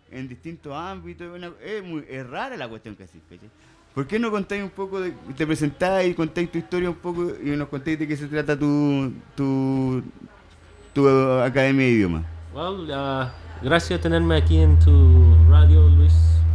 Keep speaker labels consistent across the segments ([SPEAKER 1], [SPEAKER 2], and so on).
[SPEAKER 1] en distintos ámbitos. Es rara la cuestión que así, ¿cachai? ¿Por qué no contáis un poco, te presentáis y contáis tu historia un poco y nos contáis de qué se trata tu academia de idiomas?
[SPEAKER 2] Well, gracias por tenerme aquí en tu radio, Luis.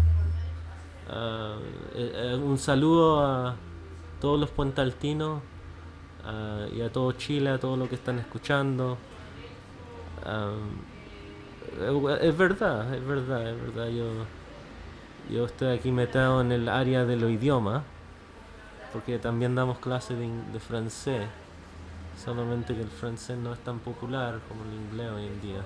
[SPEAKER 2] Un saludo a todos los puentaltinos y a todo Chile, a todos los que están escuchando. Ah, es verdad, es verdad, es verdad. Yo estoy aquí metido en el área de los idiomas, porque también damos clases de francés, solamente que el francés no es tan popular como el inglés hoy en día.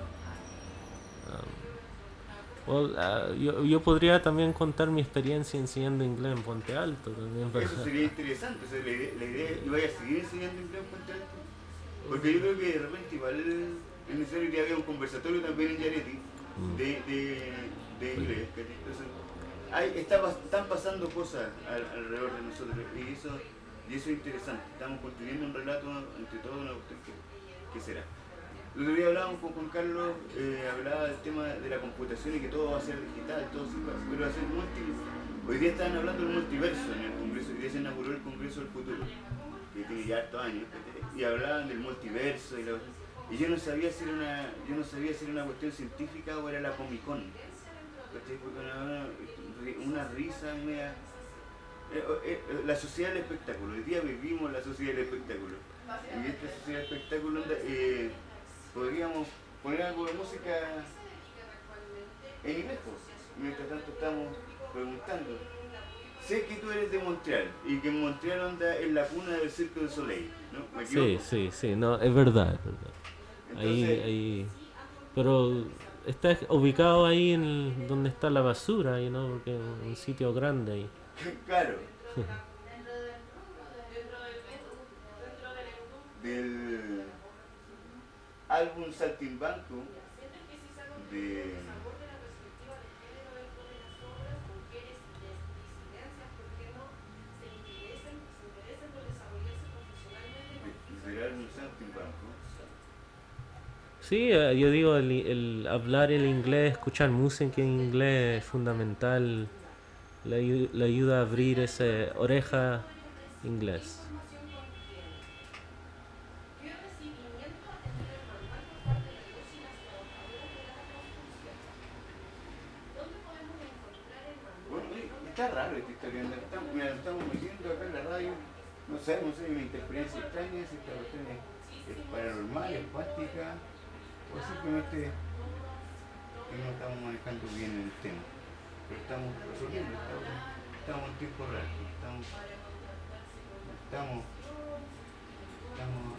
[SPEAKER 2] Well, yo podría también contar mi experiencia enseñando inglés en Puente Alto, también,
[SPEAKER 1] Eso
[SPEAKER 2] ¿verdad?
[SPEAKER 1] sería interesante. O sea, la idea es, ¿y vaya a seguir enseñando inglés en Puente Alto? Porque yo creo que de repente igual es necesario que haya un conversatorio también en Yareti
[SPEAKER 2] Mm.
[SPEAKER 1] de
[SPEAKER 2] Pues,
[SPEAKER 1] inglés. ¿Cachai? Entonces, están pasando cosas alrededor de nosotros y eso es interesante. Estamos construyendo un relato entre todos, una cuestión que será. El otro día hablábamos con Juan Carlos, hablaba del tema de la computación y que todo va a ser digital, todo pero va a ser Hoy día estaban hablando del multiverso en el Congreso, hoy día se inauguró el Congreso del Futuro, que tiene ya hartos años, y hablaban del multiverso y yo no sabía si era una cuestión científica o era la Comic Con. ¿Cachai? Porque una risa media. La sociedad del espectáculo. Hoy día vivimos la sociedad del espectáculo. Y esta sociedad del espectáculo podríamos poner algo de música en inglés, pues. Mientras tanto estamos preguntando. Sé que tú eres de Montreal y que en Montreal onda es la cuna del Circo du Soleil, ¿no? ¿Me
[SPEAKER 2] sí,
[SPEAKER 1] equivoco?
[SPEAKER 2] sí, sí, no, es verdad, es verdad.
[SPEAKER 1] Entonces,
[SPEAKER 2] Pero está ubicado ahí donde está la basura, porque es un sitio grande ahí.
[SPEAKER 1] claro, del álbum Saltimbanco de del álbum Saltimbanco.
[SPEAKER 2] Sí, yo digo, el hablar el inglés, escuchar música en inglés es fundamental, le ayuda a abrir esa oreja inglés.
[SPEAKER 1] Bueno, está raro esta historia. Mira, estamos metiendo acá en la radio. No sabemos si hay una interferencia extraña, si esta cuestión es paranormal, es cuántica, o simplemente que no estamos manejando bien el tema. Pero estamos resolviendo, estamos en tiempo real. Estamos, estamos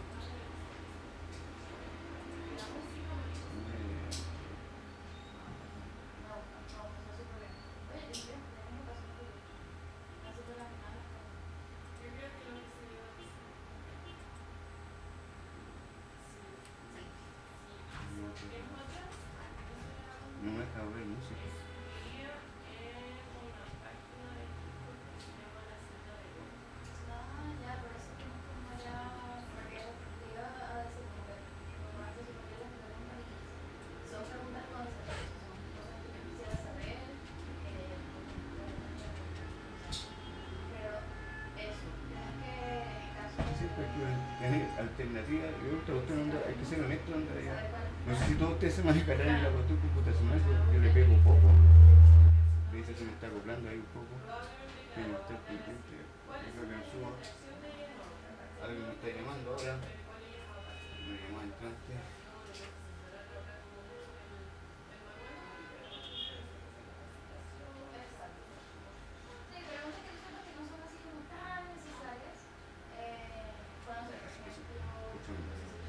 [SPEAKER 1] no me deja oír música. Sí, porque tener alternativas y otra cuestión, hay que ser honesto, no sé si todos ustedes se manejarán en la cuestión computacional, yo le pego un poco. Me dice si me está acoplando ahí un poco. Tengo que estar pendiente. Deja que me suba. Alguien me está llamando ahora. Me llamó entrante. Así que sí, mucho menos.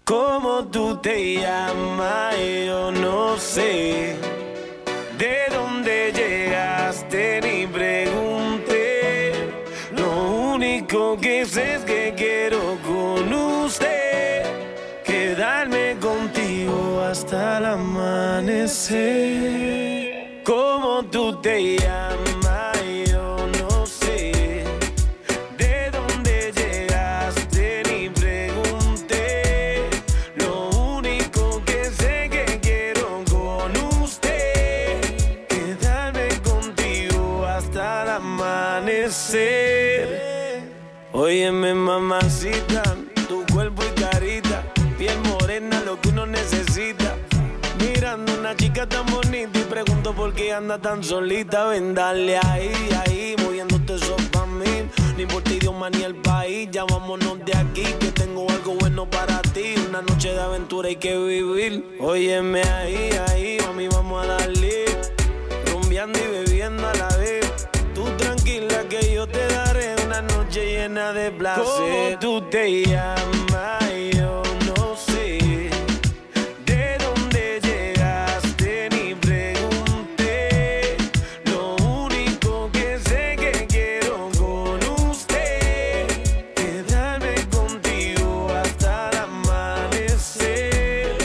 [SPEAKER 3] ¿Cómo tú te llamas? Yo no sé. ¿De dónde llegaste? Ni pregunté. Lo único que sé es que quiero con usted quedarme contigo hasta el amanecer. ¿Cómo tú te llamas? Yo no sé. ¿De dónde llegaste? Ni pregunté. Lo único que sé que quiero con usted quedarme contigo hasta el amanecer. Óyeme, mamacita, tu cuerpo y carita, piel morena, lo que uno necesita. Mirando una chica tan bonita y pregunto por qué anda tan solita. Ven, dale ahí, ahí, moviéndote eso pa' mí. Ni por ti, idioma ni el país, ya vámonos de aquí, que tengo algo bueno para ti. Una noche de aventura hay que vivir. Óyeme ahí, ahí, mami, vamos a darle. Rumbeando y bebiendo a la vez. Tú tranquila que yo te daré una noche llena de placer. ¿Cómo tú te llamas? Yo no sé. ¿De dónde llegaste? Ni pregunté. Lo único que sé que quiero con usted quedarme contigo hasta el amanecer.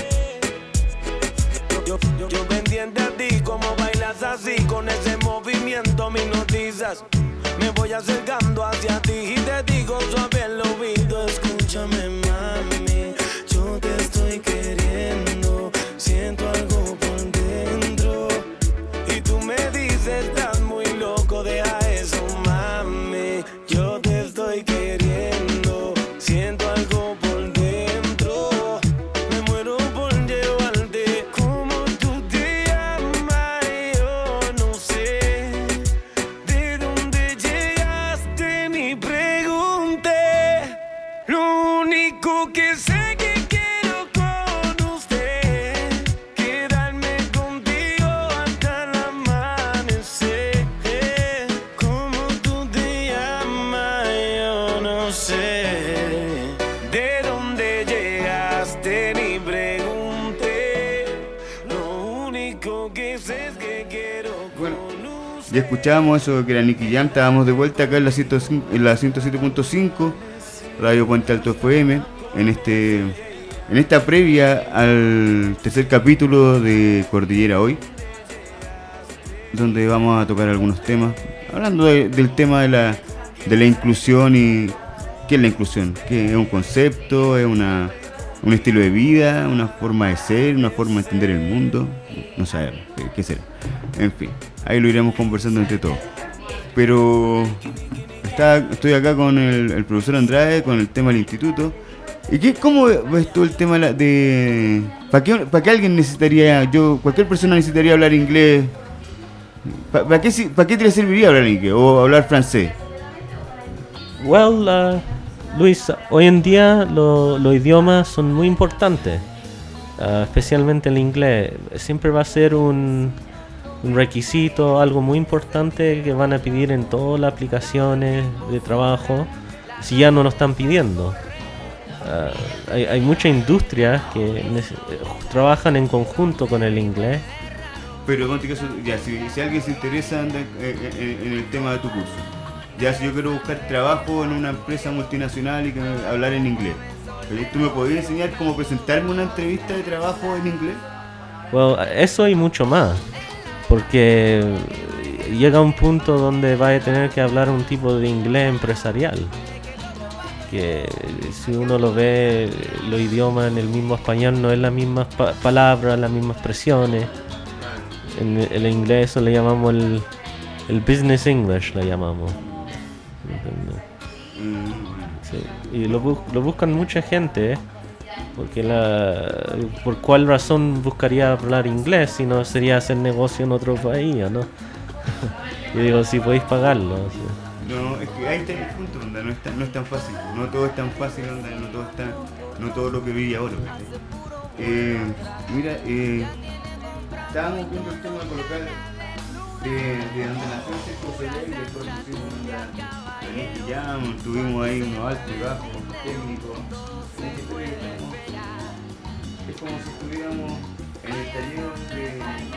[SPEAKER 3] Yo pendiente a ti, como bailas así, con ese movimiento me hipnotizas. Me voy acercando hacia ti y te digo suave al oído, escúchame, mami, yo te estoy queriendo, siento algo por dentro. Y tú me dices, estás muy loco, deja eso, mami, yo te estoy queriendo, siento algo por dentro. Me muero por llevarte. ¿Cómo tú te llamas? Yo no sé. ¿De dónde llegaste? Ni pregunté. Lo único que sé que quiero con usted quedarme contigo hasta el amanecer. ¿Cómo tú te llamas? Yo no sé. ¿De dónde llegaste? Ni pregunté. Lo único que sé es que quiero
[SPEAKER 1] Bueno,
[SPEAKER 3] con usted.
[SPEAKER 1] ya escuchábamos eso que era Nicky Jam. Estábamos de vuelta acá en la 107.5 Radio Puente Alto FM en esta previa al tercer capítulo de Cordillera Hoy, donde vamos a tocar algunos temas hablando del tema de la inclusión. Y ¿qué es la inclusión? ¿Qué es un concepto? ¿Es un estilo de vida? ¿Una forma de ser? ¿Una forma de entender el mundo? No sabemos qué será. En fin, ahí lo iremos conversando entre todos. Pero estoy acá con el profesor Andrade, con el tema del instituto. ¿Y cómo ves tú el tema de... ¿Para qué alguien necesitaría, cualquier persona necesitaría hablar inglés? ¿Para qué te le serviría hablar inglés o hablar francés?
[SPEAKER 2] Well, Luis, hoy en día los idiomas son muy importantes, especialmente el inglés. Siempre va a ser un requisito, algo muy importante que van a pedir en todas las aplicaciones de trabajo, si ya no lo están pidiendo. Hay muchas industrias que trabajan en conjunto con el inglés.
[SPEAKER 1] Pero ya, si alguien se interesa en el tema de tu curso, ya si yo quiero buscar trabajo en una empresa multinacional y hablar en inglés, ¿tú me podrías enseñar cómo presentarme una entrevista de trabajo en inglés?
[SPEAKER 2] Well, eso y mucho más, porque llega un punto donde va a tener que hablar un tipo de inglés empresarial, que si uno lo ve, los idiomas en el mismo español no es las mismas palabras, las mismas expresiones. En el inglés eso le llamamos el business English, le llamamos. Sí. Y lo buscan mucha gente, porque ¿por cuál razón buscaría hablar inglés si no sería hacer negocio en otro país, no? Yo digo, si podéis pagarlo. Sí.
[SPEAKER 1] No, es que ahí está el punto, donde no es tan fácil. No todo es tan fácil, no todo lo que vive ahora. Mira, estábamos viendo el tema colocal de donde nació el Circo Soleil, y después pusimos la Nicky Jam, tuvimos ahí unos altos y bajos, técnicos. es como si estuviéramos en el taller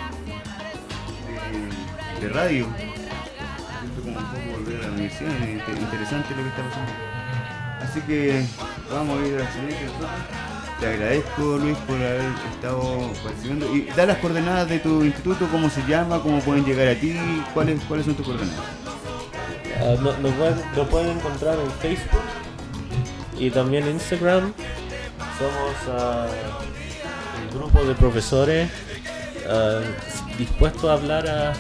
[SPEAKER 1] de radio. Siento como un poco volver a la universidad, es interesante lo que está pasando. Así que vamos a ir a la siguiente. Te agradezco, Luis, por haber estado participando. Y da las coordenadas de tu instituto, cómo se llama, cómo pueden llegar a ti, cuáles son tus coordenadas.
[SPEAKER 2] Lo pueden encontrar en Facebook y también Instagram. Somos un grupo de profesores dispuestos a hablar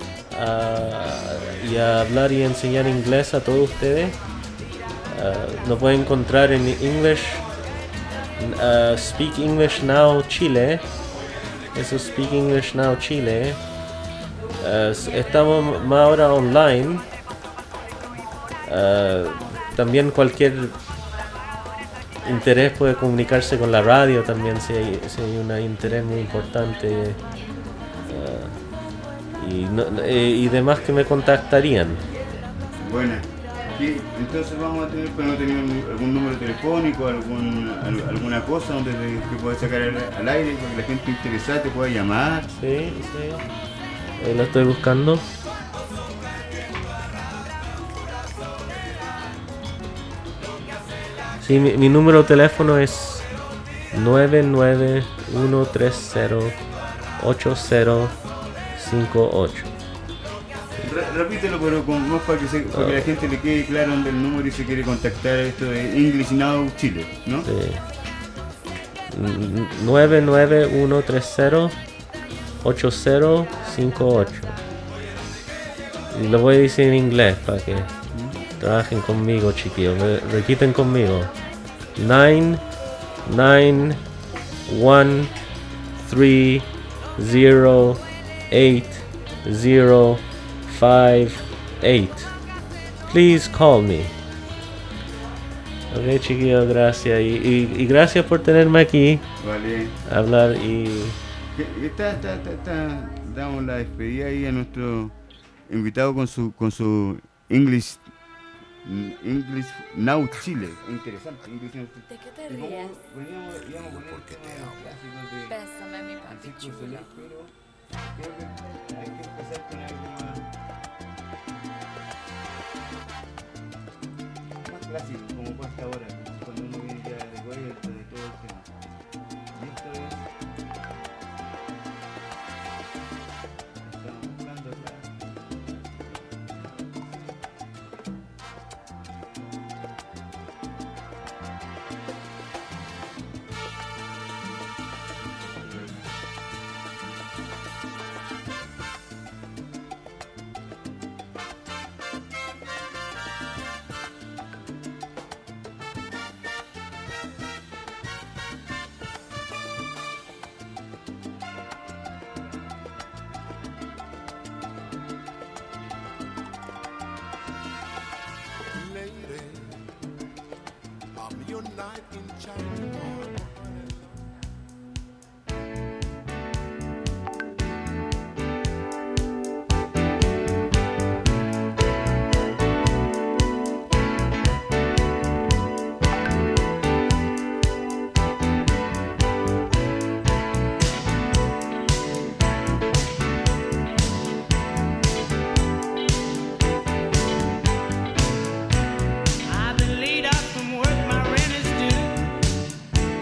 [SPEAKER 2] hablar y enseñar inglés a todos ustedes. Nos pueden encontrar en English, Speak English Now Chile. Eso es Speak English Now Chile. Estamos más ahora online. También cualquier interés puede comunicarse con la radio también si hay un interés muy importante, y demás que me contactarían.
[SPEAKER 1] Bueno, y entonces vamos a tener algún número telefónico, alguna cosa donde que pueda sacar al aire para que la gente interesada te pueda llamar.
[SPEAKER 2] Sí, lo estoy buscando. Sí, mi número de teléfono es 991308058.
[SPEAKER 1] Repítelo, pero más para que la gente le quede claro dónde el número y se quiere contactar esto de English Now Chile, ¿no?
[SPEAKER 2] Sí. 991308058. Y lo voy a decir en inglés para que trabajen conmigo, chiquillos. Repiten conmigo. 991308058. Please call me. Ok, chiquillos, gracias. Y gracias por tenerme aquí.
[SPEAKER 1] Vale.
[SPEAKER 2] Hablar y...
[SPEAKER 1] Damos la despedida ahí a nuestro invitado con su English Now Chile. Interesante.
[SPEAKER 4] ¿De qué te ríes? Bésame, mi papi chulo.
[SPEAKER 1] Pero creo que hay que empezar con algo más clásico, como pasa ahora, cuando uno viene ya de vuelta de todo el tema. Y esto es... Estamos buscando acá.
[SPEAKER 3] I've been laid out from work, my rent is due.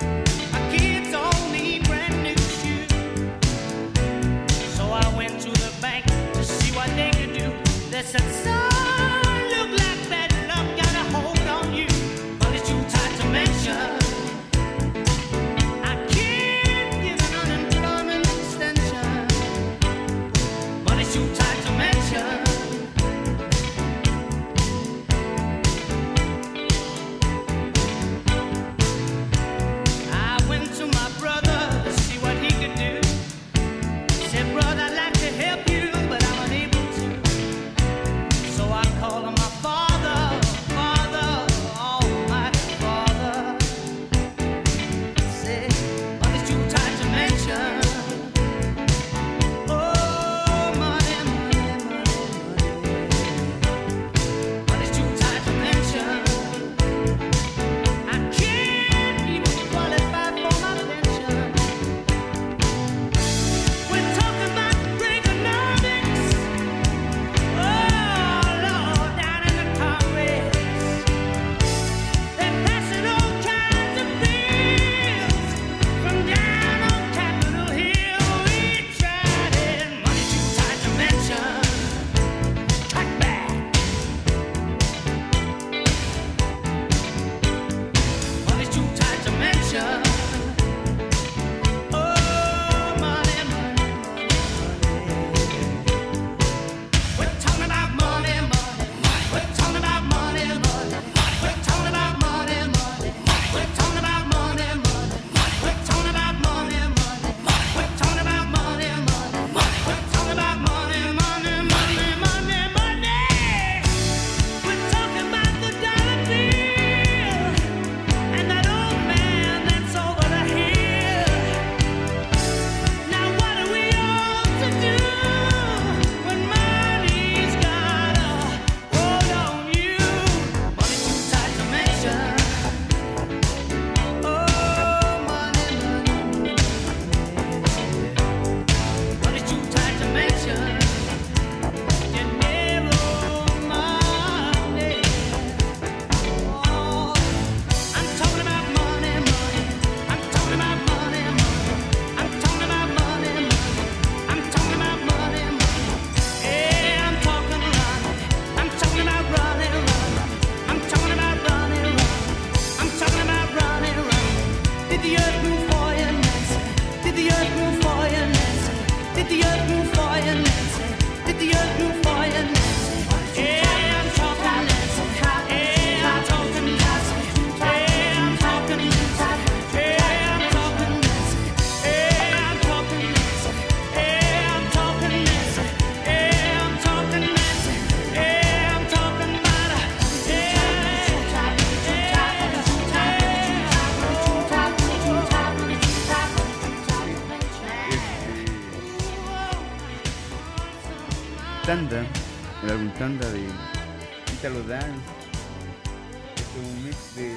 [SPEAKER 1] Tanda, el álbum Tanda de Italo Dance. Esto es un mix de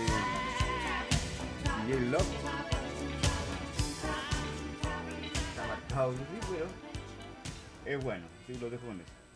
[SPEAKER 1] DJ Love. Está marcado, sí, pero es bueno, sí, lo dejo con eso.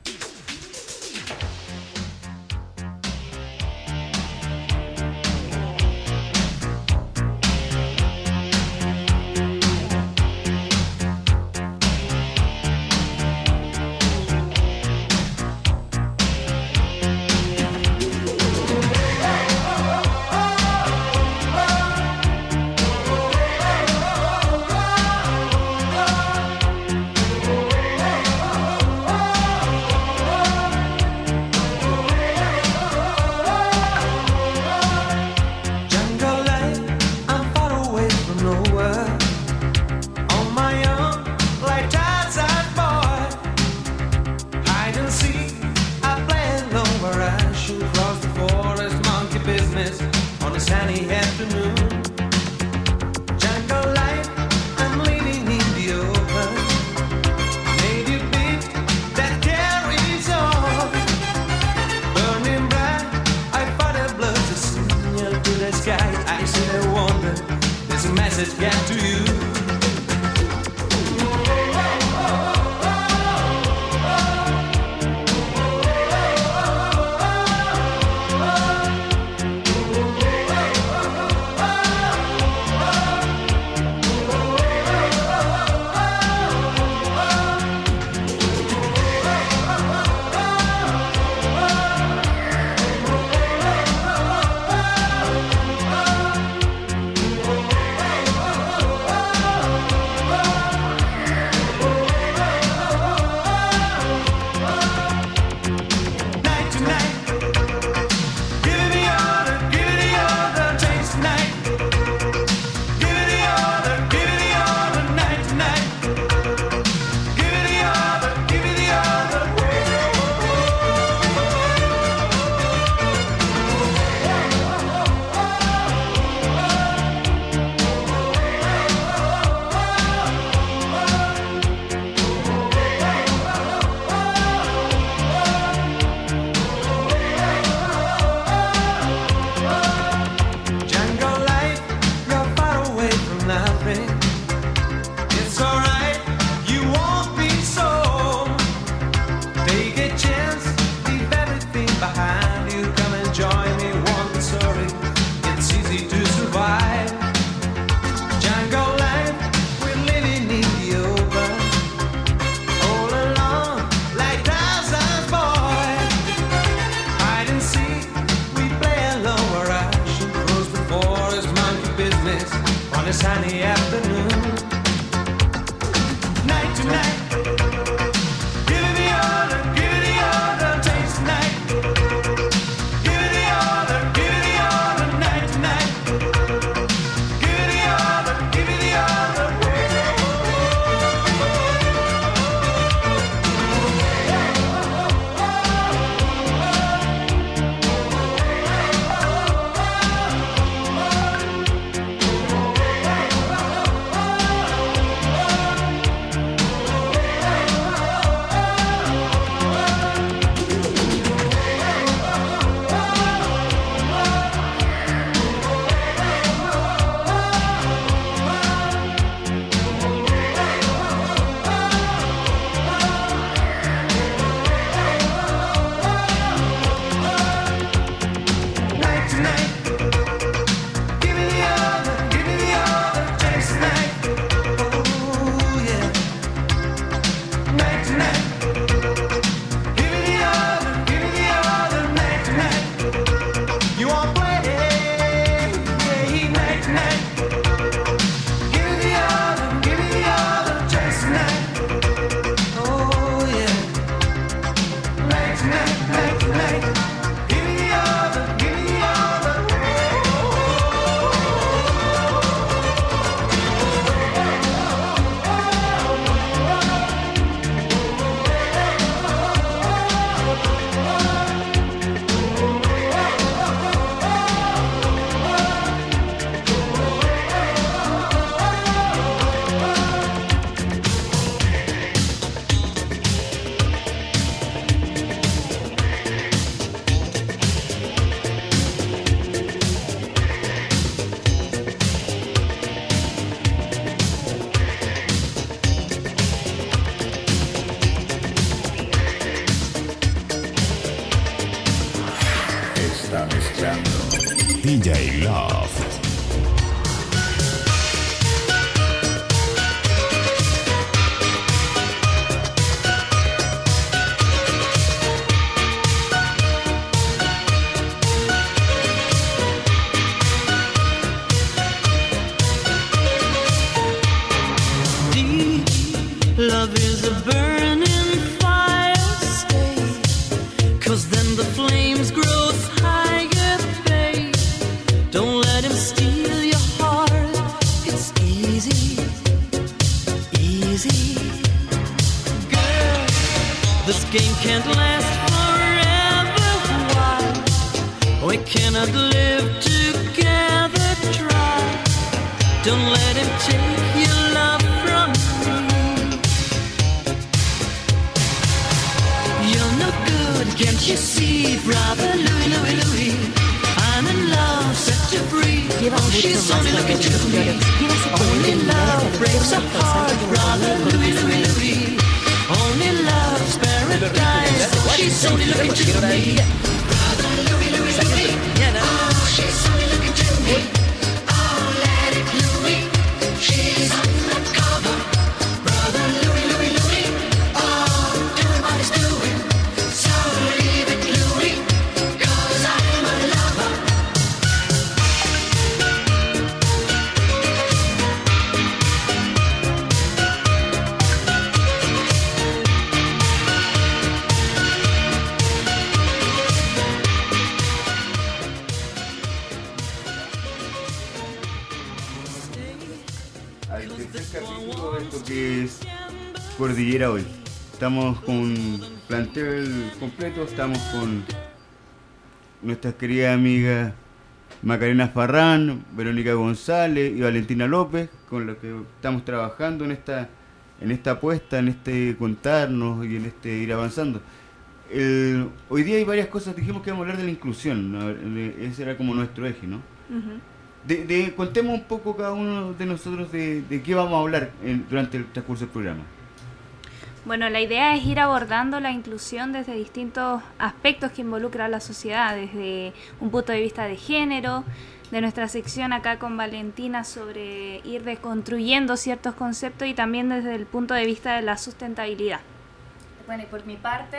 [SPEAKER 5] Don't let him take your love from me. You're no good, can't you see, brother Louie, Louie, Louie? I'm in love, set you free. Oh, she's only looking to me. Only love breaks a heart, brother Louie, Louie, Louie. Only love's paradise. Oh, she's only looking to me. Brother Louie, Louie, Louie. Oh, she's only looking to me. Oh, let it Louie. She's undercover. Brother Louie, Louie, Louie. Oh, doing what he's doing. So leave it, Louie, 'cause I'm a lover.
[SPEAKER 1] Al tercer capítulo de esto que es Cordillera Hoy. Estamos con plantel completo, estamos con nuestras queridas amigas Macarena Farrán, Verónica González y Valentina López, con las que estamos trabajando en esta apuesta, en este contarnos y en este ir avanzando. Hoy día hay varias cosas, dijimos que íbamos a hablar de la inclusión, ¿no? Ese era como nuestro eje, ¿no?
[SPEAKER 6] Uh-huh.
[SPEAKER 1] Contemos un poco cada uno de nosotros de qué vamos a hablar durante el transcurso del programa.
[SPEAKER 6] Bueno, la idea es ir abordando la inclusión desde distintos aspectos que involucra a la sociedad, desde un punto de vista de género, de nuestra sección acá con Valentina sobre ir deconstruyendo ciertos conceptos y también desde el punto de vista de la sustentabilidad.
[SPEAKER 4] Bueno, y por mi parte,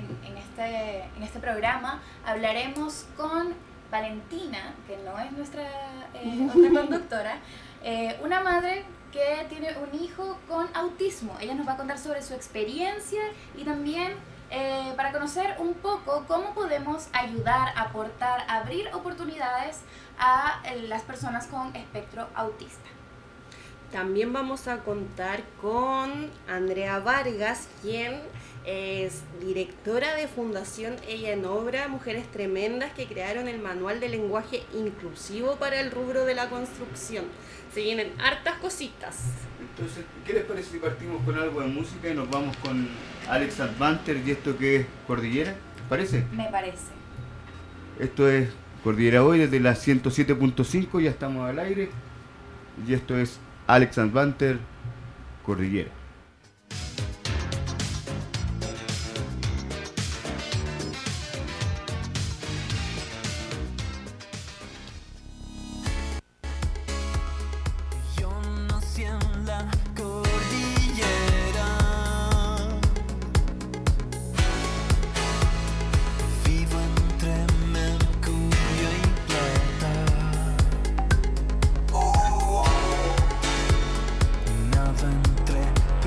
[SPEAKER 4] en este programa hablaremos con Valentina, que no es nuestra otra conductora, una madre que tiene un hijo con autismo. Ella nos va a contar sobre su experiencia y también para conocer un poco cómo podemos ayudar, aportar, abrir oportunidades a las personas con espectro autista.
[SPEAKER 7] También vamos a contar con Andrea Vargas, quien es directora de Fundación Ella en Obra, Mujeres Tremendas, que crearon el manual de lenguaje inclusivo para el rubro de la construcción. Se vienen hartas cositas.
[SPEAKER 1] Entonces, ¿qué les parece si partimos con algo de música y nos vamos con Alex Advanter y esto que es Cordillera? ¿Parece?
[SPEAKER 4] Me parece.
[SPEAKER 1] Esto es Cordillera Hoy desde la 107.5, ya estamos al aire. Y esto es Alex Advanter, Cordillera.
[SPEAKER 3] Nada entre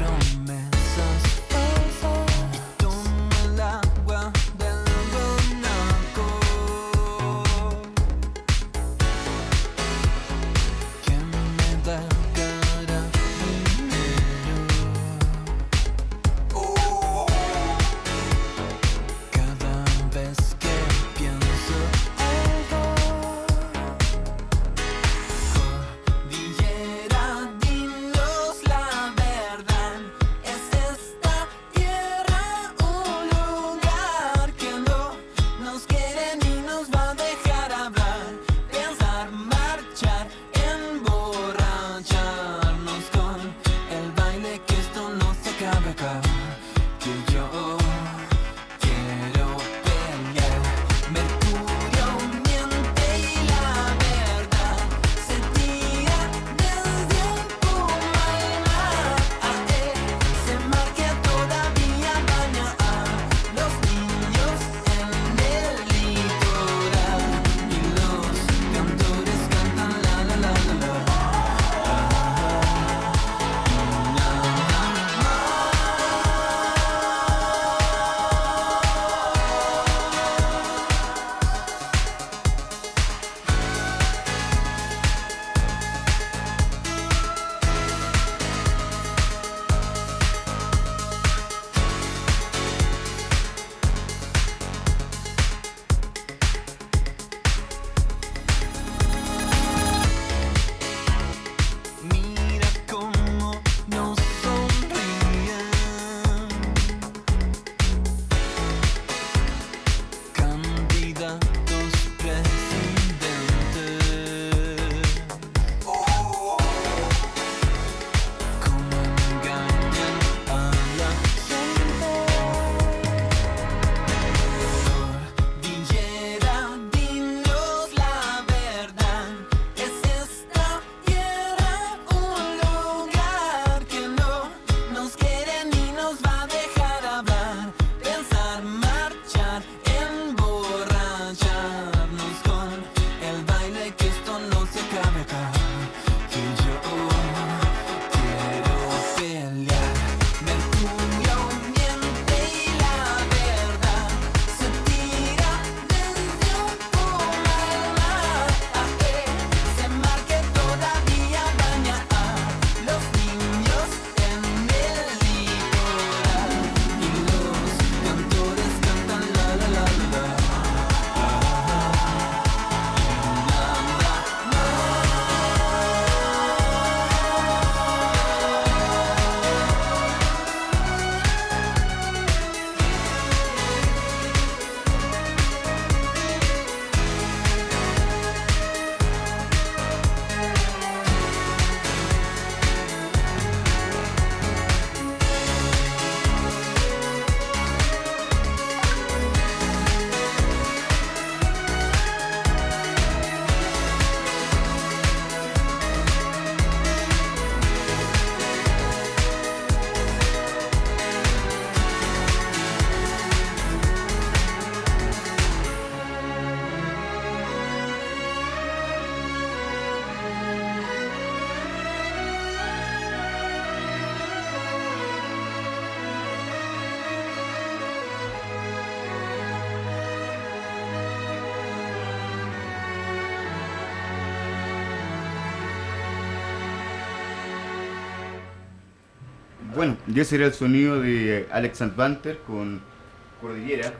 [SPEAKER 1] Bueno, y ese era el sonido de Alex and Banter con Cordillera.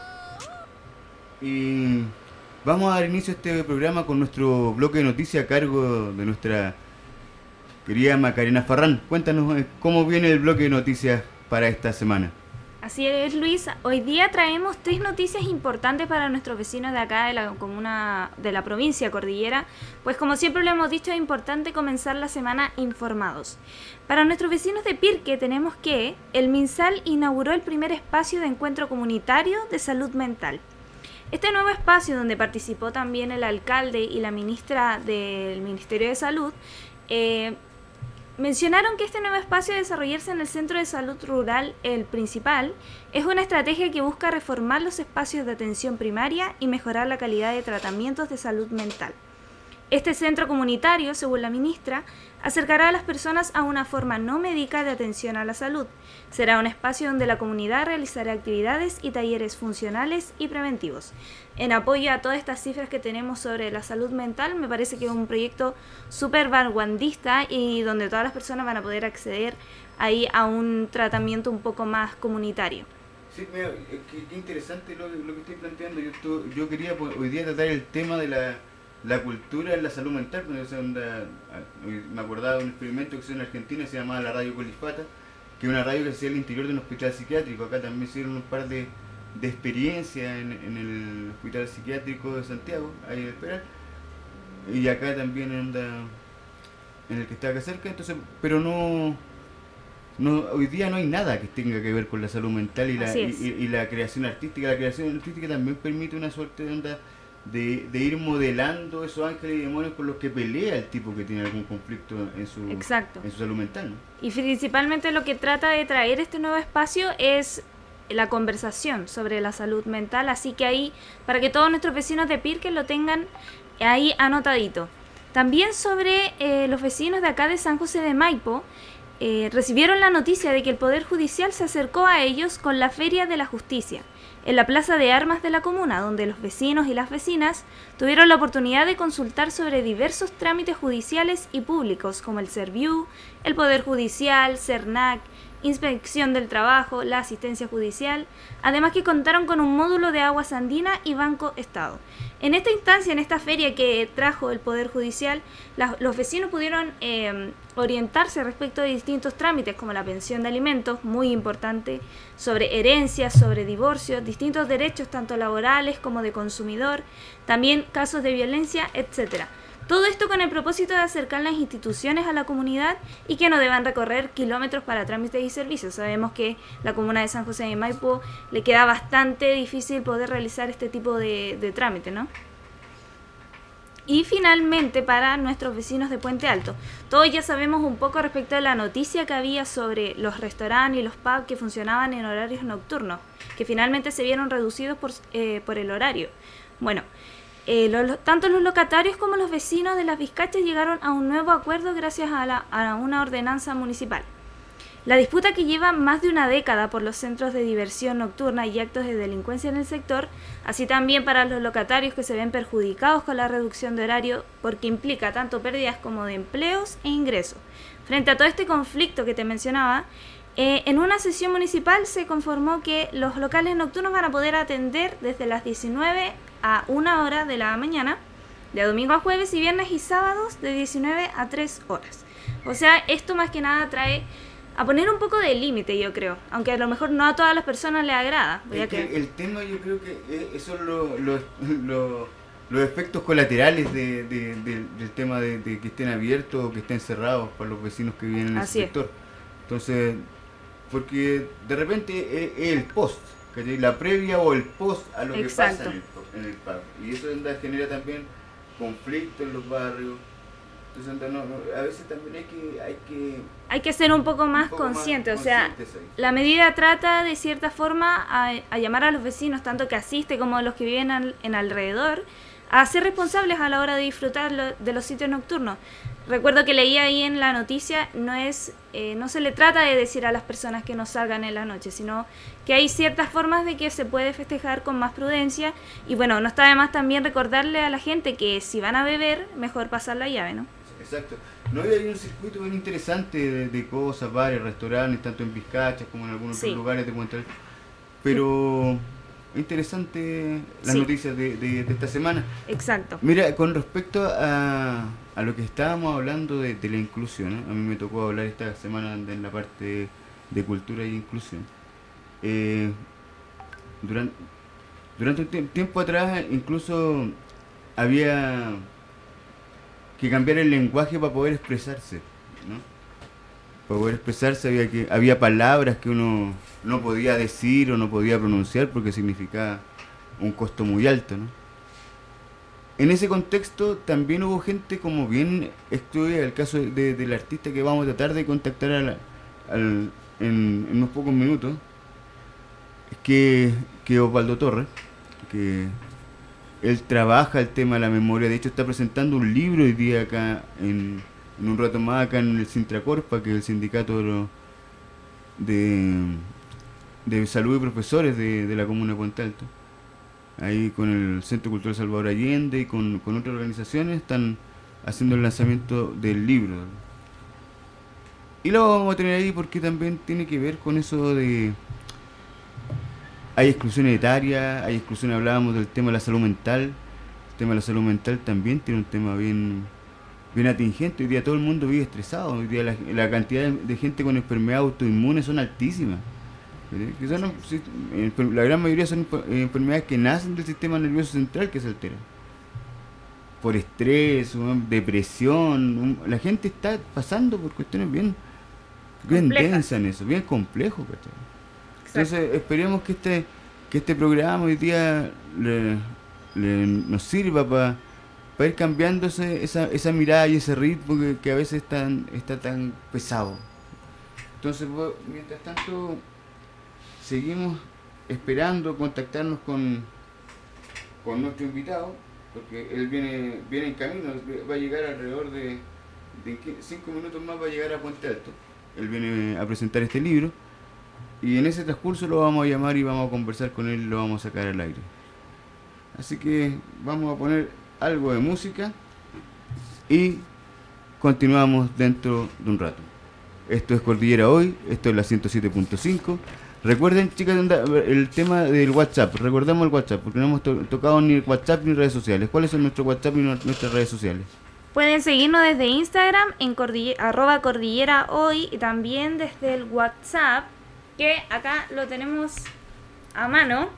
[SPEAKER 1] Y vamos a dar inicio a este programa con nuestro bloque de noticias a cargo de nuestra querida Macarena Farrán. Cuéntanos cómo viene el bloque de noticias para esta semana.
[SPEAKER 6] Así es, Luis. Hoy día traemos 3 noticias importantes para nuestros vecinos de acá de la comuna de la provincia Cordillera, pues como siempre lo hemos dicho, es importante comenzar la semana informados. Para nuestros vecinos de Pirque tenemos que el MinSal inauguró el primer espacio de encuentro comunitario de salud mental. Este nuevo espacio, donde participó también el alcalde y la ministra del Ministerio de Salud, mencionaron que este nuevo espacio de desarrollarse en el Centro de Salud Rural, el principal, es una estrategia que busca reformar los espacios de atención primaria y mejorar la calidad de tratamientos de salud mental. Este centro comunitario, según la ministra, acercará a las personas a una forma no médica de atención a la salud. Será un espacio donde la comunidad realizará actividades y talleres funcionales y preventivos. En apoyo a todas estas cifras que tenemos sobre la salud mental, me parece que es un proyecto súper vanguardista y donde todas las personas van a poder acceder ahí a un tratamiento un poco más comunitario.
[SPEAKER 1] Sí, mira, qué interesante lo que estoy planteando. Yo quería hoy día tratar el tema de la cultura en la salud mental. Me acordaba de un experimento que se hizo en Argentina, se llamaba la radio Colifata, que es una radio que se hacía al interior de un hospital psiquiátrico. Acá también se hicieron un par de experiencias en el hospital psiquiátrico de Santiago, ahí en el Peral, y acá también en el que está acá cerca. Entonces, pero no hoy día no hay nada que tenga que ver con la salud mental y la creación artística. La creación artística también permite una suerte de ir modelando esos ángeles y demonios con los que pelea el tipo que tiene algún conflicto en su salud mental, ¿no?
[SPEAKER 6] Y principalmente lo que trata de traer este nuevo espacio es la conversación sobre la salud mental, así que ahí, para que todos nuestros vecinos de Pirque lo tengan ahí anotadito. También sobre los vecinos de acá de San José de Maipo, recibieron la noticia de que el Poder Judicial se acercó a ellos con la Feria de la Justicia, en la Plaza de Armas de la comuna, donde los vecinos y las vecinas tuvieron la oportunidad de consultar sobre diversos trámites judiciales y públicos, como el Serviu, el Poder Judicial, CERNAC, Inspección del Trabajo, la asistencia judicial, además que contaron con un módulo de aguas andina y Banco Estado. En esta instancia, en esta feria que trajo el Poder Judicial, los vecinos pudieron orientarse respecto de distintos trámites, como la pensión de alimentos, muy importante, sobre herencias, sobre divorcios, distintos derechos tanto laborales como de consumidor, también casos de violencia, etcétera. Todo esto con el propósito de acercar las instituciones a la comunidad y que no deban recorrer kilómetros para trámites y servicios. Sabemos que la comuna de San José de Maipo le queda bastante difícil poder realizar este tipo de trámite, ¿no? Y finalmente, para nuestros vecinos de Puente Alto, todos ya sabemos un poco respecto a la noticia que había sobre los restaurantes y los pubs que funcionaban en horarios nocturnos, que finalmente se vieron reducidos por el horario. Bueno, tanto los locatarios como los vecinos de Las Vizcachas llegaron a un nuevo acuerdo gracias a una ordenanza municipal. La disputa, que lleva más de una década por los centros de diversión nocturna y actos de delincuencia en el sector, así también para los locatarios que se ven perjudicados con la reducción de horario, porque implica tanto pérdidas como de empleos e ingresos. Frente a todo este conflicto que te mencionaba, en una sesión municipal se conformó que los locales nocturnos van a poder atender desde las 19 a 1 hora de la mañana, de domingo a jueves, y viernes y sábados de 19 a 3 horas. O sea, esto más que nada trae a poner un poco de límite, yo creo, aunque a lo mejor no a todas las personas les agrada.
[SPEAKER 1] El tema, yo creo que son los efectos colaterales del tema de que estén abiertos o que estén cerrados para los vecinos que viven en ese sector. Entonces, porque de repente es el post, la previa o el post a lo que pasa en el pub. Y eso genera también conflicto en los barrios. Entonces, a veces también hay que ser
[SPEAKER 6] un poco más consciente. O sea, la medida trata de cierta forma a llamar a los vecinos, tanto que asiste como a los que viven en alrededor, a ser responsables a la hora de disfrutar de los sitios nocturnos. Recuerdo que leí ahí en la noticia, no se le trata de decir a las personas que no salgan en la noche, sino que hay ciertas formas de que se puede festejar con más prudencia. Y bueno, no está de más también recordarle a la gente que si van a beber, mejor pasar la llave, ¿no?
[SPEAKER 1] Exacto. No, y hay un circuito bien interesante de cosas, bares, restaurantes, tanto en Vizcachas como en algunos
[SPEAKER 6] Sí.
[SPEAKER 1] otros lugares de Puente Alto. Pero interesante las
[SPEAKER 6] Sí.
[SPEAKER 1] noticias de esta semana.
[SPEAKER 6] Exacto.
[SPEAKER 1] Mira, con respecto a lo que estábamos hablando de la inclusión, ¿eh? A mí me tocó hablar esta semana en la parte de cultura y inclusión. Durante un tiempo atrás incluso había que cambiar el lenguaje para poder expresarse, ¿no? Para poder expresarse había palabras que uno no podía decir o no podía pronunciar porque significaba un costo muy alto, ¿no? En ese contexto también hubo gente como bien excluida, el caso del artista que vamos a tratar de contactar en unos pocos minutos, que Osvaldo Torres, que él trabaja el tema de la memoria. De hecho está presentando un libro hoy día acá en un rato más acá en el Sintracorpa, que es el sindicato de salud y profesores de la comuna de Puente Alto. Ahí con el Centro Cultural Salvador Allende y con otras organizaciones están haciendo el lanzamiento del libro. Y lo vamos a tener ahí porque también tiene que ver con eso de... Hay exclusión etaria, hay exclusión, hablábamos del tema de la salud mental. El tema de la salud mental también tiene un tema bien atingente. Hoy día todo el mundo vive estresado. Hoy día la cantidad de gente con enfermedades autoinmunes son altísimas. Que son, la gran mayoría son enfermedades que nacen del sistema nervioso central, que se altera por estrés, depresión. La gente está pasando por cuestiones bien densas en eso, bien complejo, ¿cachai? Entonces esperemos que este programa hoy día nos sirva para ir cambiándose esa mirada y ese ritmo que a veces está tan pesado. Entonces, mientras tanto, seguimos esperando contactarnos con nuestro invitado, porque él viene en camino, va a llegar alrededor de 5 minutos más, va a llegar a Puente Alto. Él viene a presentar este libro. Y en ese transcurso lo vamos a llamar y vamos a conversar con él y lo vamos a sacar al aire. Así que vamos a poner algo de música y continuamos dentro de un rato. Esto es Cordillera Hoy, esto es la 107.5. Recuerden, chicas, el tema del WhatsApp. Recordemos el WhatsApp, porque no hemos tocado ni WhatsApp ni redes sociales. ¿Cuáles son nuestro WhatsApp y nuestras redes sociales?
[SPEAKER 6] Pueden seguirnos desde Instagram en @Cordillera Hoy y también desde el WhatsApp, que acá lo tenemos a mano.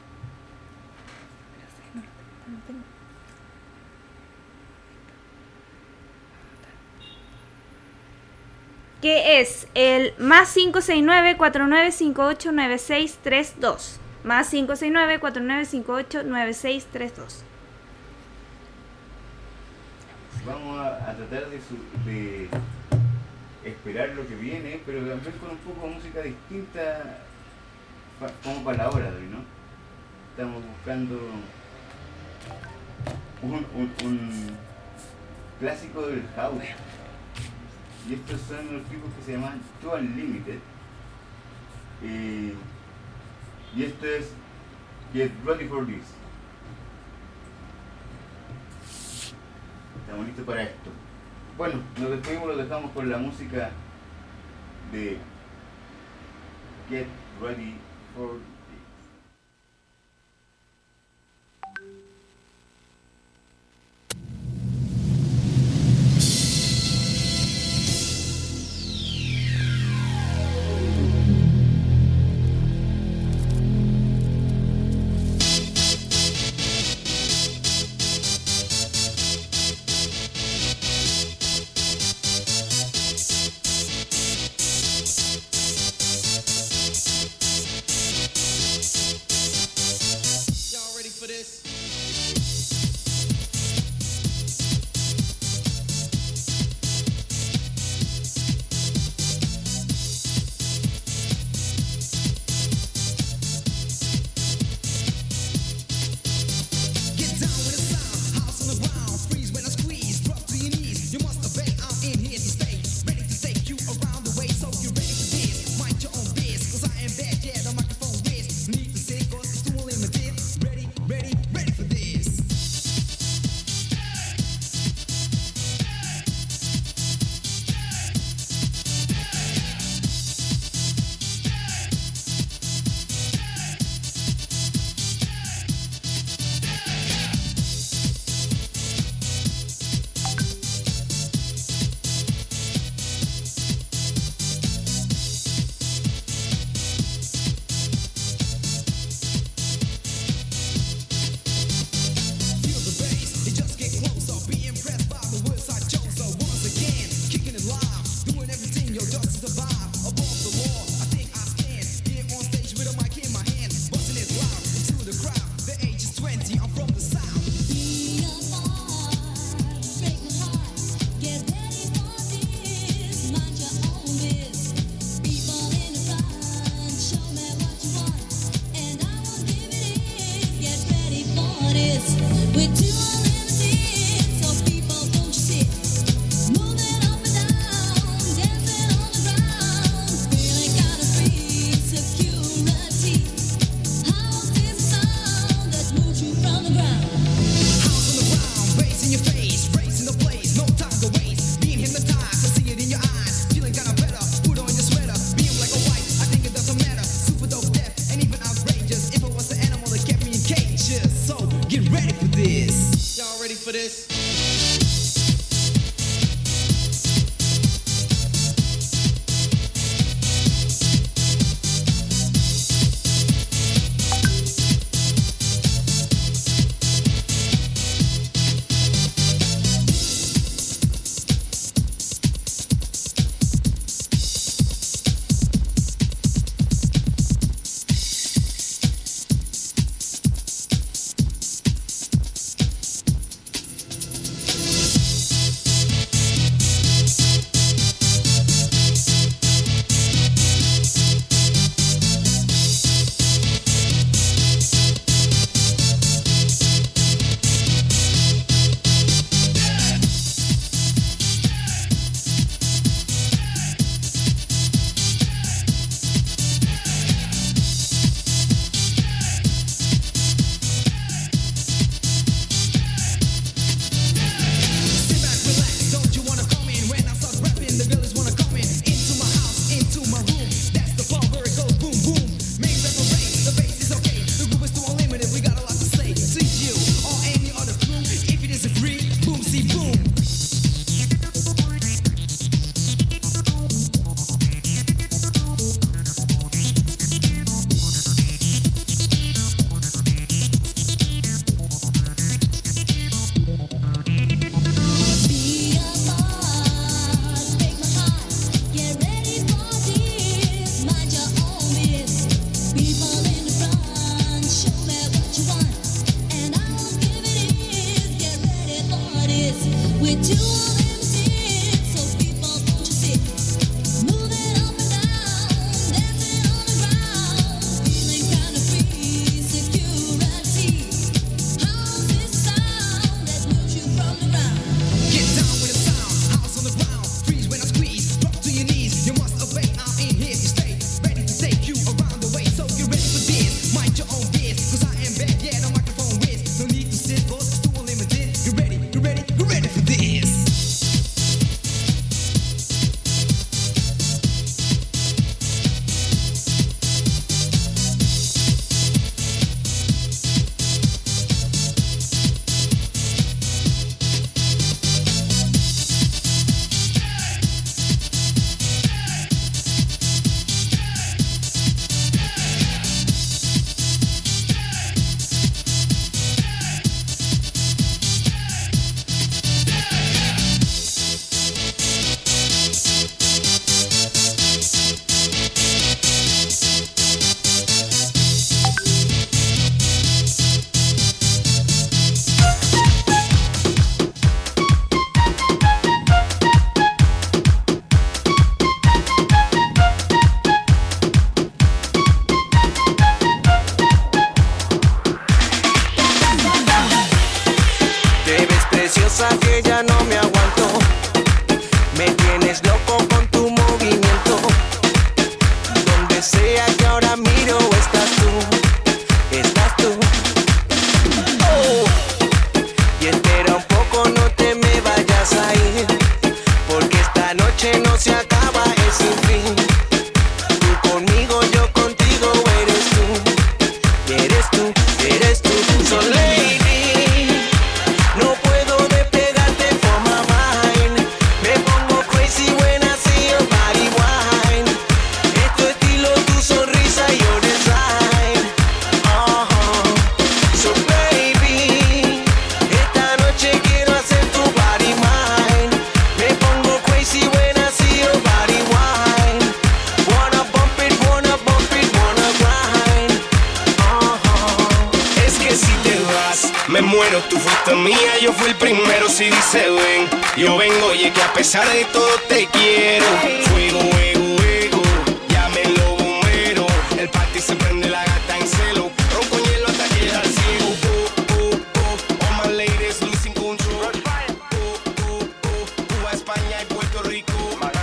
[SPEAKER 6] Que es el +569-4958-9632. +569-4958-9632.
[SPEAKER 1] Vamos a tratar de esperar lo que viene, pero también con un poco de música distinta, como para la hora de hoy, ¿no? Estamos buscando un clásico del house. Y estos son los tipos que se llaman Too Unlimited. Y esto es Get Ready for This. Estamos listos para esto. Bueno, nos despedimos, lo dejamos con la música de Get Ready for This.
[SPEAKER 3] tienes loco con tu movimiento. Donde sea que ahora miro, estás tú, estás tú. Oh. Y espera un poco, no te me vayas a ir, porque esta noche no se acaba, es sin fin. Tú conmigo, yo contigo, eres tú, eres tú, eres tú. So lady, no puedo despegarte from my mind. Me pongo crazy when I see your body wine. Es tu estilo, tu sonrisa y your design. So baby, esta noche quiero hacer tu body mine. Me pongo crazy when I see your body wine. Wanna bump it, wanna grind. Es que si te vas, me muero, tú fuiste mía, yo fui el primero. Si dice ven, yo vengo, oye que a pesar de todo te quiero. Fuego, ego, llámenlo bombero. El party se prende, la gata en celo. Ron con hielo hasta quedar ciego. All my ladies losing control. Cuba, España y Puerto Rico.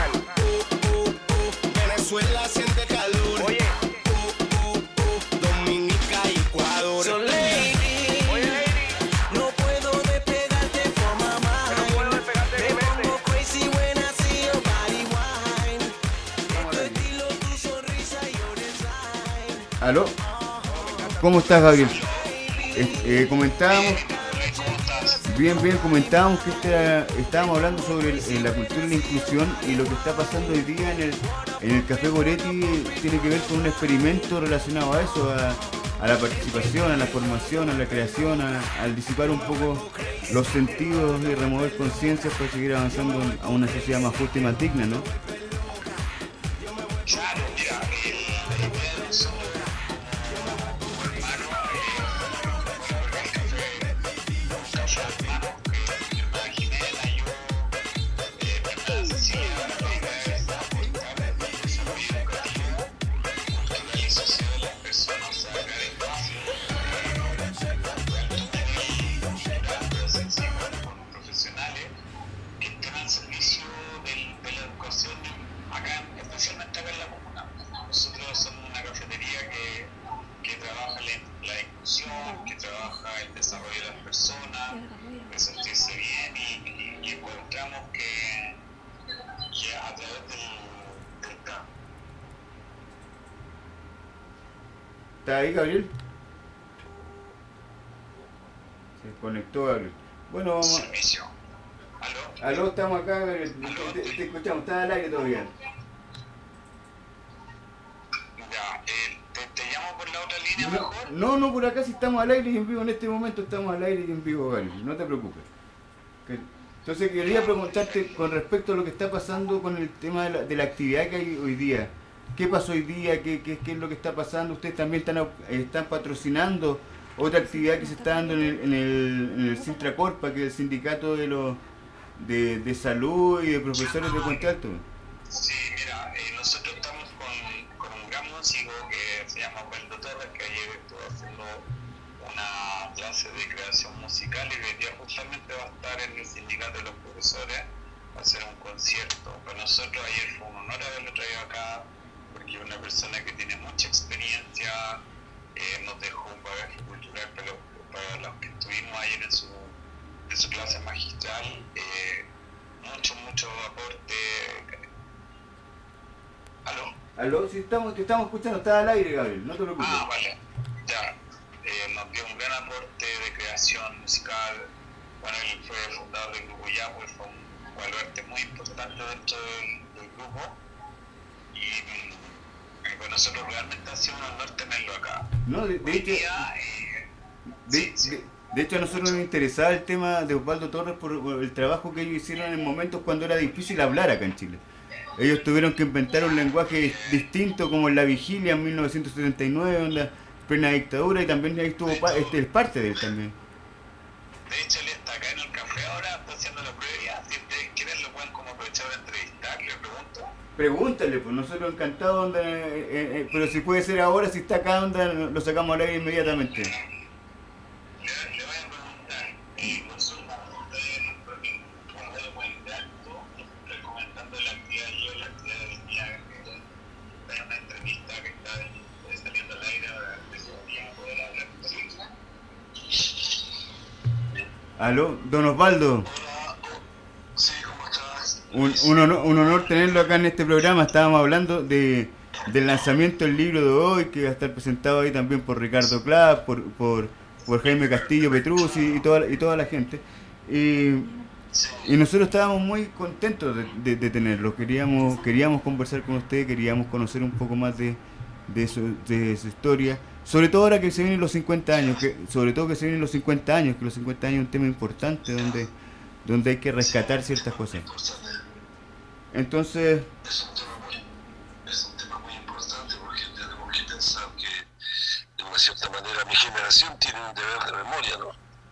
[SPEAKER 3] Venezuela siente calor. Oye. Dominica y Ecuador. So lady, no puedo despegarte from my mind. Me pongo crazy when I see your body wine. Es tu estilo, tu sonrisa y your design.
[SPEAKER 1] ¿Aló? ¿Cómo estás, Gabriel? Comentábamos... Bien, comentábamos que estábamos hablando sobre la cultura y la inclusión, y lo que está pasando hoy día en el Café Goretti tiene que ver con un experimento relacionado a eso, a la participación, a la formación, a la creación, al disipar un poco los sentidos y remover conciencias para seguir avanzando a una sociedad más justa y más digna, ¿no?
[SPEAKER 8] Claro, mira, la idea de nosotros como hermanos, el café hermano, mi hermana Jimena, yo, mi hermana Cecilia, la idea es aportar el desarrollo educativo, cultural y social de las personas, a crear espacios de alto nivel cultural, pero sensibles con profesionales que estén al servicio de la educación acá, especialmente acá en la comuna. Nosotros somos una cafetería que trabaja la inclusión, que trabaja el desarrollo de las personas, de sentirse bien, y encontramos que a través del
[SPEAKER 1] ¿Está ahí, Gabriel? Se desconectó, Gabriel. Bueno, vamos...
[SPEAKER 8] servicio.
[SPEAKER 1] Aló, estamos acá, Gabriel. Te escuchamos, está al aire todavía.
[SPEAKER 8] Ya, ¿te llamo por la otra línea mejor?
[SPEAKER 1] No, por acá sí estamos al aire y en vivo. En este momento estamos al aire y en vivo, Gabriel. No te preocupes. Entonces quería preguntarte con respecto a lo que está pasando con el tema de la actividad que hay hoy día. ¿Qué pasó hoy día? ¿Qué es lo que está pasando? Ustedes también están patrocinando otra actividad que se está dando en el Sintra Corpa, que es el sindicato de salud y de profesores de Puente Alto.
[SPEAKER 8] Sí, mira, nosotros estamos con un gran músico que se llama Osvaldo Torres, que ayer estuvo haciendo una clase de creación musical, y hoy día justamente va a estar en el sindicato de los profesores a hacer un concierto. Para nosotros ayer fue un honor haberlo traído acá, porque es una persona que tiene mucha experiencia, nos dejó un bagaje cultural para los que estuvimos ayer en su clase magistral, mucho aporte.
[SPEAKER 1] ¿Aló? Sí, te estamos escuchando, está al aire, Gabriel, no te preocupes.
[SPEAKER 8] Vale, ya. Nos dio un gran aporte de creación musical. Bueno, él fue fundador del grupo Yapo, fue un baluarte muy importante dentro del grupo, y pues nosotros realmente ha sido un honor tenerlo acá.
[SPEAKER 1] No, de hecho a nosotros nos interesaba el tema de Osvaldo Torres por el trabajo que ellos hicieron en momentos cuando era difícil hablar acá en Chile. Ellos tuvieron que inventar un lenguaje distinto, como en la vigilia en 1979, en la plena dictadura, y también ahí estuvo parte de él también.
[SPEAKER 8] De hecho, él está acá en el café ahora, está haciendo la previa. Si ustedes quieren, lo pueden como aprovechar de entrevistar, le pregunto.
[SPEAKER 1] Pregúntale, pues nosotros encantados, pero si puede ser ahora, si está acá, lo sacamos al aire inmediatamente.
[SPEAKER 8] Le voy a preguntar, nosotros ustedes, porque como lo pueden ver, comentando la
[SPEAKER 1] Aló, don Osvaldo.
[SPEAKER 8] Sí, ¿cómo estás?
[SPEAKER 1] Un honor tenerlo acá en este programa. Estábamos hablando del lanzamiento del libro de hoy, que va a estar presentado ahí también por Ricardo Clapp, por Jaime Castillo Petruzzi y toda la gente. Y nosotros estábamos muy contentos de tenerlo. Queríamos conversar con usted, queríamos conocer un poco más de su historia. Sobre todo ahora que se vienen los 50 años, que los 50 años es un tema importante donde hay que rescatar ciertas cosas. Entonces...
[SPEAKER 8] Es un tema muy importante porque tenemos que pensar que, de una cierta manera, mi generación tiene un deber de memoria, ¿no?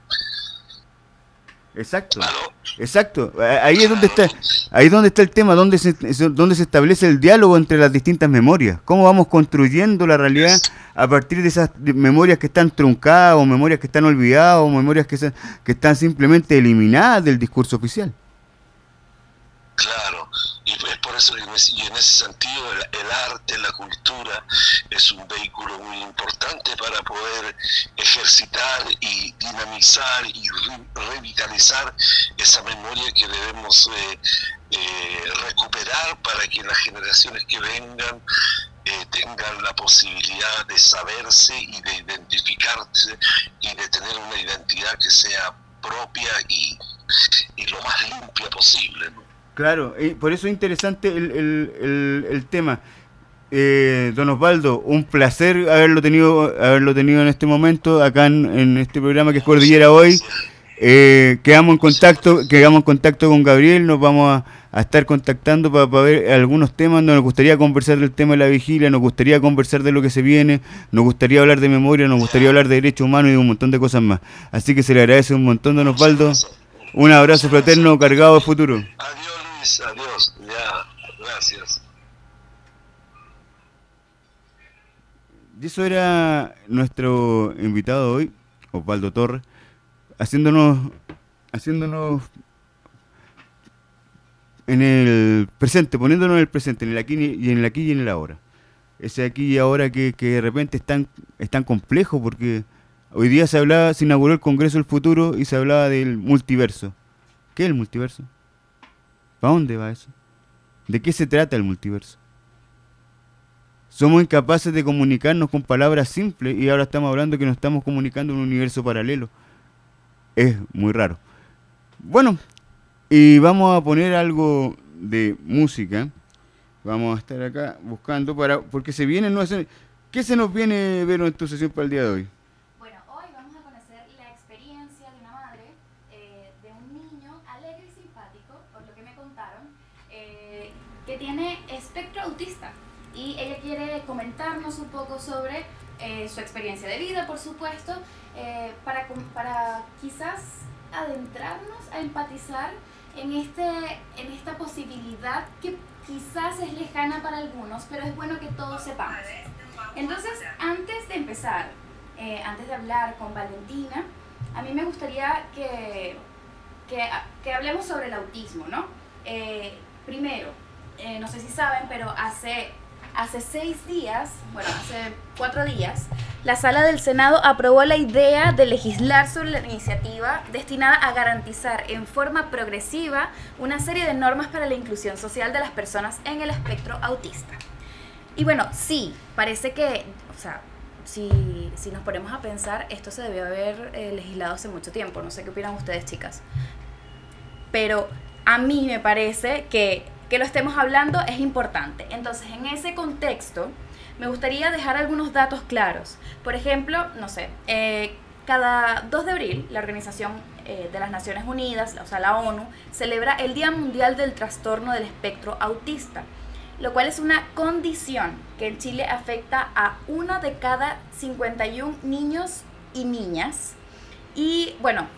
[SPEAKER 1] Exacto.
[SPEAKER 8] ¿Aló?
[SPEAKER 1] Exacto. Ahí es donde está el tema, donde se establece el diálogo entre las distintas memorias. ¿Cómo vamos construyendo la realidad a partir de esas memorias que están truncadas, o memorias que están olvidadas, o memorias que están simplemente eliminadas del discurso oficial?
[SPEAKER 8] Claro, y es por eso que en ese sentido el arte, la cultura es un vehículo muy importante para poder ejercitar y dinamizar y revitalizar esa memoria que debemos recuperar para que las generaciones que vengan tengan la posibilidad de saberse y de identificarse y de tener una identidad que sea propia y lo más limpia posible, ¿no?
[SPEAKER 1] Claro, por eso es interesante el tema. Don Osvaldo, un placer haberlo tenido en este momento acá en este programa que es Cordillera Hoy. Quedamos en contacto con Gabriel, nos vamos a estar contactando para ver algunos temas. Nos gustaría conversar del tema de la vigilia, nos gustaría conversar de lo que se viene, nos gustaría hablar de memoria, nos gustaría hablar de derechos humanos y de un montón de cosas más. Así que se le agradece un montón, don Osvaldo. Un abrazo fraterno cargado de futuro.
[SPEAKER 8] Adiós, Luis, adiós. Ya, gracias.
[SPEAKER 1] Y eso era nuestro invitado hoy, Osvaldo Torres, haciéndonos en el presente, poniéndonos en el presente, en el aquí y en el ahora. Ese aquí y ahora que de repente es tan complejo, porque hoy día se inauguró el Congreso del Futuro y se hablaba del multiverso. ¿Qué es el multiverso? ¿Para dónde va eso? ¿De qué se trata el multiverso? Somos incapaces de comunicarnos con palabras simples y ahora estamos hablando que nos estamos comunicando en un universo paralelo. Es muy raro. Bueno, y vamos a poner algo de música. Vamos a estar acá buscando porque se viene... ¿Qué se nos viene, Vero, en tu sesión para el día de hoy?
[SPEAKER 4] Bueno, hoy vamos a conocer la experiencia de una madre, de un niño alegre y simpático, por lo que me contaron, que tiene espectro autista. Y ella quiere comentarnos un poco sobre su experiencia de vida, por supuesto, para quizás adentrarnos a empatizar en esta posibilidad que quizás es lejana para algunos, pero es bueno que todos sepamos. Entonces, antes de empezar, antes de hablar con Valentina, a mí me gustaría que hablemos sobre el autismo, ¿no? Primero, no sé si saben, pero hace 4 días, la Sala del Senado aprobó la idea de legislar sobre la iniciativa destinada a garantizar en forma progresiva una serie de normas para la inclusión social de las personas en el espectro autista. Y bueno, sí, parece que, o sea, si nos ponemos a pensar, esto se debió haber legislado hace mucho tiempo. No sé qué opinan ustedes, chicas. Pero a mí me parece que lo estemos hablando es importante. Entonces, en ese contexto, me gustaría dejar algunos datos claros. Por ejemplo, no sé, cada 2 de abril, la Organización de las Naciones Unidas, o sea, la ONU, celebra el Día Mundial del Trastorno del Espectro Autista, lo cual es una condición que en Chile afecta a 1 de cada 51 niños y niñas. Y bueno,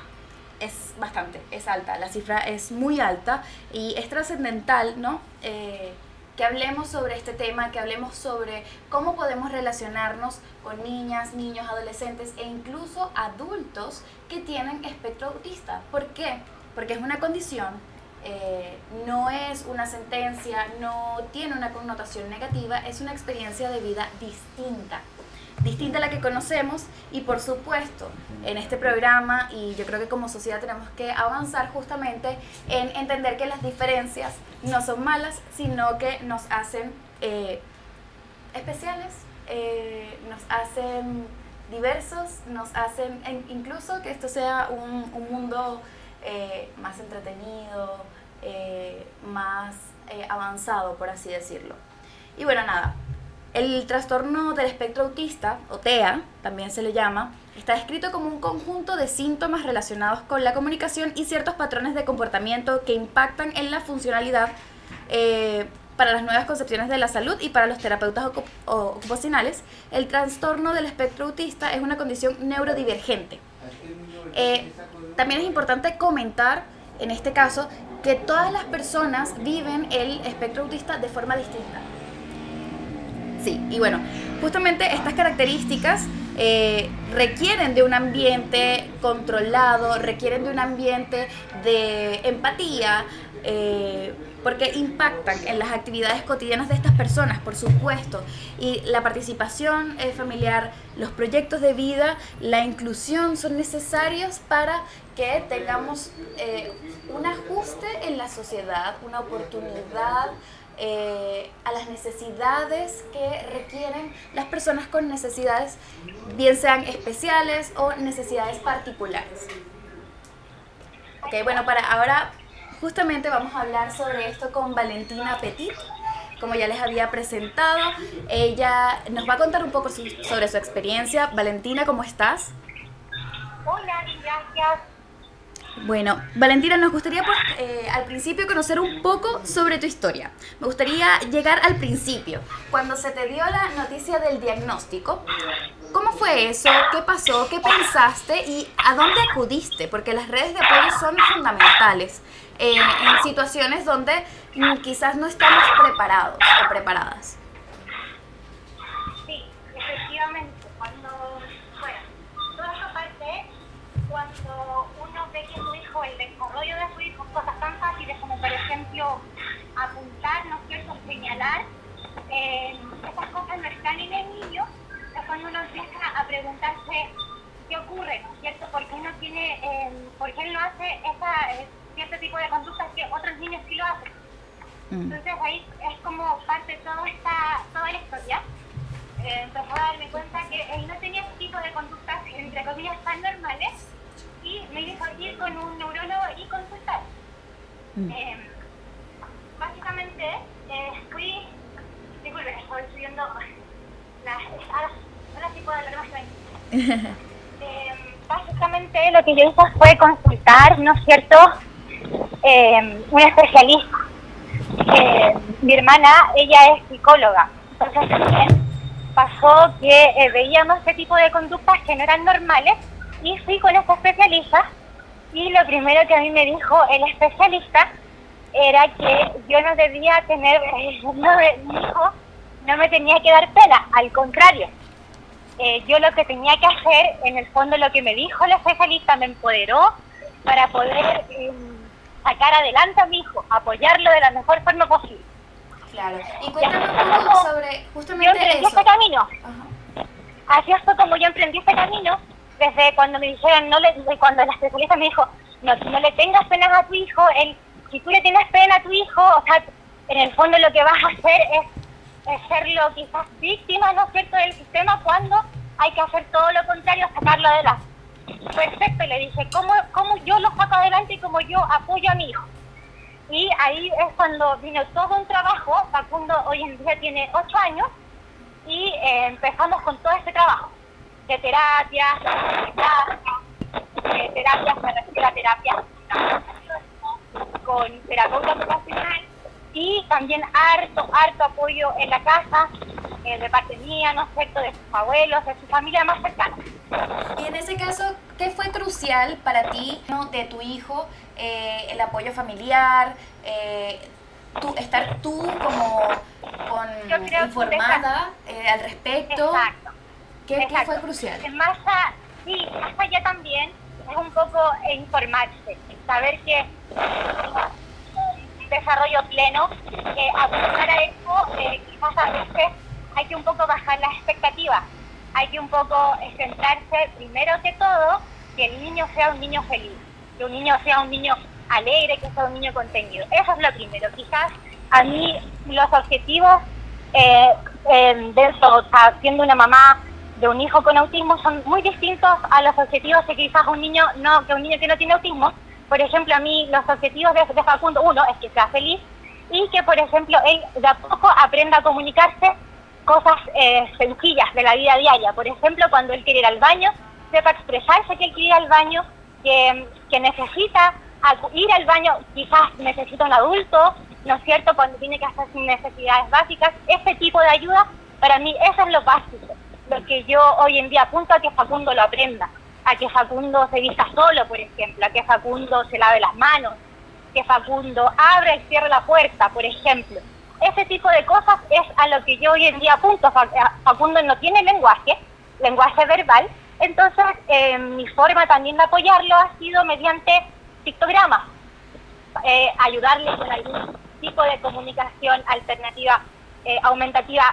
[SPEAKER 4] es alta, la cifra es muy alta y es trascendental, ¿no? Que hablemos sobre este tema, que hablemos sobre cómo podemos relacionarnos con niñas, niños, adolescentes e incluso adultos que tienen espectro autista. ¿Por qué? Porque es una condición, no es una sentencia, no tiene una connotación negativa, es una experiencia de vida distinta. distinta a la que conocemos, y por supuesto en este programa, y yo creo que como sociedad tenemos que avanzar justamente en entender que las diferencias no son malas, sino que nos hacen especiales, nos hacen diversos, nos hacen incluso que esto sea un mundo más entretenido, más avanzado, por así decirlo. Y bueno, nada, el trastorno del espectro autista, o TEA, también se le llama, está descrito como un conjunto de síntomas relacionados con la comunicación y ciertos patrones de comportamiento que impactan en la funcionalidad para las nuevas concepciones de la salud y para los terapeutas ocupacionales. El trastorno del espectro autista es una condición neurodivergente. También es importante comentar, en este caso, que todas las personas viven el espectro autista de forma distinta. Sí, y bueno, justamente estas características requieren de un ambiente controlado, requieren de un ambiente de empatía, porque impactan en las actividades cotidianas de estas personas, por supuesto, y la participación familiar, los proyectos de vida, la inclusión son necesarios para que tengamos un ajuste en la sociedad, una oportunidad a las necesidades que requieren las personas con necesidades, bien sean especiales o necesidades particulares. Ok, bueno, para ahora justamente vamos a hablar sobre esto con Valentina Petit. Como ya les había presentado, ella nos va a contar un poco sobre su experiencia. Valentina, ¿cómo estás?
[SPEAKER 9] Hola, gracias.
[SPEAKER 4] Bueno, Valentina, nos gustaría al principio conocer un poco sobre tu historia. Me gustaría llegar al principio, cuando se te dio la noticia del diagnóstico. ¿Cómo fue eso? ¿Qué pasó? ¿Qué pensaste? ¿Y a dónde acudiste? Porque las redes de apoyo son fundamentales en situaciones donde quizás no estamos preparados o preparadas.
[SPEAKER 9] Sí, efectivamente. Toda esa parte, cuando uno ve que su hijo, el desarrollo de su hijo, cosas tan fáciles como, por ejemplo, apuntar, ¿no es cierto?, señalar, esas cosas no están en el niño, es cuando uno empieza a preguntarse qué ocurre, ¿no es cierto?, por qué no tiene, por qué él no hace cierto tipo de conductas que otros niños sí lo hacen. Entonces ahí es como parte de toda la historia. Empezó a darme cuenta que él no tenía ese tipo de conductas, entre comillas, tan normales, y me dijo ir con un neurólogo y consultar. Básicamente disculpe, estoy subiendo ahora sí puedo hablar más tranquilo. Básicamente lo que yo hice fue consultar, ¿no es cierto?, un especialista. Mi hermana, ella es psicóloga, entonces también pasó que veíamos este tipo de conductas que no eran normales, y fui con esta especialista, y lo primero que a mí me dijo el especialista era que yo no debía tener, mi hijo no me tenía que dar pena, al contrario. Yo lo que tenía que hacer, en el fondo lo que me dijo el especialista me empoderó para poder sacar adelante a mi hijo, apoyarlo de la mejor forma posible.
[SPEAKER 4] Claro, y cuéntame un poco sobre justamente
[SPEAKER 9] yo emprendí
[SPEAKER 4] eso.
[SPEAKER 9] este camino.
[SPEAKER 4] Ajá.
[SPEAKER 9] Así fue como yo emprendí este camino, desde cuando me dijeron, cuando la especialista me dijo, no le tengas pena a tu hijo, si tú le tienes pena a tu hijo, o sea, en el fondo lo que vas a hacer es serlo quizás víctima, ¿no es cierto?, del sistema, cuando hay que hacer todo lo contrario, sacarlo adelante. Perfecto, le dije, ¿cómo yo lo saco adelante y cómo yo apoyo a mi hijo? Y ahí es cuando vino todo un trabajo. Facundo hoy en día tiene 8 años y empezamos con todo este trabajo de terapias, me refiero a terapias con terapeuta ocupacional, y también harto apoyo en la casa, de parte mía, ¿no es cierto?, de sus abuelos, de su familia más cercana.
[SPEAKER 4] Y en ese caso, ¿qué fue crucial para ti, ¿no?, de tu hijo? El apoyo familiar, estar tú como informada al respecto.
[SPEAKER 9] Exacto.
[SPEAKER 4] ¿Qué fue crucial?
[SPEAKER 9] Más allá también es un poco informarse, saber que un desarrollo pleno, apuntar a eso, quizás a veces hay que un poco bajar las expectativas. hay que un poco centrarse, primero que todo, que el niño sea un niño feliz, que un niño sea un niño alegre, que sea un niño contenido. Eso es lo primero. Quizás a mí los objetivos, siendo una mamá de un hijo con autismo, son muy distintos a los objetivos que quizás un niño que no tiene autismo. Por ejemplo, a mí los objetivos de Facundo, uno, es que sea feliz y que, por ejemplo, él de a poco aprenda a comunicarse cosas sencillas de la vida diaria. Por ejemplo, cuando él quiere ir al baño, sepa expresarse que él quiere ir al baño, que necesita ir al baño, quizás necesita un adulto, ¿no es cierto?, cuando tiene que hacer sus necesidades básicas. Ese tipo de ayuda, para mí, eso es lo básico. Lo que yo hoy en día apunto a que Facundo lo aprenda, a que Facundo se vista solo, por ejemplo, a que Facundo se lave las manos, que Facundo abra y cierre la puerta, por ejemplo. Ese tipo de cosas es a lo que yo hoy en día apunto. Facundo no tiene lenguaje verbal, entonces mi forma también de apoyarlo ha sido mediante pictogramas, ayudarle con algún tipo de comunicación alternativa, aumentativa,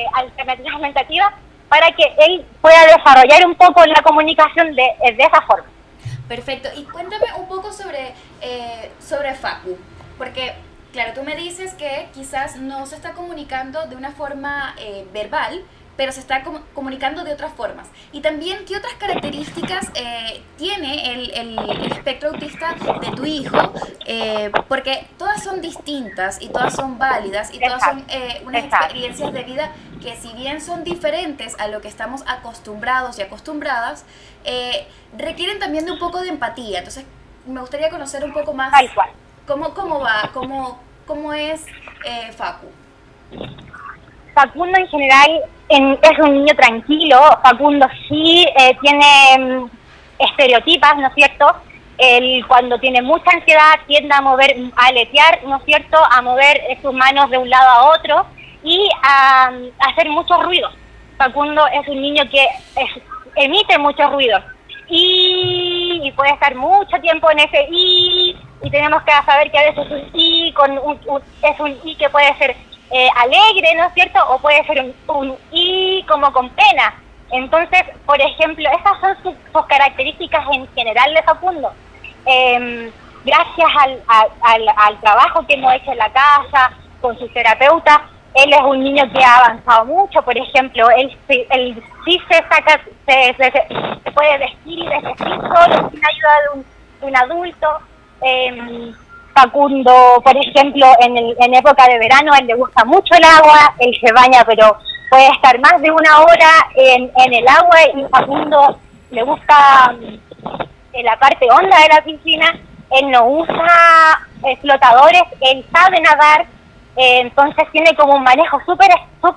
[SPEAKER 9] para que él pueda desarrollar un poco la comunicación de esa forma.
[SPEAKER 4] Perfecto. Y cuéntame un poco sobre Facu, porque, claro, tú me dices que quizás no se está comunicando de una forma verbal, pero se está comunicando de otras formas. Y también, ¿qué otras características tiene el espectro autista de tu hijo? Porque todas son distintas y todas son válidas y todas son unas experiencias de vida que, si bien son diferentes a lo que estamos acostumbrados y acostumbradas, requieren también de un poco de empatía. Entonces, me gustaría conocer un poco más cómo va, cómo es Facu.
[SPEAKER 9] Facundo en general es un niño tranquilo. Facundo sí tiene estereotipas, ¿no es cierto? Él, cuando tiene mucha ansiedad, tiende a aletear, ¿no es cierto?, a mover sus manos de un lado a otro y a hacer muchos ruidos. Facundo es un niño que emite muchos ruidos y puede estar mucho tiempo en ese y tenemos que saber que a veces un i es un i que puede ser alegre, ¿no es cierto?, o puede ser un i como con pena. Entonces, por ejemplo, esas son sus características en general de Facundo. Gracias al trabajo que hemos hecho en la casa, con su terapeuta, él es un niño que ha avanzado mucho. Por ejemplo, él sí se puede vestir y desvestir solo sin ayuda de un adulto. Facundo, por ejemplo, en época de verano, a él le gusta mucho el agua, él se baña, pero puede estar más de una hora en el agua, y Facundo le gusta la parte honda de la piscina. Él no usa flotadores, él sabe nadar, entonces tiene como un manejo súper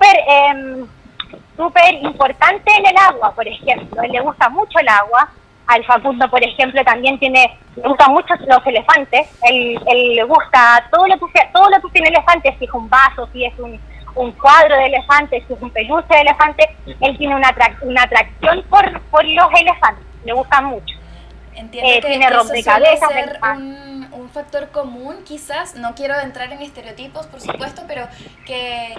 [SPEAKER 9] importante en el agua, por ejemplo. Él le gusta mucho el agua. Al Facundo, por ejemplo, también le gustan mucho los elefantes. Él le gusta todo lo que tiene elefantes, si es un vaso, si es un cuadro de elefantes, si es un peluche de elefante. Él tiene una atracción por los elefantes, le gustan mucho.
[SPEAKER 4] Entiendo que
[SPEAKER 9] tiene
[SPEAKER 4] eso
[SPEAKER 9] rompecabezas,
[SPEAKER 4] suele ser un factor común, quizás. No quiero entrar en estereotipos, por supuesto, pero que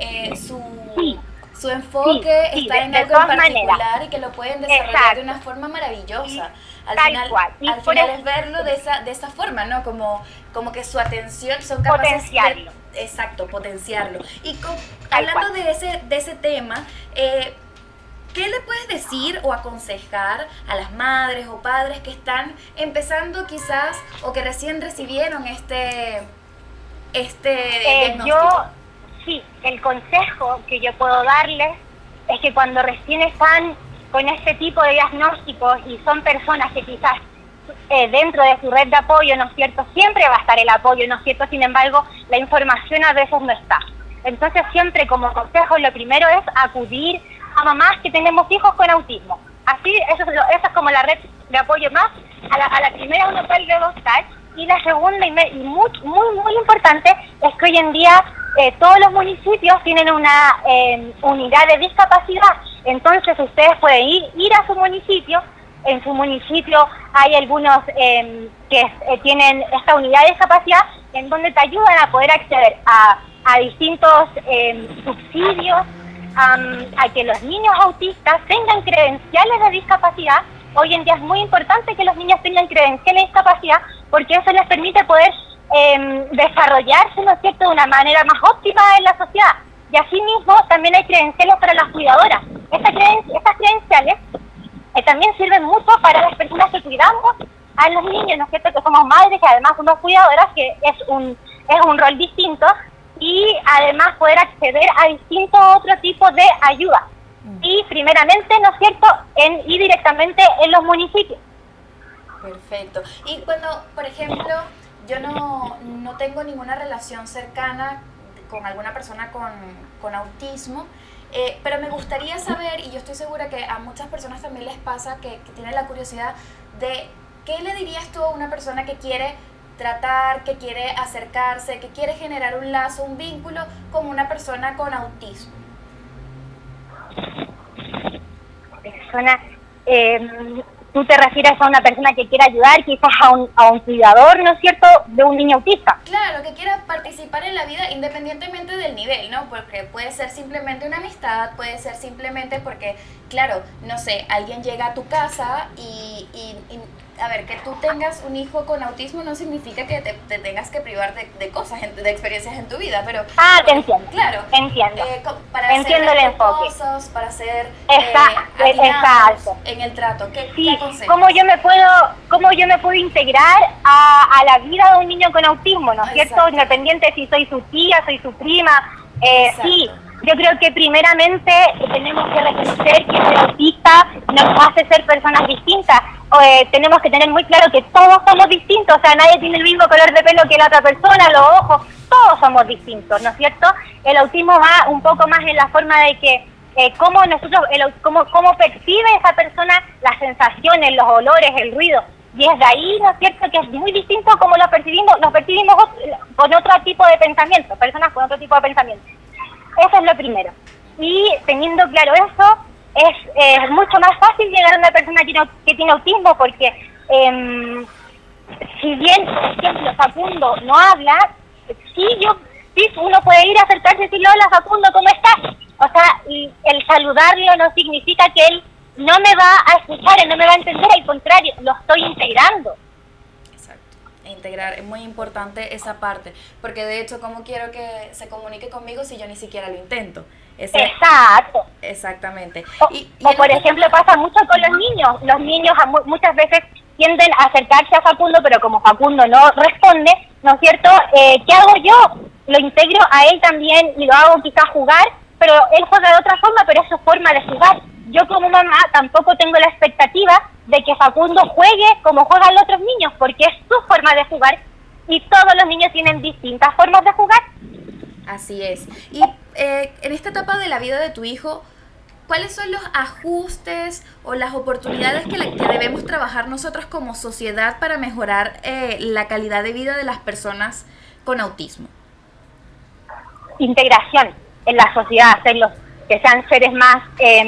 [SPEAKER 4] su enfoque está en algo en particular y que lo pueden desarrollar de una forma maravillosa. Al final es verlo de esa forma, ¿no? Como que su atención son capaces
[SPEAKER 9] potenciarlo.
[SPEAKER 4] Potenciarlo. Y hablando de ese tema, ¿qué le puedes decir o aconsejar a las madres o padres que están empezando quizás o que recién recibieron este diagnóstico?
[SPEAKER 9] Sí, el consejo que yo puedo darles es que cuando recién están con este tipo de diagnósticos y son personas que quizás dentro de su red de apoyo, ¿no es cierto?, siempre va a estar el apoyo, ¿no es cierto?, sin embargo, la información a veces no está. Entonces, siempre como consejo, lo primero es acudir a mamás que tenemos hijos con autismo. Así, eso es como la red de apoyo más. A la primera uno puede rebosar, y la segunda, y muy, muy, muy importante, es que hoy en día todos los municipios tienen una unidad de discapacidad. Entonces ustedes pueden ir a su municipio. En su municipio hay algunos que tienen esta unidad de discapacidad, en donde te ayudan a poder acceder a distintos subsidios, a que los niños autistas tengan credenciales de discapacidad. Hoy en día es muy importante que los niños tengan credenciales de discapacidad porque eso les permite poder desarrollarse, ¿no es cierto?, de una manera más óptima en la sociedad. Y asimismo también hay credenciales para las cuidadoras. Estas credenciales también sirven mucho para las personas que cuidamos a los niños, ¿no es cierto?, que somos madres, que además somos cuidadoras, que es un rol distinto, y además poder acceder a distintos otros tipos de ayuda. Y primeramente, ¿no es cierto?, y directamente en los municipios.
[SPEAKER 4] Perfecto. Y cuando, por ejemplo, yo no tengo ninguna relación cercana con alguna persona con autismo, pero me gustaría saber, y yo estoy segura que a muchas personas también les pasa, que tienen la curiosidad de qué le dirías tú a una persona que quiere tratar, que quiere acercarse, que quiere generar un lazo, un vínculo con una persona con autismo.
[SPEAKER 9] Tú te refieres a una persona que quiera ayudar, quizás a un cuidador, ¿no es cierto?, de un niño autista.
[SPEAKER 4] Claro, que quiera participar en la vida independientemente del nivel, ¿no? Porque puede ser simplemente una amistad, puede ser simplemente porque, claro, no sé, alguien llega a tu casa y a ver, que tú tengas un hijo con autismo no significa que te tengas que privar de cosas, de experiencias en tu vida, pero...
[SPEAKER 9] te entiendo.
[SPEAKER 4] Claro.
[SPEAKER 9] Entiendo.
[SPEAKER 4] Para
[SPEAKER 9] entiendo
[SPEAKER 4] ser
[SPEAKER 9] el enfoque.
[SPEAKER 4] para ser
[SPEAKER 9] Exacto.
[SPEAKER 4] en el trato. ¿Qué aconsejas?
[SPEAKER 9] ¿Cómo yo me puedo integrar a la vida de un niño con autismo, ¿no es cierto? Independiente si soy su tía, soy su prima. Sí, yo creo que primeramente tenemos que reconocer que ser autista nos hace ser personas distintas. Tenemos que tener muy claro que todos somos distintos, o sea, nadie tiene el mismo color de pelo que la otra persona, los ojos, todos somos distintos, ¿no es cierto? El autismo va un poco más en la forma de que cómo percibe esa persona las sensaciones, los olores, el ruido, y es de ahí, ¿no es cierto?, que es muy distinto como lo percibimos con otro tipo de pensamiento, personas con otro tipo de pensamiento. Eso es lo primero. Y teniendo claro eso, es mucho más fácil llegar a una persona que tiene autismo, porque si bien, por ejemplo, Facundo no habla, sí, uno puede ir a acercarse y decirle: hola Facundo, ¿cómo estás? O sea, el saludarlo no significa que él no me va a escuchar, no me va a entender, al contrario, lo estoy integrando.
[SPEAKER 4] Integrar, es muy importante esa parte, porque de hecho, ¿cómo quiero que se comunique conmigo si yo ni siquiera lo intento?
[SPEAKER 9] Exacto.
[SPEAKER 4] Exactamente.
[SPEAKER 9] O por ejemplo, pasa mucho con los niños muchas veces tienden a acercarse a Facundo, pero como Facundo no responde, ¿no es cierto?, ¿qué hago yo? Lo integro a él también y lo hago quizás jugar, pero él juega de otra forma, pero es su forma de jugar. Yo como mamá tampoco tengo la expectativa de que Facundo juegue como juegan los otros niños, porque es su forma de jugar y todos los niños tienen distintas formas de jugar.
[SPEAKER 4] Así es. Y en esta etapa de la vida de tu hijo, ¿cuáles son los ajustes o las oportunidades que debemos trabajar nosotros como sociedad para mejorar la calidad de vida de las personas con autismo?
[SPEAKER 9] Integración en la sociedad, hacerlos que sean seres más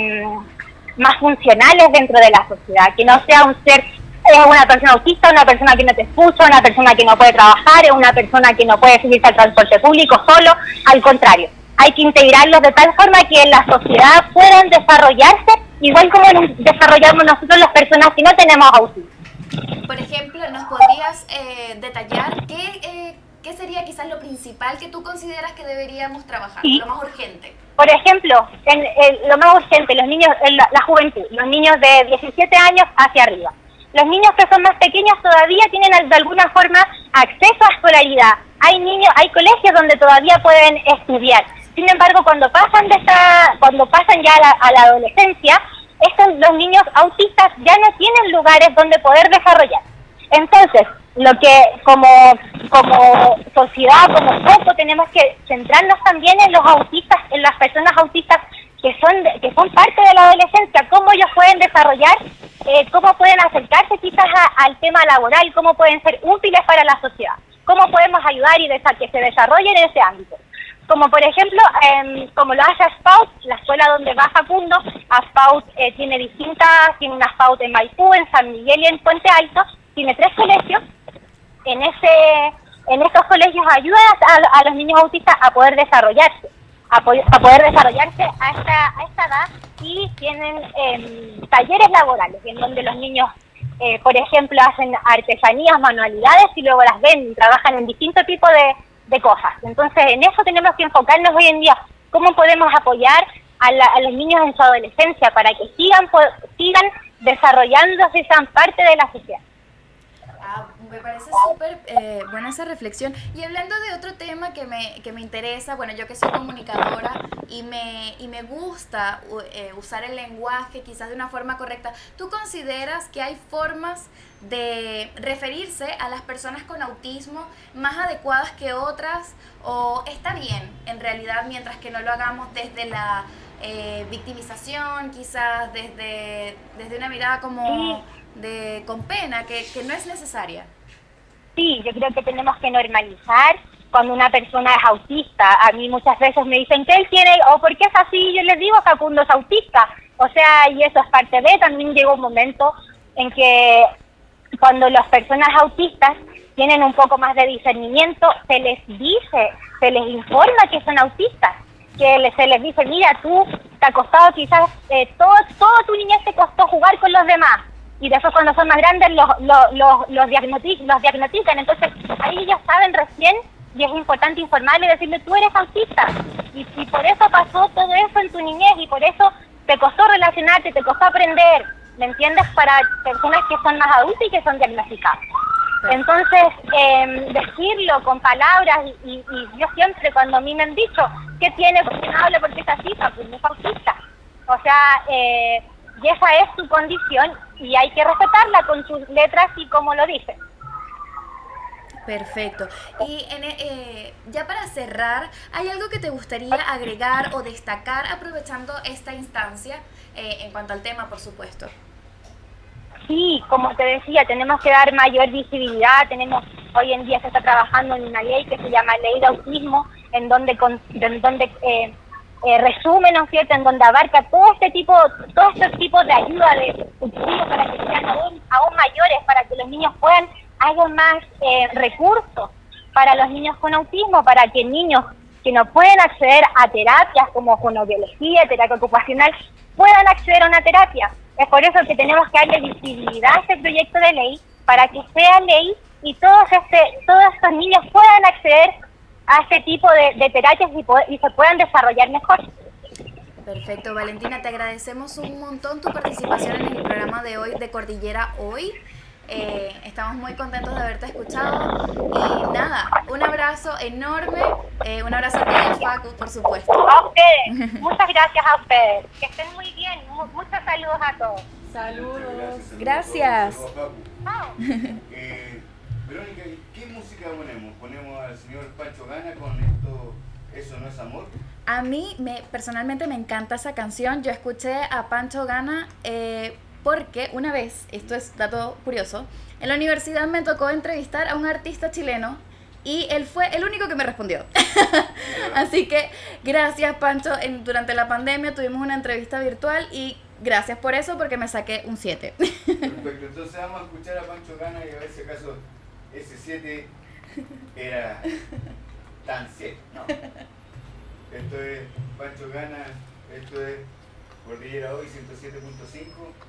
[SPEAKER 9] funcionales dentro de la sociedad, que no sea un ser, una persona autista, una persona que no te escucha, una persona que no puede trabajar, una persona que no puede subirse al transporte público solo. Al contrario, hay que integrarlos de tal forma que en la sociedad puedan desarrollarse igual como desarrollamos nosotros las personas que no tenemos autismo.
[SPEAKER 4] Por ejemplo, ¿nos podrías detallar qué sería quizás lo principal que tú consideras que deberíamos trabajar, lo más urgente?
[SPEAKER 9] Por ejemplo, lo más urgente, los niños, la juventud, los niños de 17 años hacia arriba. Los niños que son más pequeños todavía tienen de alguna forma acceso a escolaridad. Hay colegios donde todavía pueden estudiar. Sin embargo, cuando pasan ya a la adolescencia, los niños autistas ya no tienen lugares donde poder desarrollar. Entonces, lo que como sociedad, como grupo, tenemos que centrarnos también en los autistas, en las personas autistas que son parte de la adolescencia, cómo ellos pueden desarrollar, cómo pueden acercarse quizás al tema laboral, cómo pueden ser útiles para la sociedad, cómo podemos ayudar y que se desarrollen en ese ámbito. Como por ejemplo, como lo hace ASPAUT, la escuela donde va Facundo. ASPAUT tiene una ASPAUT en Maipú, en San Miguel y en Puente Alto, tiene 3 colegios. En estos colegios ayudan a los niños autistas a poder desarrollarse. a poder desarrollarse a esta edad, y tienen talleres laborales en donde los niños, por ejemplo, hacen artesanías, manualidades y luego las venden, trabajan en distintos tipos de cosas. Entonces, en eso tenemos que enfocarnos hoy en día, cómo podemos apoyar a los niños en su adolescencia para que sigan desarrollándose y sean parte de la sociedad.
[SPEAKER 4] Me parece súper buena esa reflexión. Y hablando de otro tema que me interesa, bueno, yo que soy comunicadora y me gusta usar el lenguaje quizás de una forma correcta, ¿tú consideras que hay formas de referirse a las personas con autismo más adecuadas que otras? ¿O está bien en realidad, mientras que no lo hagamos desde la victimización, quizás desde una mirada como con pena, que no es necesaria?
[SPEAKER 9] Sí, yo creo que tenemos que normalizar cuando una persona es autista. A mí muchas veces me dicen que él tiene, o ¿por qué es así? Yo les digo, Facundo es autista. O sea, y eso es parte de, también llega un momento en que cuando las personas autistas tienen un poco más de discernimiento, se les informa que son autistas, que se les dice, mira, tú te ha costado quizás, toda tu niñez te costó jugar con los demás. Y después cuando son más grandes los diagnostican. Entonces ahí ellos saben recién, y es importante informarle y decirle, tú eres autista, y por eso pasó todo eso en tu niñez, y por eso te costó relacionarte, te costó aprender, ¿me entiendes? Para personas que son más adultas y que son diagnosticadas. Entonces, decirlo con palabras, y yo siempre, cuando a mí me han dicho, ¿qué tiene? ¿Por qué no habla? Porque es así, pues no es autista. O sea, y esa es su condición, y hay que respetarla con sus letras y como lo dice.
[SPEAKER 4] Perfecto. Y ya para cerrar, ¿hay algo que te gustaría agregar o destacar aprovechando esta instancia en cuanto al tema, por supuesto?
[SPEAKER 9] Sí, como te decía, tenemos que dar mayor visibilidad. Hoy en día se está trabajando en una ley que se llama Ley de Autismo, en donde resume, ¿no es cierto?, en donde abarca todos estos tipos de ayuda, de subsidios para que sean aún mayores, para que los niños hagan más recursos para los niños con autismo, para que niños que no pueden acceder a terapias como fonobiología, terapia ocupacional, puedan acceder a una terapia. Es por eso que tenemos que darle visibilidad a este proyecto de ley, para que sea ley y todos estos niños puedan acceder a este tipo de terapias y se puedan desarrollar mejor.
[SPEAKER 4] Perfecto, Valentina, te agradecemos un montón tu participación en el programa de hoy de Cordillera Hoy. Estamos muy contentos de haberte escuchado y nada, un abrazo enorme, un abrazo a ti y a Facu, por supuesto.
[SPEAKER 9] A ustedes, muchas gracias a ustedes, que estén muy bien, muchos saludos a todos.
[SPEAKER 7] Saludos.
[SPEAKER 4] Gracias.
[SPEAKER 1] Saludos a Facu.
[SPEAKER 9] Chao.
[SPEAKER 1] Verónica, ¿qué música ponemos? ¿Ponemos al señor Pancho Gana con esto, Eso no es amor?
[SPEAKER 4] A mí personalmente me encanta esa canción. Yo escuché a Pancho Gana porque una vez, esto es dato curioso, en la universidad me tocó entrevistar a un artista chileno y él fue el único que me respondió. Así que gracias, Pancho. Durante la pandemia tuvimos una entrevista virtual y gracias por eso, porque me saqué un 7.
[SPEAKER 1] Perfecto, entonces vamos a escuchar a Pancho Gana y a ver si acaso ese 7 era tan 7. No. Esto es Pancho Gana, esto es Cordillera Hoy 107.5.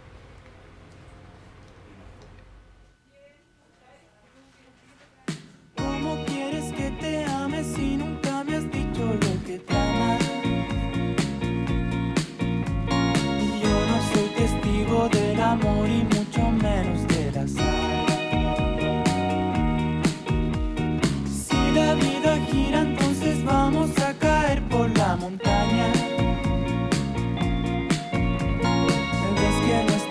[SPEAKER 3] ¿Cómo quieres que te ame si nunca me has dicho lo que te amas? Y yo no soy testigo del amor y mucho menos del azar. Si la vida gira, entonces vamos a caer por la montaña. Ves que no es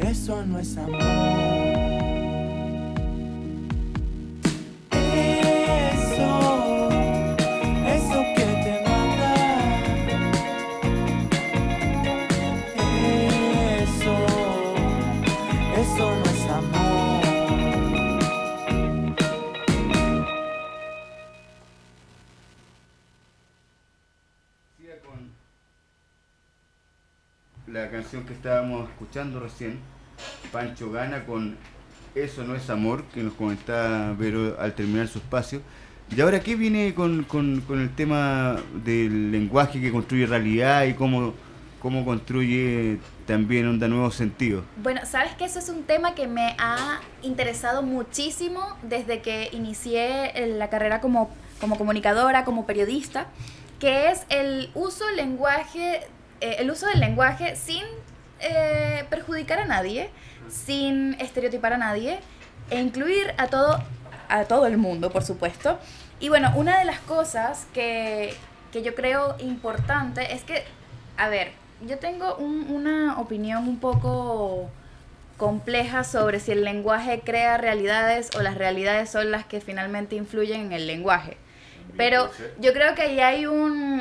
[SPEAKER 3] eso no es amor. Eso que te mata, eso no es amor.
[SPEAKER 1] Siga con la canción que estábamos escuchando recién, Pancho Gana con Eso no es amor, que nos comentaba Vero al terminar su espacio. Y ahora, ¿qué viene con el tema del lenguaje que construye realidad y cómo construye también onda nuevos sentidos?
[SPEAKER 4] Bueno, sabes que eso es un tema que me ha interesado muchísimo desde que inicié la carrera como comunicadora, como periodista, que es el uso del lenguaje sin perjudicar a nadie, sin estereotipar a nadie e incluir a todo el mundo, por supuesto. Y bueno, una de las cosas que yo creo importante es que, a ver, yo tengo una opinión un poco compleja sobre si el lenguaje crea realidades o las realidades son las que finalmente influyen en el lenguaje. Pero yo creo que ahí hay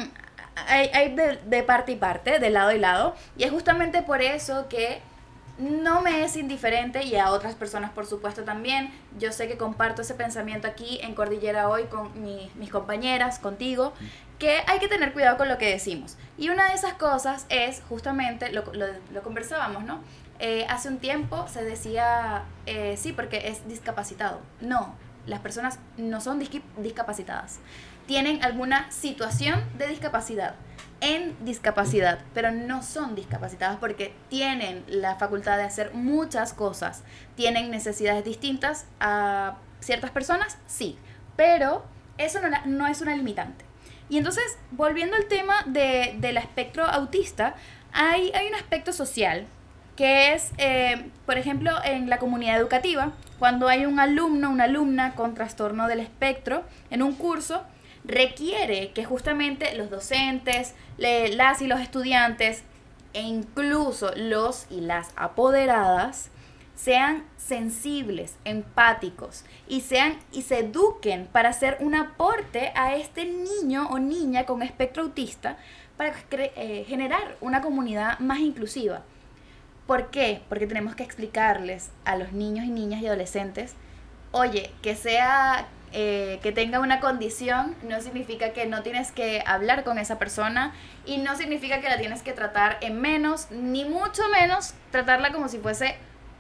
[SPEAKER 4] de parte y parte, de lado y lado, y es justamente por eso que no me es indiferente, y a otras personas por supuesto también. Yo sé que comparto ese pensamiento aquí en Cordillera Hoy con mis compañeras, contigo, que hay que tener cuidado con lo que decimos. Y una de esas cosas es justamente, lo conversábamos, ¿no? Hace un tiempo se decía, sí, porque es discapacitado. No, las personas no son discapacitadas. Tienen alguna situación de discapacidad, en discapacidad, pero no son discapacitadas porque tienen la facultad de hacer muchas cosas. ¿Tienen necesidades distintas a ciertas personas? Sí, pero eso no es una limitante. Y entonces, volviendo al tema del espectro autista, hay un aspecto social que es, por ejemplo, en la comunidad educativa, cuando hay un alumno, una alumna con trastorno del espectro en un curso, requiere que justamente los docentes, las y los estudiantes, e incluso los y las apoderadas, sean sensibles, empáticos y se eduquen para hacer un aporte a este niño o niña con espectro autista para generar una comunidad más inclusiva. ¿Por qué? Porque tenemos que explicarles a los niños y niñas y adolescentes, oye, que tenga una condición no significa que no tienes que hablar con esa persona y no significa que la tienes que tratar en menos, ni mucho menos tratarla como si fuese,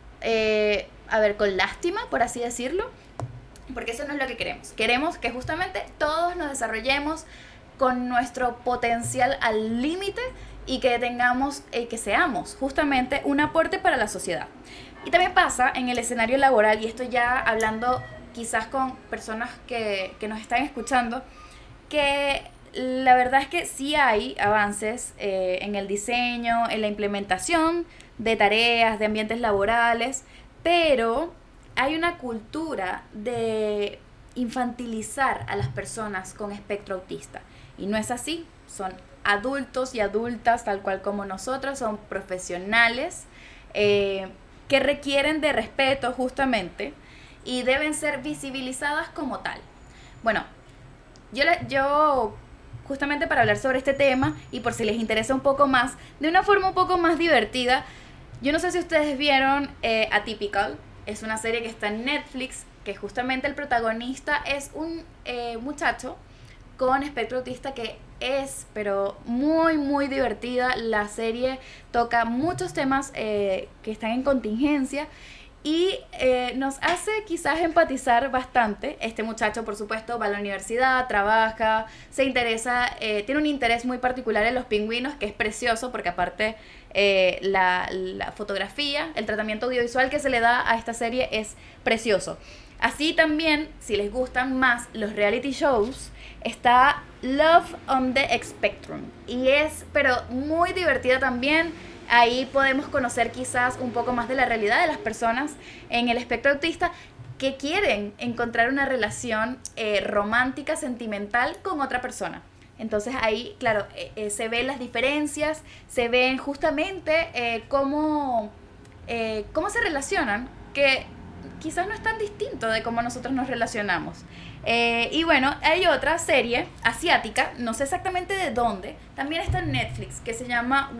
[SPEAKER 4] con lástima, por así decirlo, porque eso no es lo que queremos. Queremos que justamente todos nos desarrollemos con nuestro potencial al límite y que tengamos, que seamos justamente un aporte para la sociedad. Y también pasa en el escenario laboral, y esto ya hablando quizás con personas que nos están escuchando, que la verdad es que sí hay avances en el diseño, en la implementación de tareas, de ambientes laborales, pero hay una cultura de infantilizar a las personas con espectro autista. Y no es así, son adultos y adultas tal cual como nosotros, son profesionales que requieren de respeto justamente y deben ser visibilizadas como tal. Bueno, yo justamente para hablar sobre este tema y por si les interesa un poco más, de una forma un poco más divertida, yo no sé si ustedes vieron Atypical, es una serie que está en Netflix, que justamente el protagonista es un muchacho con espectro autista que es, pero muy, muy divertida. La serie toca muchos temas que están en contingencia y nos hace quizás empatizar bastante. Este muchacho, por supuesto, va a la universidad, trabaja, se interesa, tiene un interés muy particular en los pingüinos, que es precioso porque aparte la fotografía, el tratamiento audiovisual que se le da a esta serie es precioso. Así también, si les gustan más los reality shows, está Love on the Spectrum y es pero muy divertida también. Ahí podemos conocer quizás un poco más de la realidad de las personas en el espectro autista que quieren encontrar una relación romántica, sentimental con otra persona. Entonces ahí, claro, se ven las diferencias, se ven justamente cómo cómo se relacionan, que quizás no es tan distinto de cómo nosotros nos relacionamos. Y bueno, hay otra serie asiática, no sé exactamente de dónde, también está en Netflix, que se llama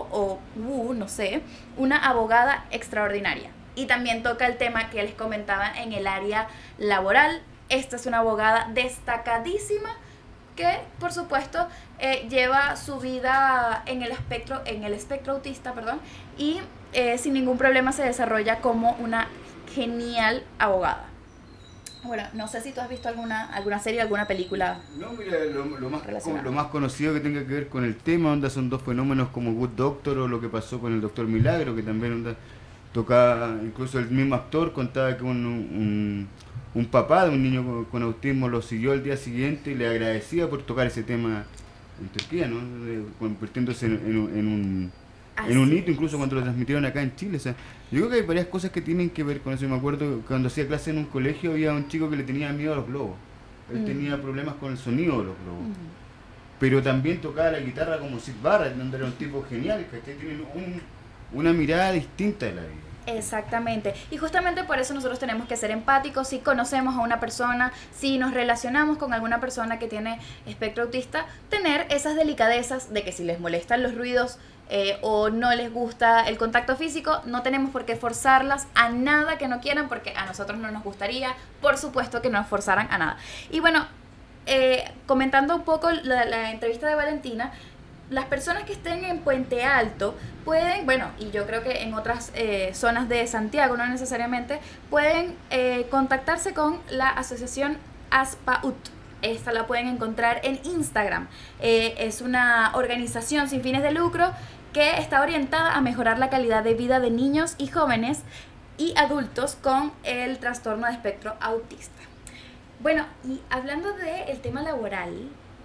[SPEAKER 4] Wu, no sé, una abogada extraordinaria. Y también toca el tema que les comentaba en el área laboral. Esta es una abogada destacadísima que, por supuesto, lleva su vida en el espectro autista, y sin ningún problema se desarrolla como una genial abogada. Bueno, no sé si tú has visto alguna serie, alguna película.
[SPEAKER 1] No, mira, lo más conocido que tenga que ver con el tema, onda, son dos fenómenos como Good Doctor o lo que pasó con el Doctor Milagro, que también onda, tocaba, incluso el mismo actor contaba que un papá de un niño con autismo lo siguió al día siguiente y le agradecía por tocar ese tema en Turquía, ¿no? Convirtiéndose en un hito, incluso cuando lo transmitieron acá en Chile. O sea, yo creo que hay varias cosas que tienen que ver con eso. Me acuerdo que cuando hacía clase en un colegio había un chico que le tenía miedo a los globos. Él tenía problemas con el sonido de los globos. Pero también tocaba la guitarra como Syd Barrett, donde era un tipo genial, ¿cachai? Tienen una mirada distinta de la vida.
[SPEAKER 4] Exactamente, y justamente por eso nosotros tenemos que ser empáticos. Si conocemos a una persona, si nos relacionamos con alguna persona que tiene espectro autista, tener esas delicadezas de que si les molestan los ruidos o no les gusta el contacto físico, no tenemos por qué forzarlas a nada que no quieran, porque a nosotros no nos gustaría, por supuesto, que nos forzaran a nada. Y bueno, comentando un poco la entrevista de Valentina, las personas que estén en Puente Alto pueden, bueno, y yo creo que en otras zonas de Santiago, no necesariamente, pueden contactarse con la asociación ASPAUT. Esta la pueden encontrar en Instagram. Es una organización sin fines de lucro que está orientada a mejorar la calidad de vida de niños y jóvenes y adultos con el trastorno de espectro autista. Bueno, y hablando del tema laboral,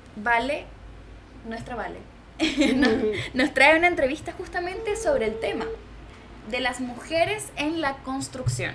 [SPEAKER 4] nuestra Vale, nos trae una entrevista justamente sobre el tema de las mujeres en la construcción.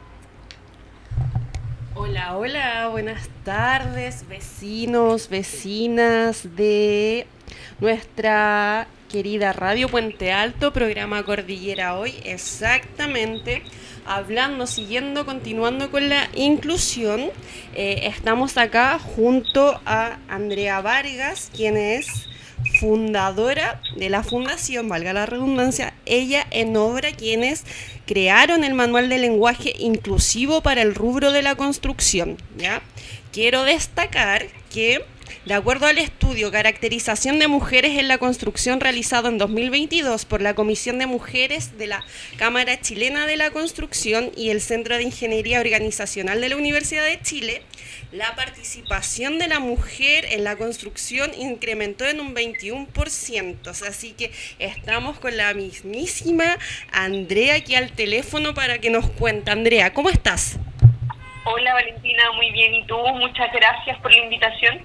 [SPEAKER 7] Hola, hola, buenas tardes, vecinos, vecinas de nuestra querida Radio Puente Alto, programa Cordillera Hoy, exactamente, continuando con la inclusión. Estamos acá junto a Andrea Vargas, quien es fundadora de la fundación, valga la redundancia, Ella en Obra, quienes crearon el manual de lenguaje inclusivo para el rubro de la construcción, ¿ya? Quiero destacar que, de acuerdo al estudio Caracterización de Mujeres en la Construcción realizado en 2022 por la Comisión de Mujeres de la Cámara Chilena de la Construcción y el Centro de Ingeniería Organizacional de la Universidad de Chile, la participación de la mujer en la construcción incrementó en un 21%. Así que estamos con la mismísima Andrea aquí al teléfono para que nos cuente. Andrea, ¿cómo estás?
[SPEAKER 10] Hola Valentina, muy bien. ¿Y tú? Muchas gracias por la invitación.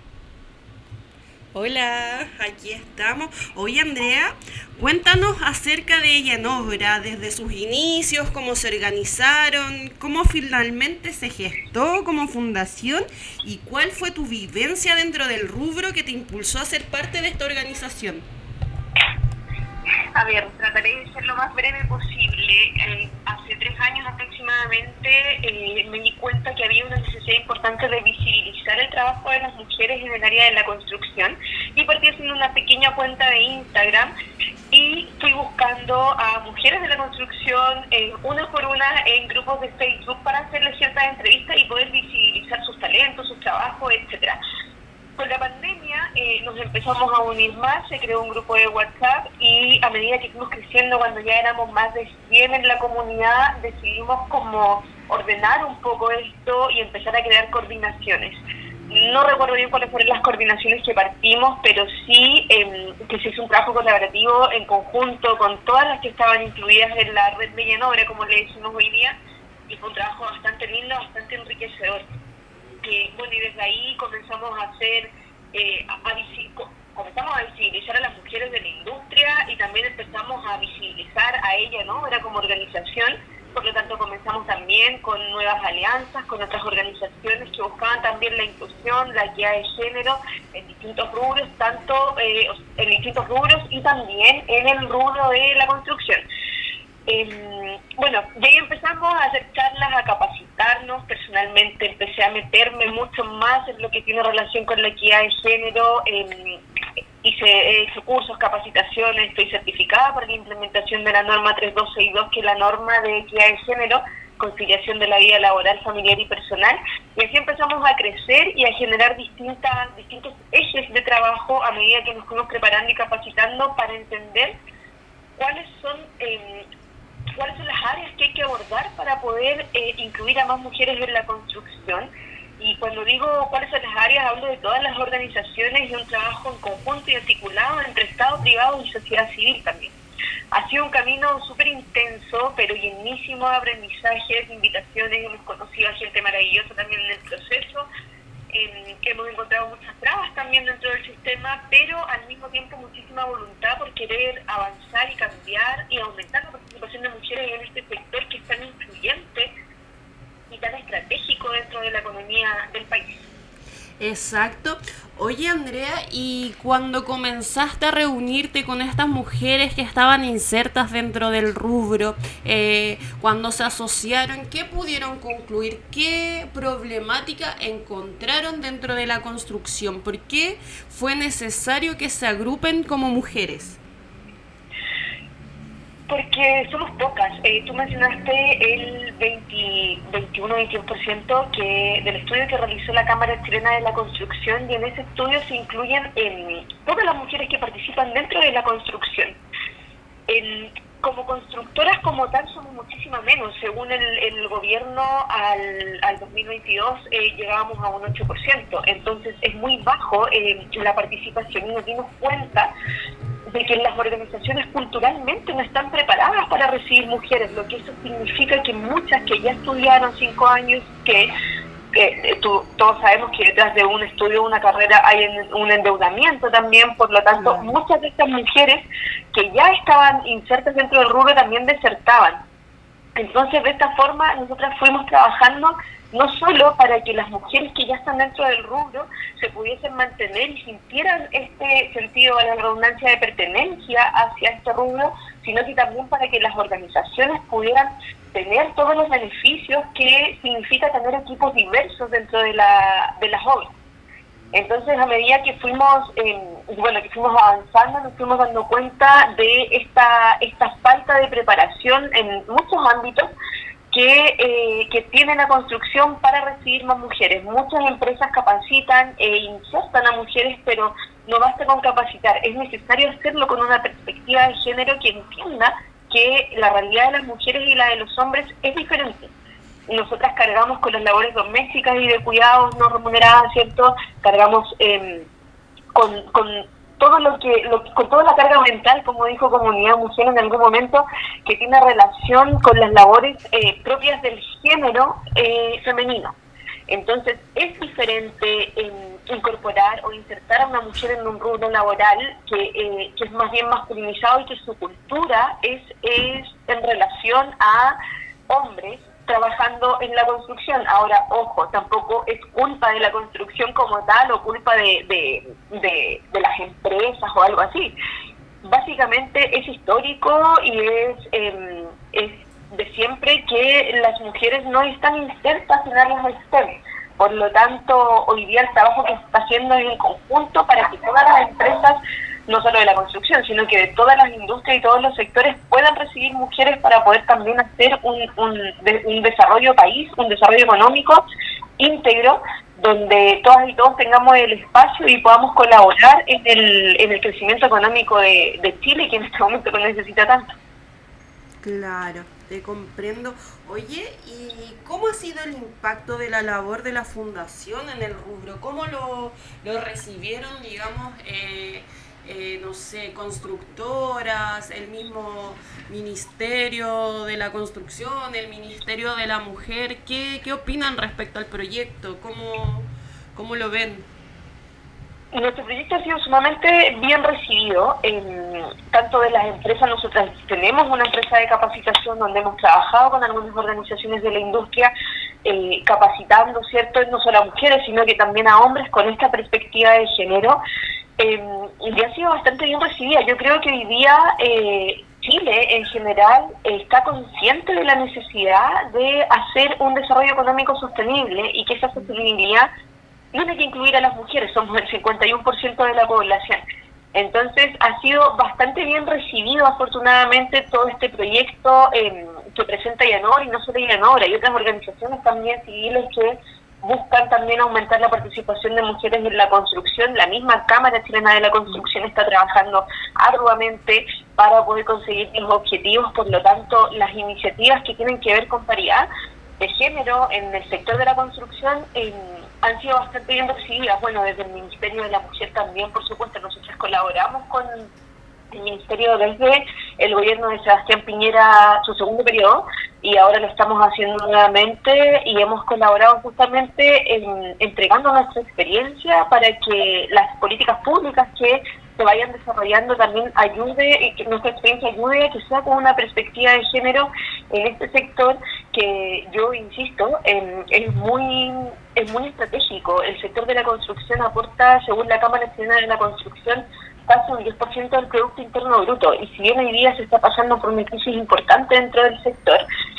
[SPEAKER 7] Hola, aquí estamos. Oye, Andrea, cuéntanos acerca de Ella en Obra, desde sus inicios, cómo se organizaron, cómo finalmente se gestó como fundación y cuál fue tu vivencia dentro del rubro que te impulsó a ser parte de esta organización.
[SPEAKER 10] A ver, trataré de ser lo más breve posible. Hace 3 años aproximadamente me di cuenta que había una necesidad importante de visibilizar el trabajo de las mujeres en el área de la construcción y partí haciendo una pequeña cuenta de Instagram y fui buscando a mujeres de la construcción una por una en grupos de Facebook para hacerles ciertas entrevistas y poder visibilizar sus talentos, sus trabajos, etcétera. Con la pandemia nos empezamos a unir más, se creó un grupo de WhatsApp y a medida que fuimos creciendo, cuando ya éramos más de 100 en la comunidad, decidimos como ordenar un poco esto y empezar a crear coordinaciones. No recuerdo bien cuáles fueron las coordinaciones que partimos, pero sí que se hizo un trabajo colaborativo en conjunto con todas las que estaban incluidas en la red de Ella en Obra, como le decimos hoy día, y fue un trabajo bastante lindo, bastante enriquecedor. Bueno, y desde ahí comenzamos a hacer, comenzamos a visibilizar a las mujeres de la industria y también empezamos a visibilizar a Ella en Obra como organización. Por lo tanto, comenzamos también con nuevas alianzas, con otras organizaciones que buscaban también la inclusión, la equidad de género en distintos rubros, en distintos rubros y también en el rubro de la construcción. Bueno, y ahí empezamos a hacer charlas, a capacitarnos. Personalmente empecé a meterme mucho más en lo que tiene relación con la equidad de género. He hecho cursos, capacitaciones, estoy certificada para la implementación de la norma 3262, que es la norma de equidad de género, conciliación de la vida laboral, familiar y personal. Y así empezamos a crecer y a generar distintos ejes de trabajo a medida que nos fuimos preparando y capacitando para entender cuáles son las áreas que hay que abordar para poder incluir a más mujeres en la construcción. Y cuando digo cuáles son las áreas, hablo de todas las organizaciones y un trabajo en conjunto y articulado entre Estado, privado y sociedad civil también. Ha sido un camino súper intenso, pero llenísimo de aprendizajes, invitaciones, hemos conocido a gente maravillosa también en el proceso. Hemos encontrado muchas trabas también dentro del sistema, pero al mismo tiempo muchísima voluntad por querer avanzar y cambiar y aumentar la participación de mujeres en este sector que es tan influyente y tan estratégico dentro de la economía del país.
[SPEAKER 7] Exacto. Oye, Andrea, y cuando comenzaste a reunirte con estas mujeres que estaban insertas dentro del rubro, cuando se asociaron, ¿qué pudieron concluir? ¿Qué problemática encontraron dentro de la construcción? ¿Por qué fue necesario que se agrupen como mujeres?
[SPEAKER 10] Porque somos pocas. Tú mencionaste el 21-21% del estudio que realizó la Cámara Chilena de la Construcción, y en ese estudio se incluyen todas las mujeres que participan dentro de la construcción. Como constructoras como tal somos muchísimas menos. Según el gobierno, al 2022 llegábamos a un 8%. Entonces es muy bajo la participación, y nos dimos cuenta de que las organizaciones culturalmente no están preparadas para recibir mujeres, lo que eso significa que muchas que ya estudiaron 5 años, todos sabemos que detrás de un estudio, una carrera, hay un endeudamiento también, por lo tanto, muchas de estas mujeres que ya estaban insertas dentro del rubro también desertaban. Entonces, de esta forma, nosotras fuimos trabajando no solo para que las mujeres que ya están dentro del rubro se pudiesen mantener y sintieran este sentido de la redundancia de pertenencia hacia este rubro, sino que también para que las organizaciones pudieran tener todos los beneficios que significa tener equipos diversos dentro de las obras. Entonces, a medida que fuimos avanzando, nos fuimos dando cuenta de esta falta de preparación en muchos ámbitos que tiene la construcción para recibir más mujeres. Muchas empresas capacitan e insertan a mujeres, pero no basta con capacitar, es necesario hacerlo con una perspectiva de género que entienda que la realidad de las mujeres y la de los hombres es diferente. Nosotras cargamos con las labores domésticas y de cuidados no remuneradas, ¿cierto? Cargamos con todo con toda la carga mental, como dijo Comunidad Mujer en algún momento, que tiene relación con las labores propias del género femenino. Entonces, es diferente incorporar o insertar a una mujer en un rubro laboral que es más bien masculinizado y que su cultura es en relación a hombres trabajando en la construcción. Ahora, ojo, tampoco es culpa de la construcción como tal o culpa de las empresas o algo así. Básicamente es histórico y es de siempre que las mujeres no están insertas en áreas externas. Por lo tanto, hoy día el trabajo que se está haciendo es en conjunto para que todas las empresas, no solo de la construcción, sino que de todas las industrias y todos los sectores puedan recibir mujeres para poder también hacer un desarrollo país, un desarrollo económico íntegro, donde todas y todos tengamos el espacio y podamos colaborar en el crecimiento económico de Chile, que en este momento lo necesita tanto.
[SPEAKER 7] Claro, te comprendo. Oye, ¿y cómo ha sido el impacto de la labor de la fundación en el rubro? ¿Cómo lo recibieron, digamos, no sé, constructoras, el mismo Ministerio de la Construcción, el Ministerio de la Mujer? ¿Qué opinan respecto al proyecto? ¿Cómo lo ven?
[SPEAKER 10] Nuestro proyecto ha sido sumamente bien recibido, tanto de las empresas. Nosotras tenemos una empresa de capacitación donde hemos trabajado con algunas organizaciones de la industria, capacitando, ¿cierto?, no solo a mujeres, sino que también a hombres con esta perspectiva de género, y ha sido bastante bien recibida. Yo creo que hoy día Chile en general está consciente de la necesidad de hacer un desarrollo económico sostenible y que esa sostenibilidad tiene que incluir a las mujeres, somos el 51% de la población. Entonces ha sido bastante bien recibido afortunadamente todo este proyecto que presenta IANOR, y no solo IANOR, hay otras organizaciones también civiles que buscan también aumentar la participación de mujeres en la construcción. La misma Cámara Chilena de la Construcción está trabajando arduamente para poder conseguir los objetivos. Por lo tanto, las iniciativas que tienen que ver con paridad de género en el sector de la construcción han sido bastante bien recibidas. Bueno, desde el Ministerio de la Mujer también, por supuesto, nosotros colaboramos con el Ministerio desde el gobierno de Sebastián Piñera, su segundo periodo, y ahora lo estamos haciendo nuevamente, y hemos colaborado justamente entregando nuestra experiencia para que las políticas públicas que se vayan desarrollando también ayude, y que nuestra experiencia ayude a que sea con una perspectiva de género en este sector que, yo insisto, es muy estratégico. El sector de la construcción aporta, según la Cámara Chilena de la Construcción, casi un 10% del Producto Interno Bruto, y si bien hoy día se está pasando por una crisis importante dentro del sector,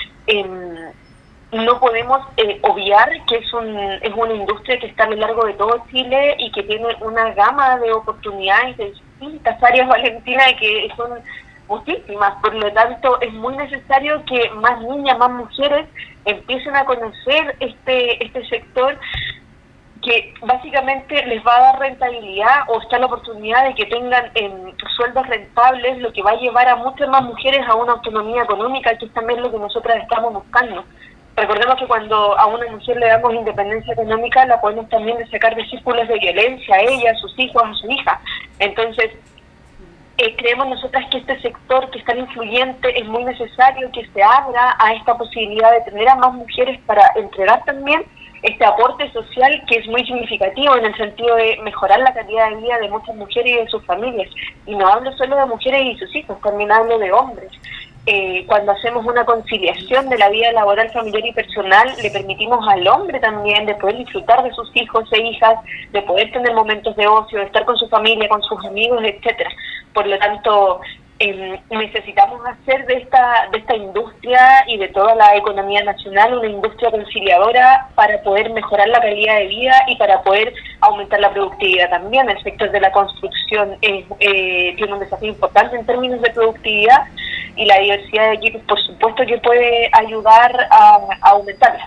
[SPEAKER 10] no podemos obviar que es una industria que está a lo largo de todo Chile y que tiene una gama de oportunidades de distintas áreas, Valentina, que son muchísimas. Por lo tanto, es muy necesario que más niñas, más mujeres empiecen a conocer este sector, que básicamente les va a dar rentabilidad, o está la oportunidad de que tengan sueldos rentables, lo que va a llevar a muchas más mujeres a una autonomía económica, que es también lo que nosotras estamos buscando. Recordemos que cuando a una mujer le damos independencia económica, la podemos también sacar de círculos de violencia a ella, a sus hijos, a su hija. Entonces, creemos nosotras que este sector que es tan influyente es muy necesario que se abra a esta posibilidad de tener a más mujeres para entregar también este aporte social, que es muy significativo en el sentido de mejorar la calidad de vida de muchas mujeres y de sus familias. Y no hablo solo de mujeres y sus hijos, también hablo de hombres. Cuando hacemos una conciliación de la vida laboral, familiar y personal, le permitimos al hombre también de poder disfrutar de sus hijos e hijas, de poder tener momentos de ocio, de estar con su familia, con sus amigos, etcétera. Por lo tanto, necesitamos hacer de esta industria y de toda la economía nacional una industria conciliadora para poder mejorar la calidad de vida y para poder aumentar la productividad también. El sector de la construcción tiene un desafío importante en términos de productividad, y la diversidad de equipos, por supuesto, que puede ayudar a aumentarla.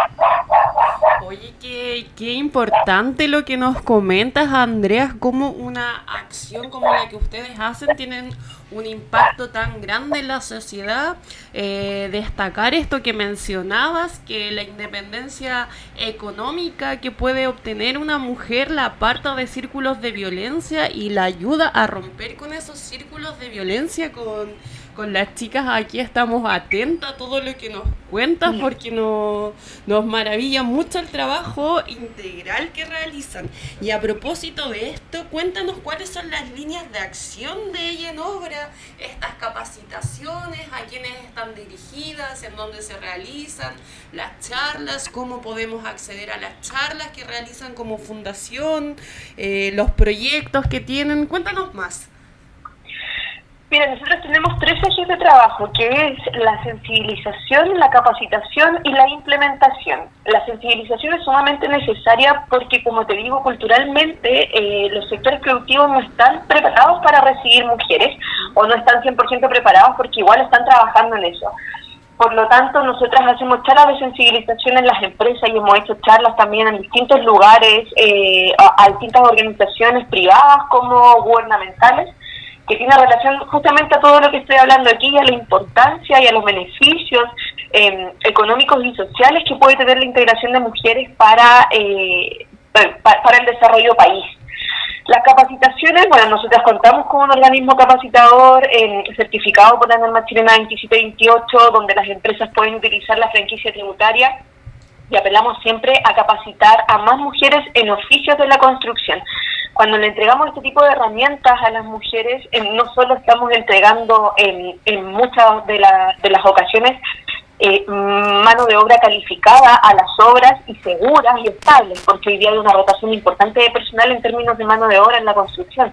[SPEAKER 7] Oye, qué importante lo que nos comentas, Andrea, como una acción como la que ustedes hacen tienen un impacto tan grande en la sociedad. Destacar esto que mencionabas, que la independencia económica que puede obtener una mujer la aparta de círculos de violencia y la ayuda a romper con esos círculos de violencia. Con las chicas aquí estamos atentas a todo lo que nos cuentas, porque nos maravilla mucho el trabajo integral que realizan. Y a propósito de esto, cuéntanos cuáles son las líneas de acción de Ella en Obra, estas capacitaciones, a quiénes están dirigidas, en dónde se realizan, las charlas, cómo podemos acceder a las charlas que realizan como fundación, los proyectos que tienen. Cuéntanos más.
[SPEAKER 10] Mira, nosotros tenemos 3 ejes de trabajo, que es la sensibilización, la capacitación y la implementación. La sensibilización es sumamente necesaria porque, como te digo, culturalmente los sectores productivos no están preparados para recibir mujeres, o no están 100% preparados porque igual están trabajando en eso. Por lo tanto, nosotras hacemos charlas de sensibilización en las empresas y hemos hecho charlas también en distintos lugares, a distintas organizaciones privadas como gubernamentales, que tiene relación justamente a todo lo que estoy hablando aquí, a la importancia y a los beneficios económicos y sociales que puede tener la integración de mujeres para el desarrollo país. Las capacitaciones, bueno, nosotros contamos con un organismo capacitador certificado por la norma chilena 2728, donde las empresas pueden utilizar la franquicia tributaria, y apelamos siempre a capacitar a más mujeres en oficios de la construcción. Cuando le entregamos este tipo de herramientas a las mujeres, no solo estamos entregando en muchas de las ocasiones mano de obra calificada a las obras y seguras y estables, porque hoy día hay una rotación importante de personal en términos de mano de obra en la construcción,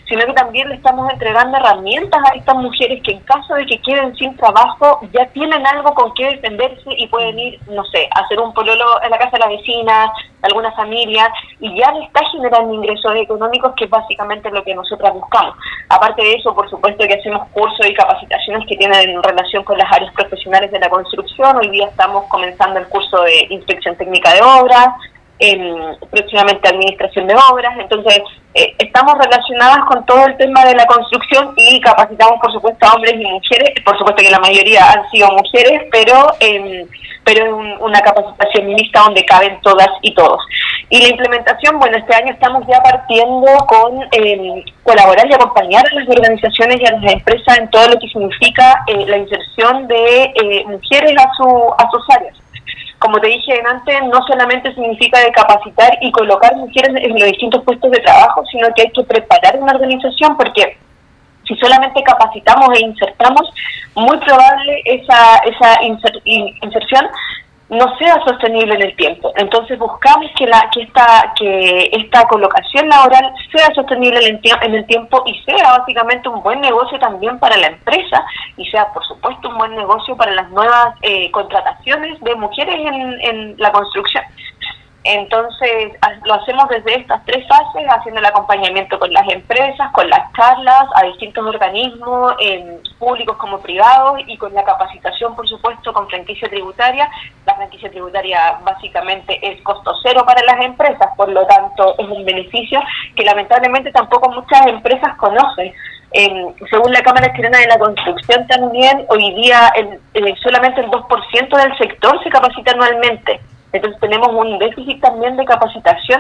[SPEAKER 10] sino que también le estamos entregando herramientas a estas mujeres que en caso de que queden sin trabajo ya tienen algo con qué defenderse y pueden ir, no sé, a hacer un pololo en la casa de la vecina, de alguna familia, y ya le está generando ingresos económicos, que es básicamente lo que nosotras buscamos. Aparte de eso, por supuesto que hacemos cursos y capacitaciones que tienen relación con las áreas profesionales de la construcción. Hoy día estamos comenzando el curso de inspección técnica de obras, próximamente administración de obras. Entonces estamos relacionadas con todo el tema de la construcción y capacitamos por supuesto a hombres y mujeres, por supuesto que la mayoría han sido mujeres, pero es una capacitación mixta donde caben todas y todos. Y la implementación, bueno, este año estamos ya partiendo con colaborar y acompañar a las organizaciones y a las empresas en todo lo que significa la inserción de mujeres a sus áreas. Como te dije antes, no solamente significa de capacitar y colocar mujeres en los distintos puestos de trabajo, sino que hay que preparar una organización, porque si solamente capacitamos e insertamos, muy probable esa inserción no sea sostenible en el tiempo. Entonces buscamos que esta colocación laboral sea sostenible en el tiempo y sea básicamente un buen negocio también para la empresa, y sea por supuesto un buen negocio para las nuevas contrataciones de mujeres en la construcción. Entonces lo hacemos desde estas 3 fases, haciendo el acompañamiento con las empresas, con las charlas a distintos organismos, públicos como privados, y con la capacitación, por supuesto, con franquicia tributaria. La franquicia tributaria básicamente es costo cero para las empresas, por lo tanto es un beneficio que lamentablemente tampoco muchas empresas conocen. Según la Cámara Chilena de la Construcción también, hoy día solamente el 2% del sector se capacita anualmente. Entonces tenemos un déficit también de capacitación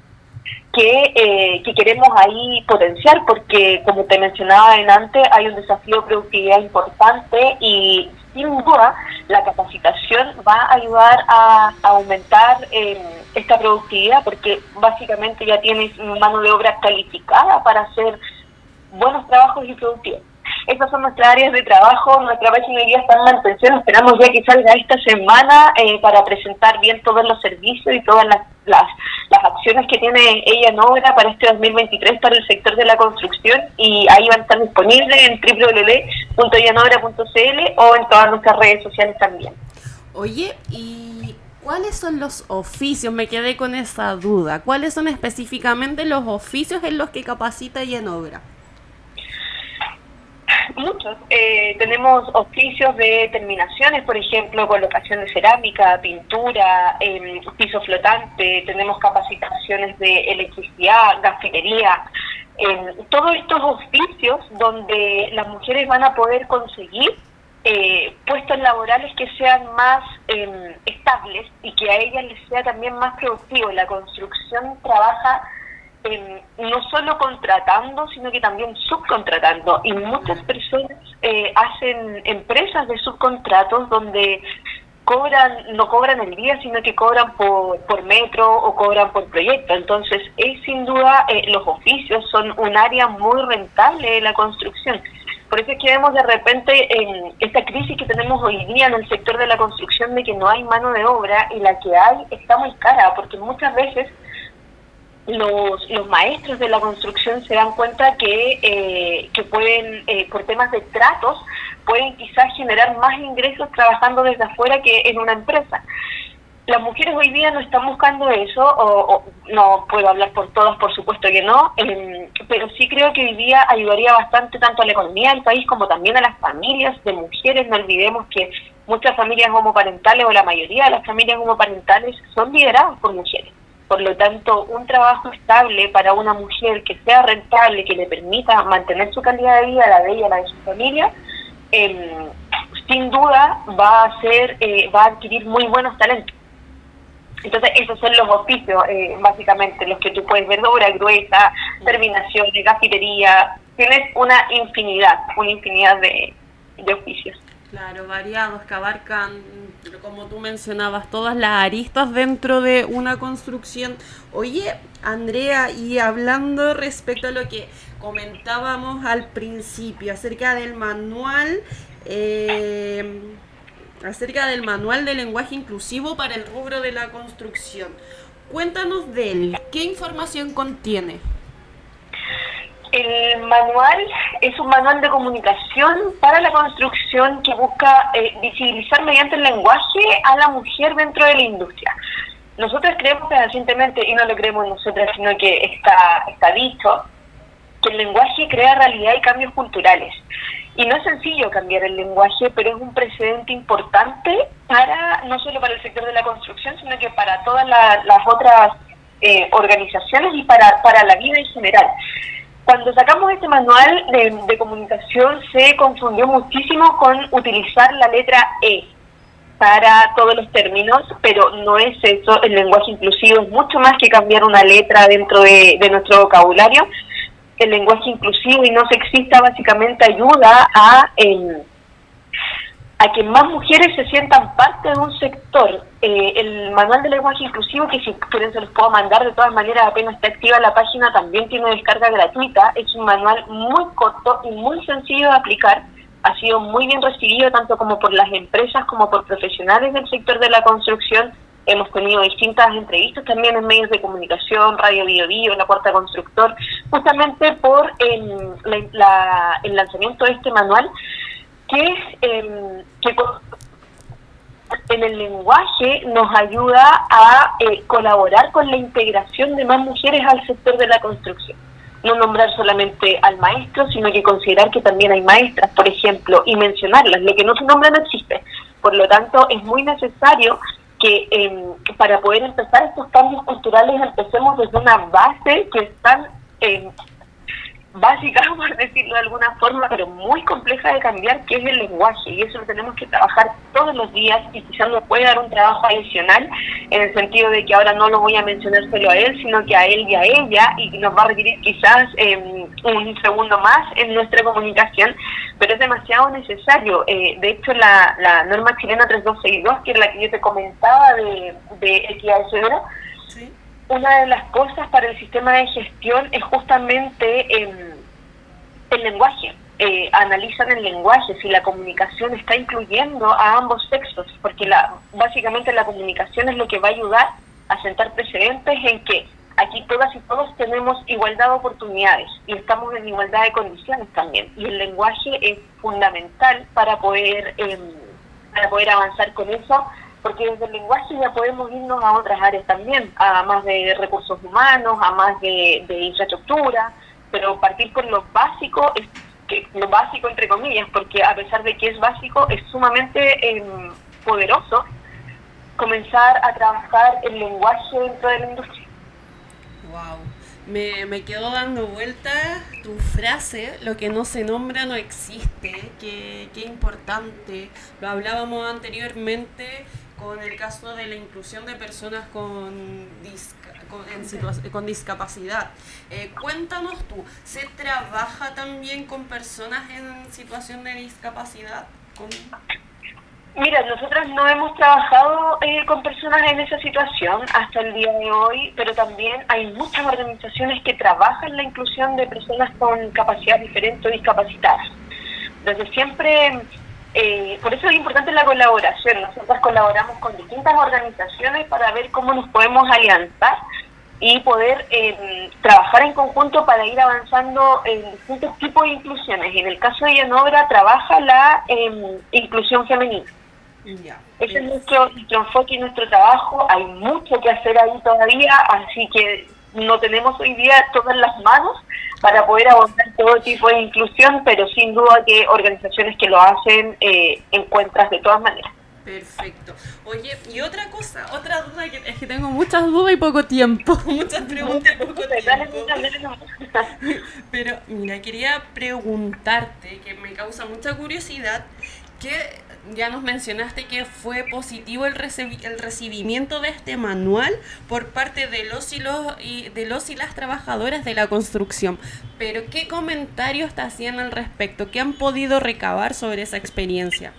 [SPEAKER 10] que queremos ahí potenciar, porque como te mencionaba antes, hay un desafío de productividad importante y sin duda la capacitación va a ayudar a aumentar esta productividad, porque básicamente ya tienes mano de obra calificada para hacer buenos trabajos y productivos. Esas son nuestras áreas de trabajo. Nuestra página hoy día está en mantención. Esperamos ya que salga esta semana para presentar bien todos los servicios y todas las acciones que tiene ella en obra para este 2023 para el sector de la construcción, y ahí van a estar disponibles en www.ellanobra.cl o en todas nuestras redes sociales también.
[SPEAKER 7] Oye, ¿y cuáles son los oficios? Me quedé con esa duda. ¿Cuáles son específicamente los oficios en los que capacita ella en obra?
[SPEAKER 10] Muchos. Tenemos oficios de terminaciones, por ejemplo, colocación de cerámica, pintura, piso flotante. Tenemos capacitaciones de electricidad, gasfilería. Todos estos oficios donde las mujeres van a poder conseguir puestos laborales que sean más estables y que a ellas les sea también más productivo. La construcción trabaja no solo contratando, sino que también subcontratando, y muchas personas hacen empresas de subcontratos donde no cobran el día, sino que cobran por metro o cobran por proyecto. Entonces sin duda los oficios son un área muy rentable de la construcción. Por eso es que vemos de repente esta crisis que tenemos hoy día en el sector de la construcción, de que no hay mano de obra, y la que hay está muy cara, porque muchas veces los maestros de la construcción se dan cuenta que pueden, por temas de tratos, pueden quizás generar más ingresos trabajando desde afuera que en una empresa. Las mujeres hoy día no están buscando eso, o no puedo hablar por todas, por supuesto que no, pero sí creo que hoy día ayudaría bastante tanto a la economía del país como también a las familias de mujeres. No olvidemos que muchas familias homoparentales, o la mayoría de las familias homoparentales, son lideradas por mujeres. Por lo tanto, un trabajo estable para una mujer que sea rentable, que le permita mantener su calidad de vida, la de ella, la de su familia, sin duda va a adquirir muy buenos talentos. Entonces esos son los oficios, básicamente, los que tú puedes ver: obra gruesa, terminaciones, gasfilería. Tienes una infinidad de oficios.
[SPEAKER 7] Claro, variados, que abarcan, como tú mencionabas, todas las aristas dentro de una construcción. Oye, Andrea, y hablando respecto a lo que comentábamos al principio acerca del manual, de lenguaje inclusivo para el rubro de la construcción, cuéntanos de él. ¿Qué información contiene?
[SPEAKER 10] El manual es un manual de comunicación para la construcción que busca visibilizar mediante el lenguaje a la mujer dentro de la industria. Nosotros creemos fehacientemente, y no lo creemos nosotros, sino que está dicho, que el lenguaje crea realidad y cambios culturales. Y no es sencillo cambiar el lenguaje, pero es un precedente importante no solo para el sector de la construcción, sino que para todas las otras organizaciones y para la vida en general. Cuando sacamos este manual de comunicación se confundió muchísimo con utilizar la letra E para todos los términos, pero no es eso. El lenguaje inclusivo es mucho más que cambiar una letra dentro de nuestro vocabulario. El lenguaje inclusivo y no sexista básicamente ayuda a que más mujeres se sientan parte de un sector. El manual de lenguaje inclusivo, que si quieren se los puedo mandar de todas maneras, apenas está activa la página, también tiene descarga gratuita. Es un manual muy corto y muy sencillo de aplicar. Ha sido muy bien recibido tanto como por las empresas como por profesionales del sector de la construcción. Hemos tenido distintas entrevistas también en medios de comunicación, Radio Biobío, La Cuarta Constructor, justamente por el lanzamiento de este manual, que en el lenguaje nos ayuda a colaborar con la integración de más mujeres al sector de la construcción. No nombrar solamente al maestro, sino que considerar que también hay maestras, por ejemplo, y mencionarlas. Lo que no se nombra no existe. Por lo tanto, es muy necesario que para poder empezar estos cambios culturales empecemos desde una base que es tan básica, por decirlo de alguna forma, pero muy compleja de cambiar, que es el lenguaje, y eso lo tenemos que trabajar todos los días, y quizás nos puede dar un trabajo adicional, en el sentido de que ahora no lo voy a mencionar solo a él, sino que a él y a ella, y nos va a requerir quizás un segundo más en nuestra comunicación, pero es demasiado necesario. De hecho, la norma chilena 3262, que es la que yo te comentaba de equidad de género, ¿sí? Una de las cosas para el sistema de gestión es justamente el lenguaje. Analizan el lenguaje, si la comunicación está incluyendo a ambos sexos, porque básicamente la comunicación es lo que va a ayudar a sentar precedentes en que aquí todas y todos tenemos igualdad de oportunidades y estamos en igualdad de condiciones también. Y el lenguaje es fundamental para poder avanzar con eso, porque desde el lenguaje ya podemos irnos a otras áreas también, a más de recursos humanos, a más de infraestructura, pero partir por lo básico, lo básico entre comillas, porque a pesar de que es básico, es sumamente poderoso comenzar a trabajar el lenguaje dentro de la industria.
[SPEAKER 7] Wow. Me quedo dando vuelta tu frase, lo que no se nombra no existe, qué importante. Lo hablábamos anteriormente con el caso de la inclusión de personas con discapacidad. Cuéntanos tú, ¿se trabaja también con personas en situación de discapacidad?
[SPEAKER 10] Mira, nosotros no hemos trabajado con personas en esa situación hasta el día de hoy, pero también hay muchas organizaciones que trabajan la inclusión de personas con capacidad diferente o discapacitadas. Desde siempre, por eso es importante la colaboración. Nosotros colaboramos con distintas organizaciones para ver cómo nos podemos alianzar y poder trabajar en conjunto para ir avanzando en distintos tipos de inclusiones. En el caso de Llanobra trabaja la inclusión femenina. Ese es nuestro enfoque y nuestro trabajo. Hay mucho que hacer ahí todavía, así que no tenemos hoy día todas las manos para poder abordar todo tipo de inclusión, pero sin duda que organizaciones que lo hacen encuentras de todas maneras.
[SPEAKER 7] Perfecto. Oye, y otra duda, es que tengo muchas dudas y poco tiempo, muchas preguntas y poco tiempo. Pero mira, quería preguntarte, que me causa mucha curiosidad, que ya nos mencionaste que fue positivo el recibimiento de este manual por parte de los y las trabajadoras de la construcción. Pero ¿qué comentarios te hacían al respecto? ¿Qué han podido recabar sobre esa experiencia?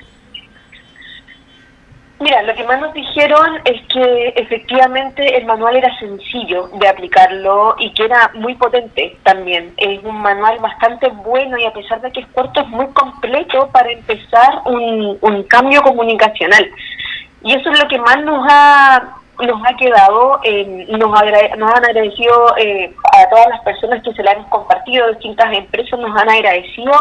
[SPEAKER 10] Mira, lo que más nos dijeron es que efectivamente el manual era sencillo de aplicarlo y que era muy potente también. Es un manual bastante bueno y a pesar de que es corto, es muy completo para empezar un cambio comunicacional. Y eso es lo que más nos ha nos ha quedado, nos han agradecido a todas las personas que se la han compartido, distintas empresas nos han agradecido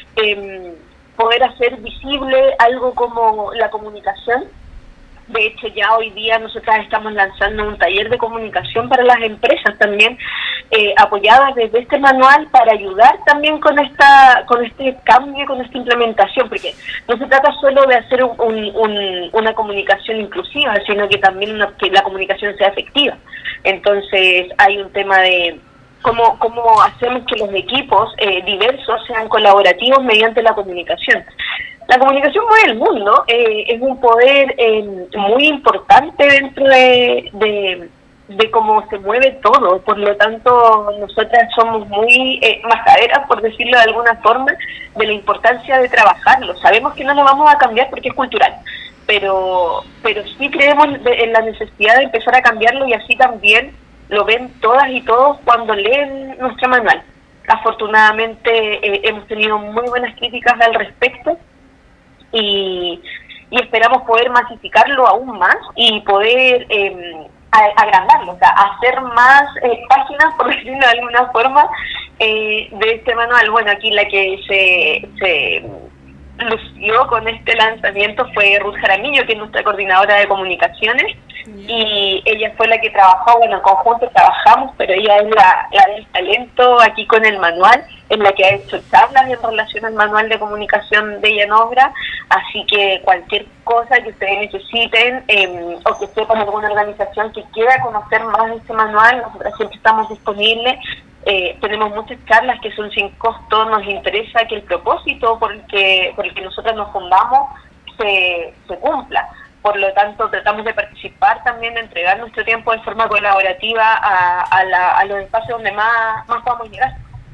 [SPEAKER 10] poder hacer visible algo como la comunicación. De hecho, ya hoy día nosotras estamos lanzando un taller de comunicación para las empresas también, apoyadas desde este manual para ayudar también con este cambio, con esta implementación, porque no se trata solo de hacer una comunicación inclusiva, sino que también que la comunicación sea efectiva. Entonces hay un tema de cómo hacemos que los equipos diversos sean colaborativos mediante la comunicación. La comunicación mueve el mundo, es un poder muy importante dentro de cómo se mueve todo. Por lo tanto, nosotras somos muy majaderas, por decirlo de alguna forma, de la importancia de trabajarlo. Sabemos que no lo vamos a cambiar porque es cultural, pero sí creemos en la necesidad de empezar a cambiarlo, y así también lo ven todas y todos cuando leen nuestro manual. Afortunadamente hemos tenido muy buenas críticas al respecto, y esperamos poder masificarlo aún más y poder agrandarlo, o sea, hacer más páginas, por decirlo de alguna forma, de este manual. Bueno, aquí la que se lució con este lanzamiento fue Ruth Jaramillo, que es nuestra coordinadora de comunicaciones, y ella fue la que trabajó, bueno, en conjunto trabajamos, pero ella es la del talento aquí con el manual, es la que ha hecho charlas en relación al manual de comunicación de Ella en Obra. Así que cualquier cosa que ustedes necesiten, o que sepan alguna organización que quiera conocer más de este manual, nosotros siempre estamos disponibles. Tenemos muchas charlas que son sin costo. Nos interesa que el propósito por el que nosotros nos fundamos se cumpla. Por lo tanto, tratamos de participar también, de entregar nuestro tiempo de forma colaborativa a los espacios donde más podamos llegar.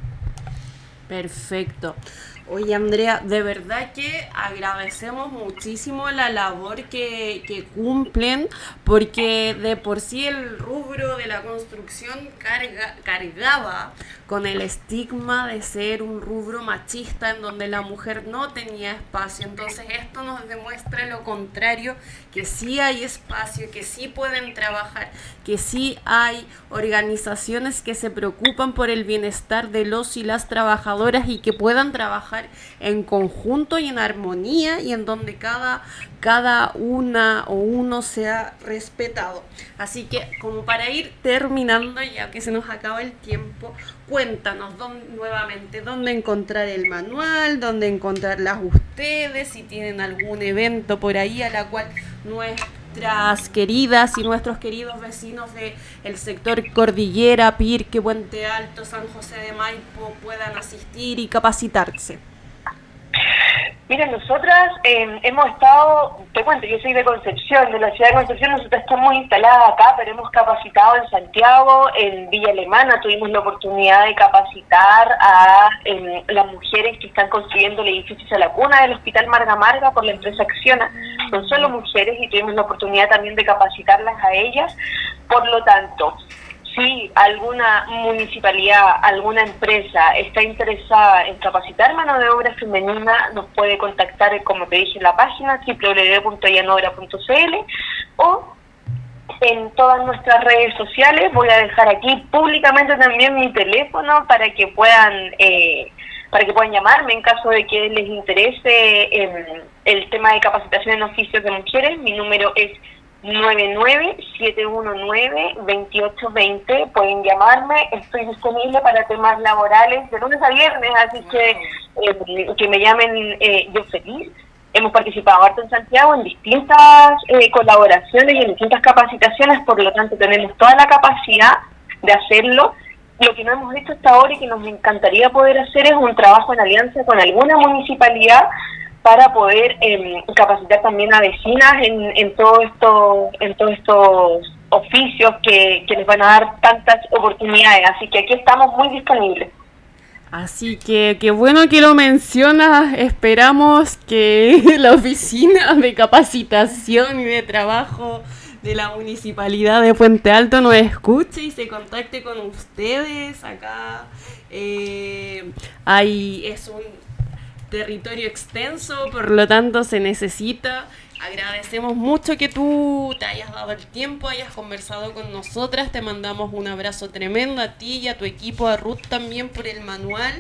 [SPEAKER 7] Perfecto. Oye, Andrea, de verdad que agradecemos muchísimo la labor que cumplen, porque de por sí el rubro de la construcción cargaba con el estigma de ser un rubro machista en donde la mujer no tenía espacio. Entonces esto nos demuestra lo contrario, que sí hay espacio, que sí pueden trabajar, que sí hay organizaciones que se preocupan por el bienestar de los y las trabajadoras, y que puedan trabajar en conjunto y en armonía, y en donde cada una o uno sea respetado. Así que, como para ir terminando, ya que se nos acaba el tiempo, cuéntanos nuevamente dónde encontrar el manual, dónde encontrarlas ustedes, si tienen algún evento por ahí a la cual nuestras queridas y nuestros queridos vecinos del sector Cordillera, Pirque, Puente Alto, San José de Maipo puedan asistir y capacitarse.
[SPEAKER 10] Mira, nosotras hemos estado, te cuento, yo soy de Concepción, de la ciudad de Concepción. Nosotras estamos instaladas acá, pero hemos capacitado en Santiago, en Villa Alemana. Tuvimos la oportunidad de capacitar a las mujeres que están construyendo el edificio Salacuna del Hospital Marga Marga por la empresa Acciona. Son solo mujeres, y tuvimos la oportunidad también de capacitarlas a ellas. Por lo tanto, si alguna municipalidad, alguna empresa está interesada en capacitar mano de obra femenina, nos puede contactar, como te dije, en la página www.ellanobra.cl, o en todas nuestras redes sociales. Voy a dejar aquí públicamente también mi teléfono para que puedan llamarme en caso de que les interese el tema de capacitación en oficios de mujeres. Mi número es 99719-2820. Pueden llamarme, estoy disponible para temas laborales de lunes a viernes, así que me llamen, yo feliz. Hemos participado harto en Santiago en distintas colaboraciones y en distintas capacitaciones, por lo tanto tenemos toda la capacidad de hacerlo. Lo que no hemos hecho hasta ahora y que nos encantaría poder hacer es un trabajo en alianza con alguna municipalidad para poder capacitar también a vecinas en todos estos oficios que les van a dar tantas oportunidades. Así que aquí estamos muy disponibles.
[SPEAKER 7] Así que qué bueno que lo mencionas. Esperamos que la oficina de capacitación y de trabajo de la Municipalidad de Puente Alto nos escuche y se contacte con ustedes. Acá es un territorio extenso, por lo tanto se necesita Agradecemos mucho que tú te hayas dado el tiempo, hayas conversado con nosotras. Te mandamos un abrazo tremendo a ti y a tu equipo, a Ruth también por el manual.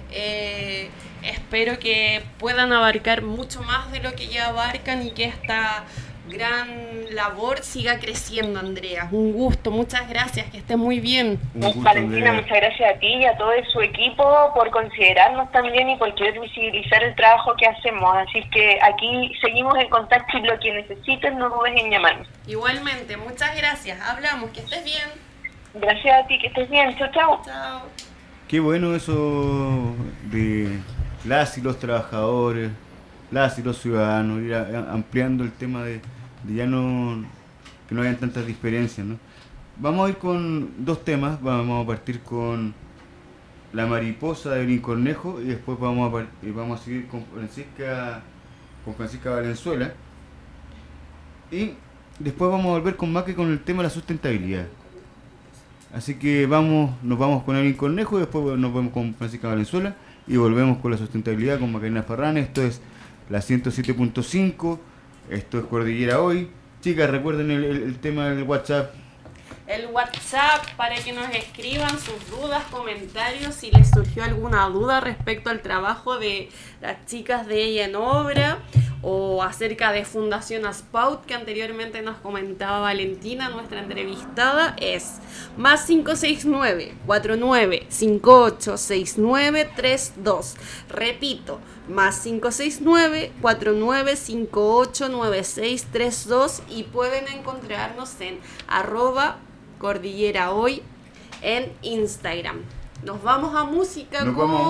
[SPEAKER 7] Espero que puedan abarcar mucho más de lo que ya abarcan y que esta gran labor siga creciendo, Andrea. Un gusto, muchas gracias, que estés muy bien.
[SPEAKER 10] Valentina, muchas gracias a ti y a todo su equipo por considerarnos también y por querer visibilizar el trabajo que hacemos. Así que aquí seguimos en contacto y lo que necesiten no dudes en llamarnos.
[SPEAKER 7] Igualmente, muchas gracias. Hablamos, que estés bien.
[SPEAKER 10] Gracias a ti, que estés bien. Chao, chao.
[SPEAKER 7] Chao.
[SPEAKER 1] Qué bueno eso de las y los trabajadores, las y los ciudadanos, ir ampliando el tema de ya no, que no hayan tantas diferencias, ¿no? Vamos a ir con dos temas. Vamos a partir con La Mariposa de Evelyn Cornejo y después vamos a seguir con Francisca Valenzuela, y después vamos a volver con Maque con el tema de la sustentabilidad. Así que nos vamos con Evelyn Cornejo y después nos vemos con Francisca Valenzuela y volvemos con la sustentabilidad con Macarena Farrán. Esto es la 107.5, esto es Cordillera Hoy. Chicas, recuerden el tema del WhatsApp.
[SPEAKER 7] El WhatsApp para que nos escriban sus dudas, comentarios, si les surgió alguna duda respecto al trabajo de las chicas de Ella en Obra o acerca de Fundación Aspaut, que anteriormente nos comentaba Valentina, nuestra entrevistada, es +569 4958 6932. Repito, +569 4958 9632, y pueden encontrarnos en @Cordillera Hoy en Instagram. Nos vamos a música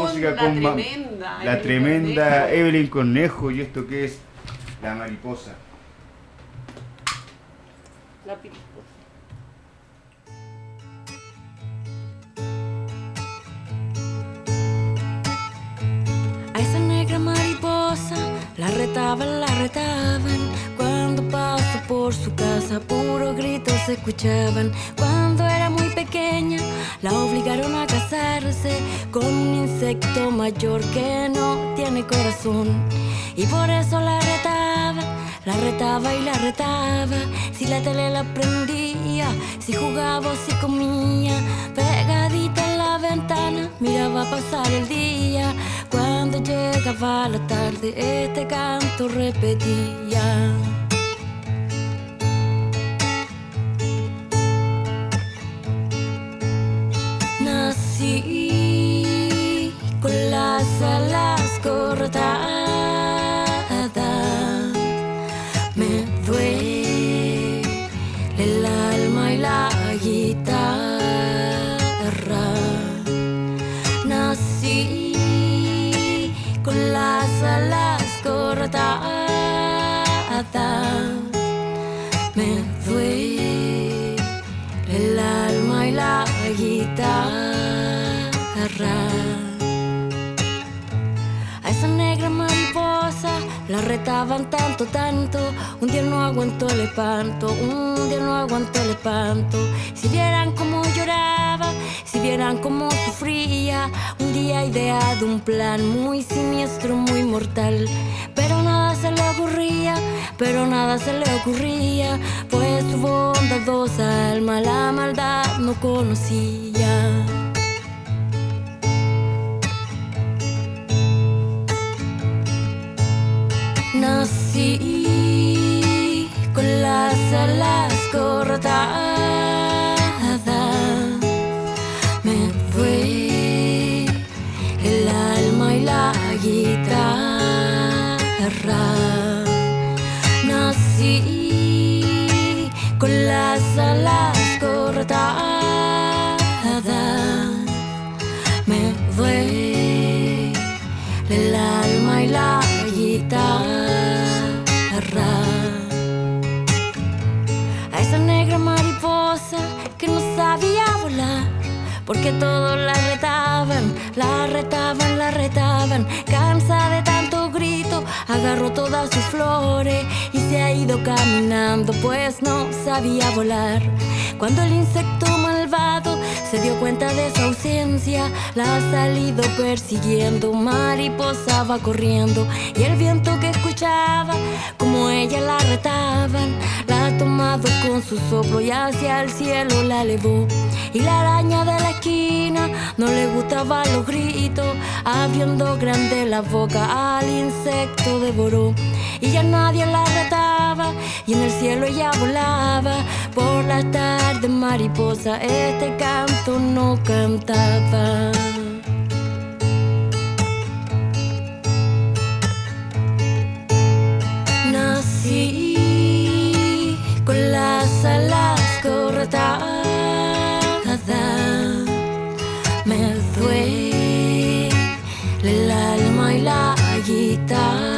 [SPEAKER 7] la
[SPEAKER 1] tremenda Evelyn Cornejo, y esto que es La Mariposa.
[SPEAKER 7] La mariposa.
[SPEAKER 5] A esa negra mariposa la retaban. Cuando pasó por su casa, puros gritos se escuchaban. Cuando era muy pequeña, la obligaron a casarse con un insecto mayor que no tiene corazón. Y por eso la retaba y la retaba. Si la tele la prendía, si jugaba o si comía, pegadita en la ventana miraba pasar el día. Cuando llegaba la tarde, este canto repetía. Nací con las alas cortadas, me duele el alma y la guitarra. Nací con las alas cortadas, me duele el alma y la guitarra. A esa negra mariposa la retaban tanto. Un día no aguantó el espanto, Si vieran cómo lloraba, si vieran cómo sufría, un día ideado un plan muy siniestro, muy mortal. Pero nada se le ocurría, pues su bondadosa alma la maldad no conocía. Nací con las alas cortadas, me duele el alma y la guitarra. Nací con las alas cortadas, me duele el alma y la guitarra. A esa negra mariposa que no sabía volar, porque todos la retaban, cansa de tanto grito, agarró todas sus flores y se ha ido caminando, pues no sabía volar. Cuando el insecto malvado
[SPEAKER 11] Se dio cuenta de su ausencia, la ha salido persiguiendo. Mariposa va corriendo y el viento que escuchaba, como ella la retaban, la ha tomado con su soplo y hacia el cielo la elevó. Y la araña de la esquina no le gustaban los gritos, abriendo grande la boca al insecto devoró. Y ya nadie la retaba y en el cielo ella volaba. Por las tardes mariposa este canto no cantaba. Nací con las alas cortadas, me duele el alma y la guitarra.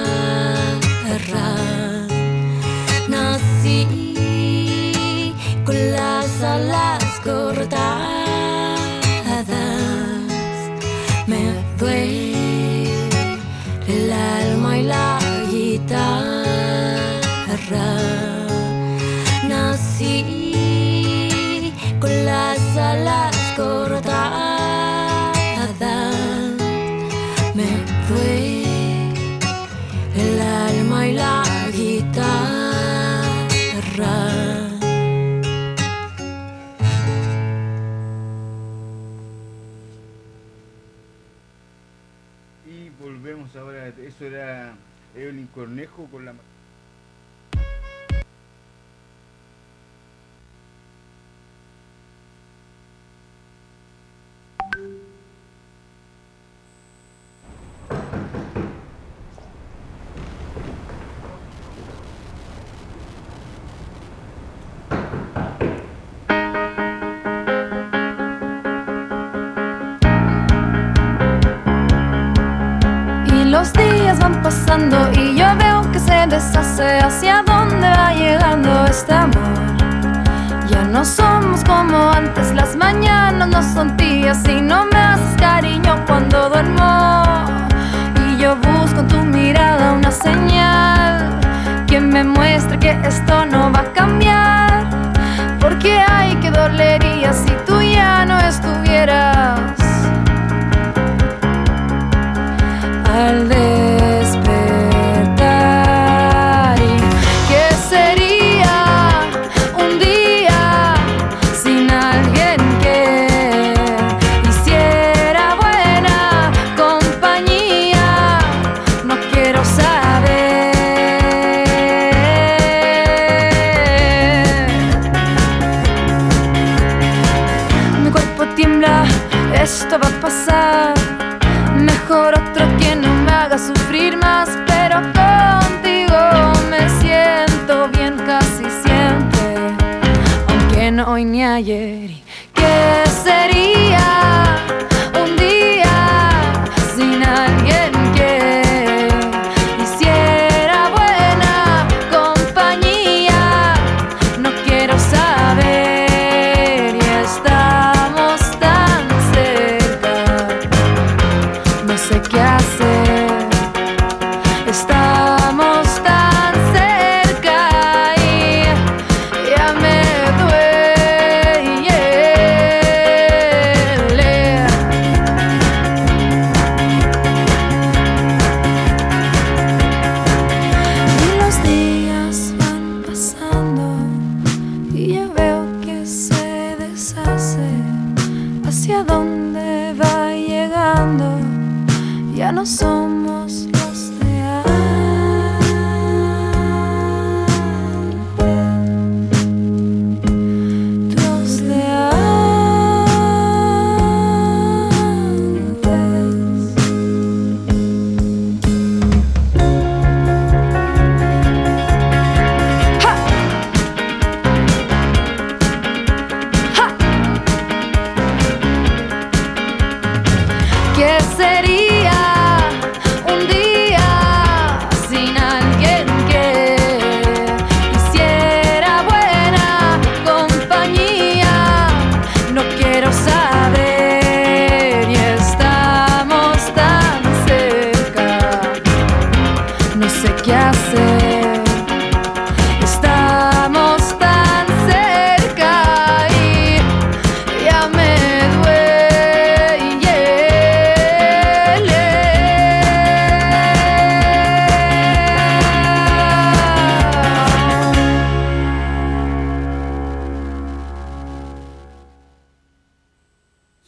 [SPEAKER 11] Nací con las alas cortadas, me duele el alma y la guitarra. Nací con las alas cortadas, me duele el alma y la guitarra.
[SPEAKER 1] Y volvemos ahora, eso era Evelyn Cornejo con la...
[SPEAKER 12] Los días van pasando y yo veo que se deshace. ¿Hacia dónde va llegando este amor? Ya no somos como antes, las mañanas no son tías y no me haces cariño cuando duermo. Y yo busco en tu mirada una señal que me muestre que esto no va a cambiar. Porque ay, que dolería si tú ya no estuvieras. Al despertar, ¿qué sería un día sin alguien que hiciera buena compañía? No quiero saber. Mi cuerpo tiembla, esto va a pasar. Mejor otro que no me haga sufrir más, pero contigo me siento bien casi siempre, aunque no hoy ni ayer. ¿Qué sería un día sin alguien que hiciera buena compañía? No quiero saber y estamos tan cerca. No sé qué hacer, estamos tan cerca y ya me duele. Y los días van pasando y yo veo que se deshace. ¿Hacia dónde va llegando? Ya no somos los de antes, los de antes. ¡Ja! ¡Ja! ¿Qué sería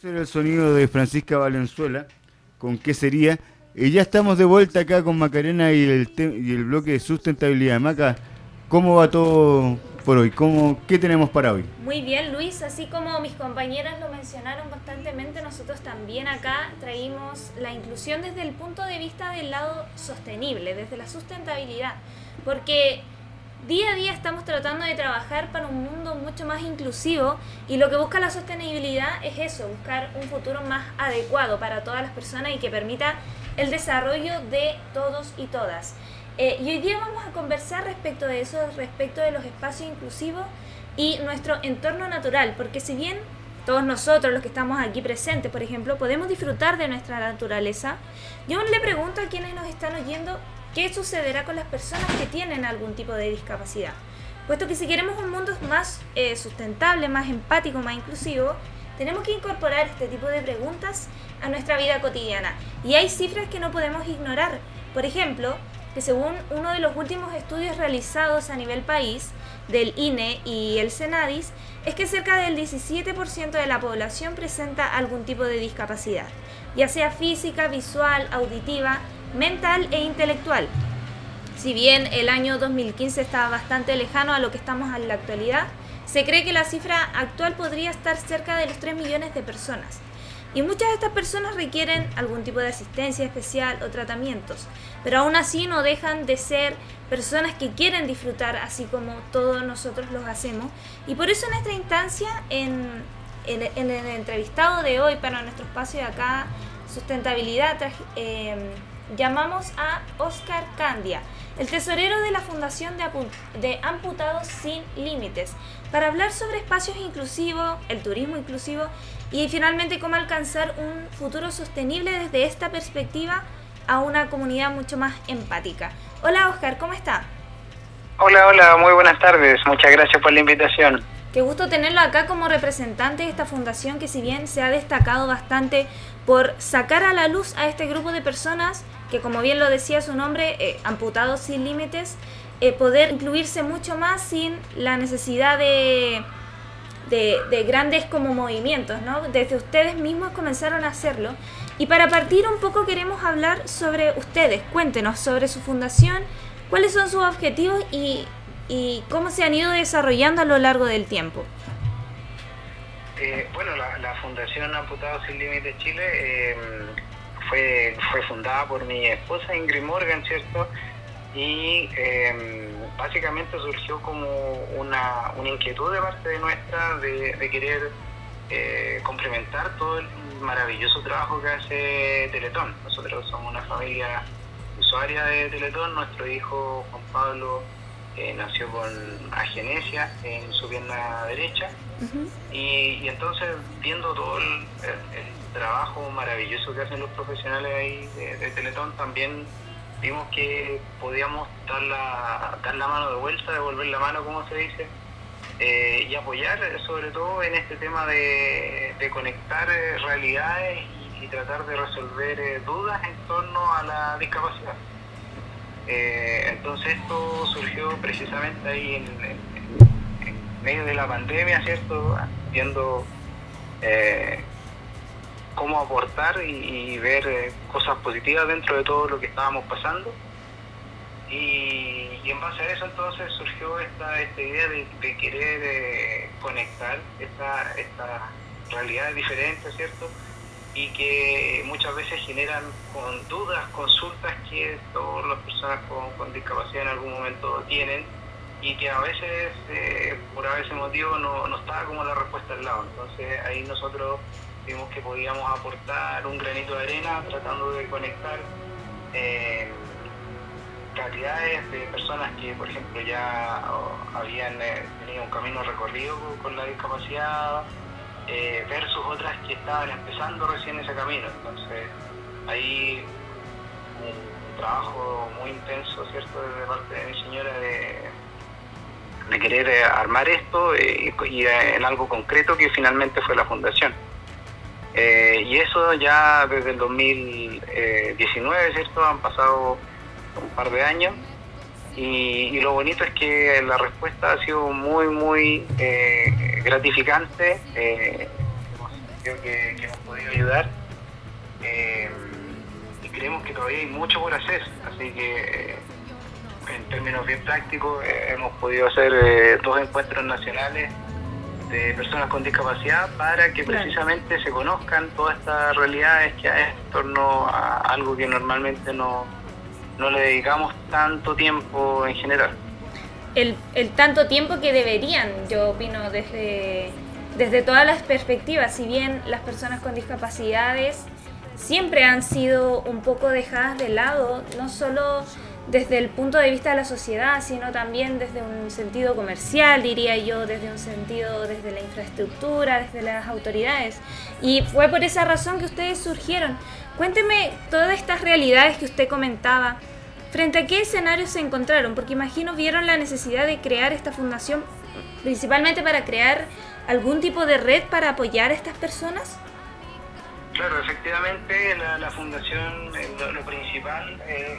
[SPEAKER 1] Ese era el sonido de Francisca Valenzuela, con ¿Qué sería? Y ya estamos de vuelta acá con Macarena y el bloque de sustentabilidad. Maca, ¿cómo va todo por hoy? ¿Qué tenemos para hoy?
[SPEAKER 6] Muy bien, Luis, así como mis compañeras lo mencionaron constantemente, nosotros también acá traímos la inclusión desde el punto de vista del lado sostenible, desde la sustentabilidad, porque día a día estamos tratando de trabajar para un mundo mucho más inclusivo y lo que busca la sostenibilidad es eso, buscar un futuro más adecuado para todas las personas y que permita el desarrollo de todos y todas. Y hoy día vamos a conversar respecto de eso, respecto de los espacios inclusivos y nuestro entorno natural, porque si bien todos nosotros los que estamos aquí presentes, por ejemplo, podemos disfrutar de nuestra naturaleza, yo le pregunto a quienes nos están oyendo qué sucederá con las personas que tienen algún tipo de discapacidad, puesto que si queremos un mundo más sustentable, más empático, más inclusivo, tenemos que incorporar este tipo de preguntas a nuestra vida cotidiana. Y hay cifras que no podemos ignorar. Por ejemplo, que según uno de los últimos estudios realizados a nivel país, del INE y el Senadis, es que cerca del 17% de la población presenta algún tipo de discapacidad, ya sea física, visual, auditiva, mental e intelectual. Si bien el año 2015 estaba bastante lejano a lo que estamos en la actualidad, se cree que la cifra actual podría estar cerca de los 3 millones de personas. Y muchas de estas personas requieren algún tipo de asistencia especial o tratamientos, pero aún así no dejan de ser personas que quieren disfrutar así como todos nosotros los hacemos. Y por eso en esta instancia, en el entrevistado de hoy para nuestro espacio de acá, Sustentabilidad, llamamos a Oscar Candia, el tesorero de la Fundación de Amputados Sin Límites, para hablar sobre espacios inclusivos, el turismo inclusivo y finalmente cómo alcanzar un futuro sostenible desde esta perspectiva a una comunidad mucho más empática. Hola Oscar, ¿cómo está?
[SPEAKER 13] Hola, muy buenas tardes, muchas gracias por la invitación.
[SPEAKER 6] Qué gusto tenerlo acá como representante de esta fundación que si bien se ha destacado bastante por sacar a la luz a este grupo de personas que, como bien lo decía su nombre, Amputados Sin Límites, poder incluirse mucho más sin la necesidad de grandes como movimientos, ¿no? Desde ustedes mismos comenzaron a hacerlo. Y para partir un poco queremos hablar sobre ustedes. Cuéntenos sobre su fundación, cuáles son sus objetivos y cómo se han ido desarrollando a lo largo del tiempo.
[SPEAKER 13] Bueno, la Fundación Amputados Sin Límites Chile fue fundada por mi esposa Ingrid Morgan, ¿cierto? Y básicamente surgió como una inquietud de parte de nuestra de querer complementar todo el maravilloso trabajo que hace Teletón. Nosotros somos una familia usuaria de Teletón. Nuestro hijo Juan Pablo nació con agenesia en su pierna derecha. Uh-huh. y entonces, viendo todo el trabajo maravilloso que hacen los profesionales ahí de Teletón, también vimos que podíamos dar la mano de vuelta, devolver la mano, como se dice, y apoyar sobre todo en este tema de conectar realidades y tratar de resolver dudas en torno a la discapacidad. Entonces esto surgió precisamente ahí en medio de la pandemia, ¿cierto? Viendo cómo aportar y ver cosas positivas dentro de todo lo que estábamos pasando. Y en base a eso entonces surgió esta idea de querer conectar estas realidades diferentes, ¿cierto? Y que muchas veces generan con dudas, consultas que todas las personas con discapacidad en algún momento tienen y que a veces por ese motivo no estaba como la respuesta al lado. Entonces ahí nosotros vimos que podíamos aportar un granito de arena tratando de conectar calidades de personas que, por ejemplo, ya habían tenido un camino recorrido con la discapacidad versus otras que estaban empezando recién ese camino. Entonces ahí un trabajo muy intenso, ¿cierto?, de parte de mi señora de querer armar esto y en algo concreto que finalmente fue la fundación. Y eso ya desde el 2019, ¿cierto? Han pasado un par de años y lo bonito es que la respuesta ha sido muy gratificante. Hemos creo que hemos podido ayudar. Y creemos que todavía hay mucho por hacer, así que en términos bien prácticos hemos podido hacer 2 encuentros nacionales de personas con discapacidad para que precisamente se conozcan todas estas realidades que hay en torno a algo que normalmente no le dedicamos tanto tiempo en general.
[SPEAKER 6] El tanto tiempo que deberían, yo opino, desde todas las perspectivas. Si bien las personas con discapacidades siempre han sido un poco dejadas de lado, no solo desde el punto de vista de la sociedad, sino también desde un sentido comercial, diría yo, desde la infraestructura, desde las autoridades. Y fue por esa razón que ustedes surgieron. Cuénteme todas estas realidades que usted comentaba. ¿Frente a qué escenarios se encontraron? Porque imagino vieron la necesidad de crear esta fundación principalmente para crear algún tipo de red para apoyar a estas personas.
[SPEAKER 13] Claro, efectivamente la fundación, lo principal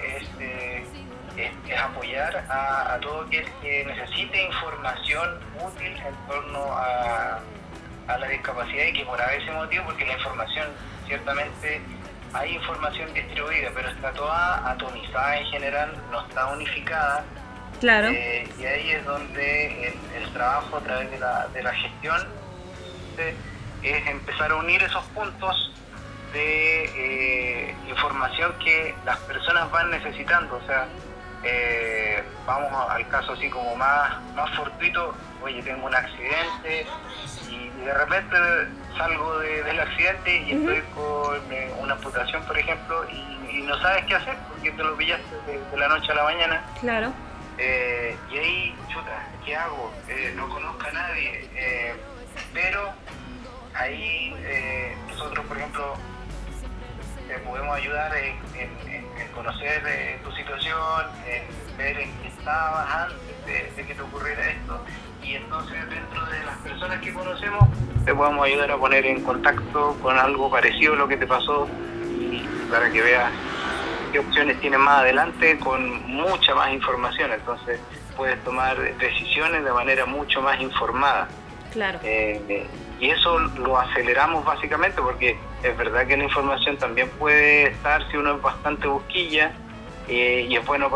[SPEAKER 13] es apoyar a todo aquel que necesite información útil en torno a la discapacidad y que por ese motivo, porque la información ciertamente hay información distribuida, pero está toda atomizada en general, no está unificada.
[SPEAKER 6] Claro.
[SPEAKER 13] Y ahí es donde el trabajo a través de la gestión es empezar a unir esos puntos de información que las personas van necesitando. O sea, vamos al caso así como más fortuito. Oye, tengo un accidente y de repente salgo del accidente y estoy con una amputación, por ejemplo, y no sabes qué hacer porque te lo pillaste de la noche a la mañana.
[SPEAKER 6] Claro.
[SPEAKER 13] Y ahí, chuta, ¿qué hago? No conozco a nadie, pero ahí nosotros, por ejemplo, te podemos ayudar en conocer tu situación, en ver en qué estabas antes de que te ocurriera esto, y entonces dentro de las personas que conocemos te podemos ayudar a poner en contacto con algo parecido a lo que te pasó, y para que veas qué opciones tienes más adelante con mucha más información. Entonces puedes tomar decisiones de manera mucho más informada.
[SPEAKER 6] Claro.
[SPEAKER 13] Y eso lo aceleramos básicamente porque es verdad que la información también puede estar si uno es bastante busquilla, y es bueno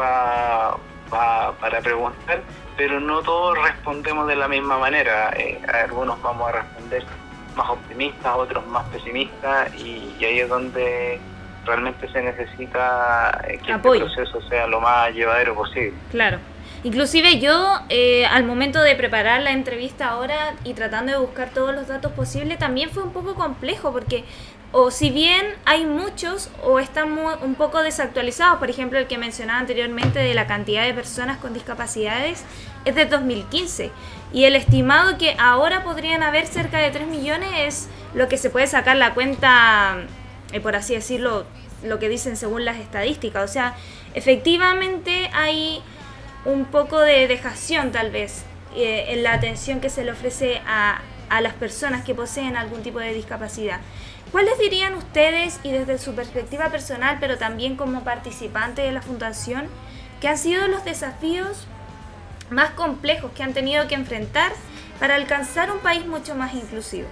[SPEAKER 13] para preguntar, pero no todos respondemos de la misma manera. Algunos vamos a responder más optimistas, otros más pesimistas, y ahí es donde realmente se necesita que
[SPEAKER 6] apoyo.
[SPEAKER 13] Este proceso sea lo más llevadero posible.
[SPEAKER 6] Claro. Inclusive yo, al momento de preparar la entrevista ahora y tratando de buscar todos los datos posibles, también fue un poco complejo porque, o si bien hay muchos, o están un poco desactualizados. Por ejemplo, el que mencionaba anteriormente de la cantidad de personas con discapacidades es de 2015. Y el estimado que ahora podrían haber cerca de 3 millones es lo que se puede sacar la cuenta, por así decirlo, lo que dicen según las estadísticas. O sea, efectivamente hay un poco de dejación tal vez en la atención que se le ofrece a las personas que poseen algún tipo de discapacidad. ¿Cuáles dirían ustedes, y desde su perspectiva personal, pero también como participante de la fundación, que han sido los desafíos más complejos que han tenido que enfrentar para alcanzar un país mucho más inclusivo?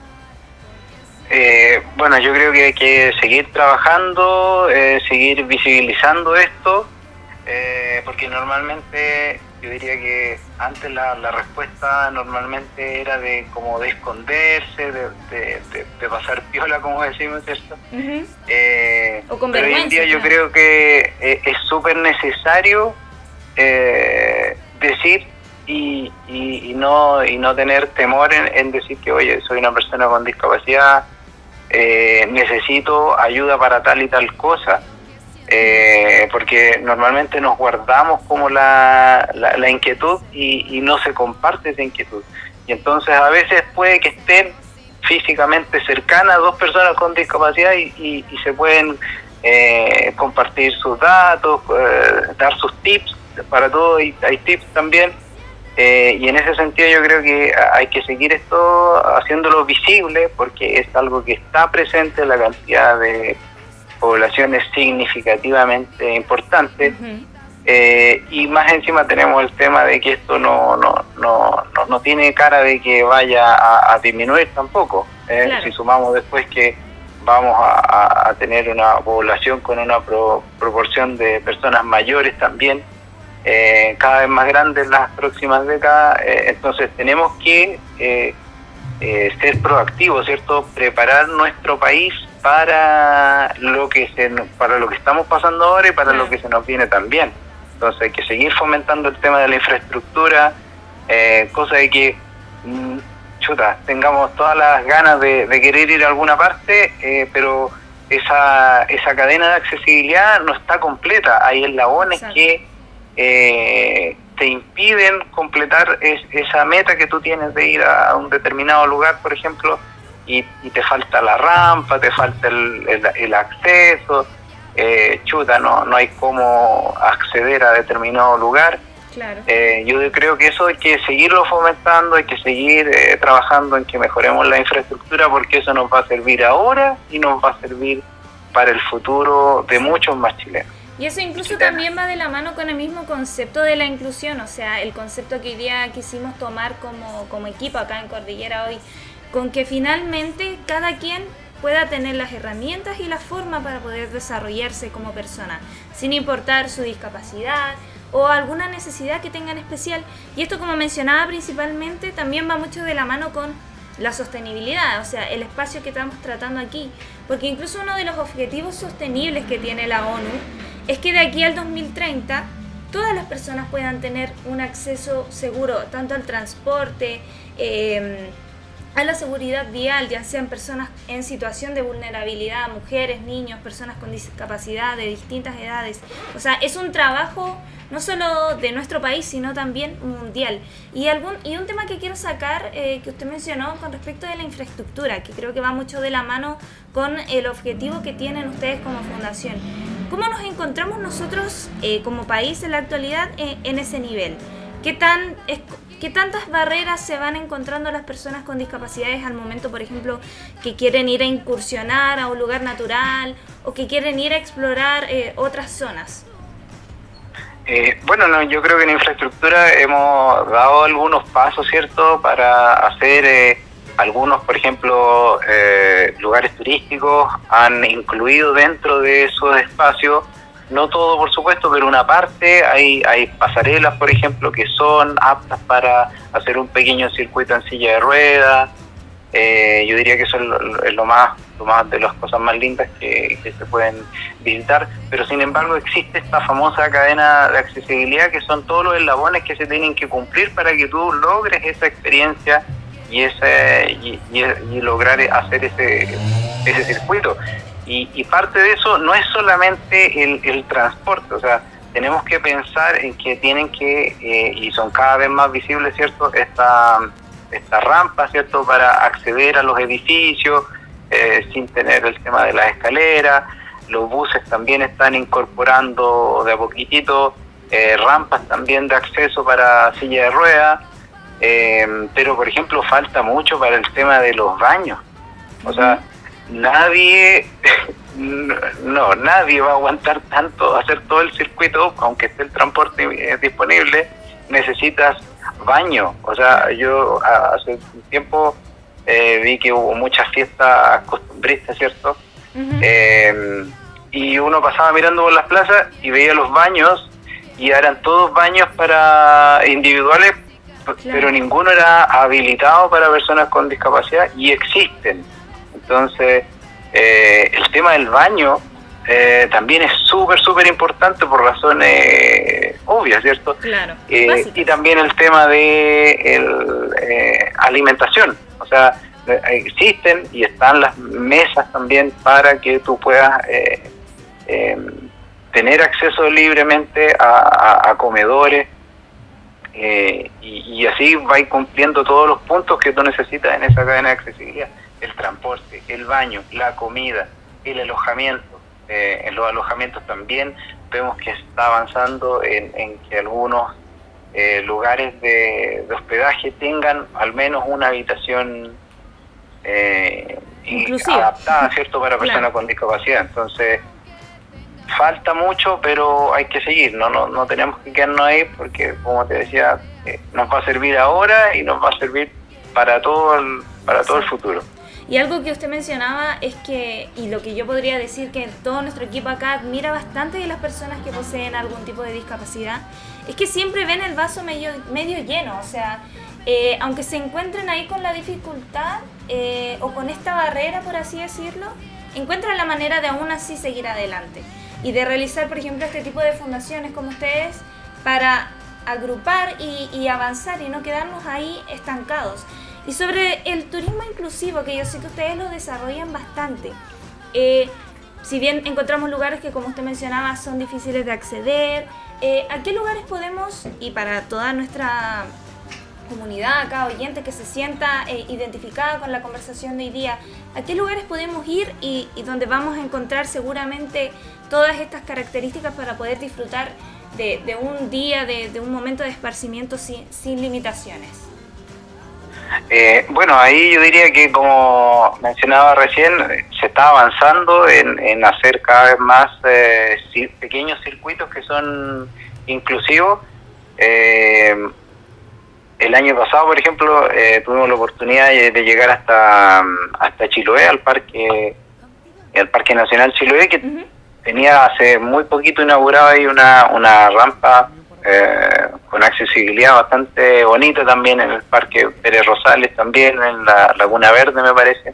[SPEAKER 13] Bueno, yo creo que hay que seguir trabajando, seguir visibilizando esto, porque normalmente yo diría que antes la respuesta normalmente era de como de esconderse, de pasar piola, como decimos, ¿cierto?
[SPEAKER 6] O con
[SPEAKER 13] pero
[SPEAKER 6] vergüenza,
[SPEAKER 13] hoy en día yo
[SPEAKER 6] claro.
[SPEAKER 13] creo que es súper necesario decir y no tener temor en decir que, oye, soy una persona con discapacidad, necesito ayuda para tal y tal cosa. Porque normalmente nos guardamos como la inquietud y no se comparte esa inquietud. Y entonces a veces puede que estén físicamente cercanas dos personas con discapacidad y se pueden compartir sus datos, dar sus tips para todo, y hay tips también. Y en ese sentido yo creo que hay que seguir esto haciéndolo visible, porque es algo que está presente en la cantidad de poblaciones significativamente importantes. y más encima tenemos el tema de que esto no tiene cara de que vaya a disminuir tampoco.
[SPEAKER 6] Claro.
[SPEAKER 13] Si sumamos después que vamos a tener una población con una proporción de personas mayores también, cada vez más grande en las próximas décadas, entonces tenemos que ser proactivos, ¿cierto? Preparar nuestro país para lo que estamos pasando ahora y para lo que se nos viene también. Entonces hay que seguir fomentando el tema de la infraestructura, cosa de que tengamos todas las ganas de querer ir a alguna parte, pero esa cadena de accesibilidad no está completa. Hay eslabones que te impiden completar esa meta que tú tienes de ir a un determinado lugar, por ejemplo, y te falta la rampa, te falta el acceso, no hay cómo acceder a determinado lugar.
[SPEAKER 6] Claro.
[SPEAKER 13] Yo creo que eso hay que seguirlo fomentando, hay que seguir trabajando en que mejoremos la infraestructura, porque eso nos va a servir ahora y nos va a servir para el futuro de muchos más chilenos.
[SPEAKER 6] Y eso incluso también va de la mano con el mismo concepto de la inclusión, o sea, el concepto que hoy día quisimos tomar como equipo acá en Cordillera Hoy, con que finalmente cada quien pueda tener las herramientas y la forma para poder desarrollarse como persona, sin importar su discapacidad o alguna necesidad que tengan especial. Y esto, como mencionaba principalmente, también va mucho de la mano con la sostenibilidad, o sea, el espacio que estamos tratando aquí, porque incluso uno de los objetivos sostenibles que tiene la ONU es que de aquí al 2030 todas las personas puedan tener un acceso seguro, tanto al transporte, a la seguridad vial, ya sean personas en situación de vulnerabilidad, mujeres, niños, personas con discapacidad de distintas edades. O sea, es un trabajo no solo de nuestro país, sino también mundial. Y un tema que quiero sacar, que usted mencionó con respecto de la infraestructura, que creo que va mucho de la mano con el objetivo que tienen ustedes como fundación. ¿Cómo nos encontramos nosotros como país en la actualidad en ese nivel? ¿Qué tantas barreras se van encontrando las personas con discapacidades al momento, por ejemplo, que quieren ir a incursionar a un lugar natural o que quieren ir a explorar otras zonas?
[SPEAKER 13] Yo creo que en infraestructura hemos dado algunos pasos, ¿cierto?, para hacer algunos, por ejemplo, lugares turísticos han incluido dentro de esos espacios, no todo por supuesto, pero una parte, hay pasarelas, por ejemplo, que son aptas para hacer un pequeño circuito en silla de ruedas. Yo diría que eso es lo más de las cosas más lindas que se pueden visitar, pero sin embargo existe esta famosa cadena de accesibilidad, que son todos los eslabones que se tienen que cumplir para que tú logres esa experiencia y lograr hacer ese circuito. Y parte de eso no es solamente el transporte, o sea, tenemos que pensar en que tienen que, y son cada vez más visibles, ¿cierto?, esta rampa, ¿cierto?, para acceder a los edificios sin tener el tema de las escaleras. Los buses también están incorporando de a poquitito rampas también de acceso para silla de ruedas, pero por ejemplo falta mucho para el tema de los baños. O sea, nadie va a aguantar tanto hacer todo el circuito, aunque esté el transporte disponible. Necesitas baño. O sea, yo hace un tiempo vi que hubo muchas fiestas costumbristas, ¿cierto? Y uno pasaba mirando por las plazas y veía los baños, y eran todos baños para individuales, pero ninguno era habilitado para personas con discapacidad, y existen. Entonces, el tema del baño también es súper importante por razones obvias, ¿cierto?
[SPEAKER 6] Claro.
[SPEAKER 13] Y también el tema de alimentación. O sea, existen y están las mesas también para que tú puedas tener acceso libremente a comedores, y así va cumpliendo todos los puntos que tú necesitas en esa cadena de accesibilidad: el transporte, el baño, la comida, el alojamiento. En los alojamientos también vemos que está avanzando en que algunos lugares de hospedaje tengan al menos una habitación adaptada, ¿cierto?, para personas con discapacidad. Entonces, falta mucho, pero hay que seguir, no tenemos que quedarnos ahí, porque como te decía, nos va a servir ahora y nos va a servir para todo el futuro.
[SPEAKER 6] Y algo que usted mencionaba es que, y lo que yo podría decir que todo nuestro equipo acá admira bastante de las personas que poseen algún tipo de discapacidad, es que siempre ven el vaso medio lleno. O sea, aunque se encuentren ahí con la dificultad o con esta barrera, por así decirlo, encuentran la manera de aún así seguir adelante y de realizar, por ejemplo, este tipo de fundaciones como ustedes para agrupar y avanzar y no quedarnos ahí estancados. Y sobre el turismo inclusivo, que yo sé que ustedes lo desarrollan bastante, si bien encontramos lugares que, como usted mencionaba, son difíciles de acceder, ¿a qué lugares podemos, y para toda nuestra comunidad acá, oyente que se sienta identificada con la conversación de hoy día, a qué lugares podemos ir y donde vamos a encontrar seguramente todas estas características para poder disfrutar de un día, de un momento de esparcimiento sin limitaciones?
[SPEAKER 13] Bueno, ahí yo diría que, como mencionaba recién, se está avanzando en hacer cada vez más pequeños circuitos que son inclusivos. El año pasado, por ejemplo, tuvimos la oportunidad de llegar hasta Chiloé, al Parque Nacional Chiloé, que tenía hace muy poquito inaugurado ahí una rampa con accesibilidad bastante bonita también, en el Parque Pérez Rosales también, en la Laguna Verde me parece,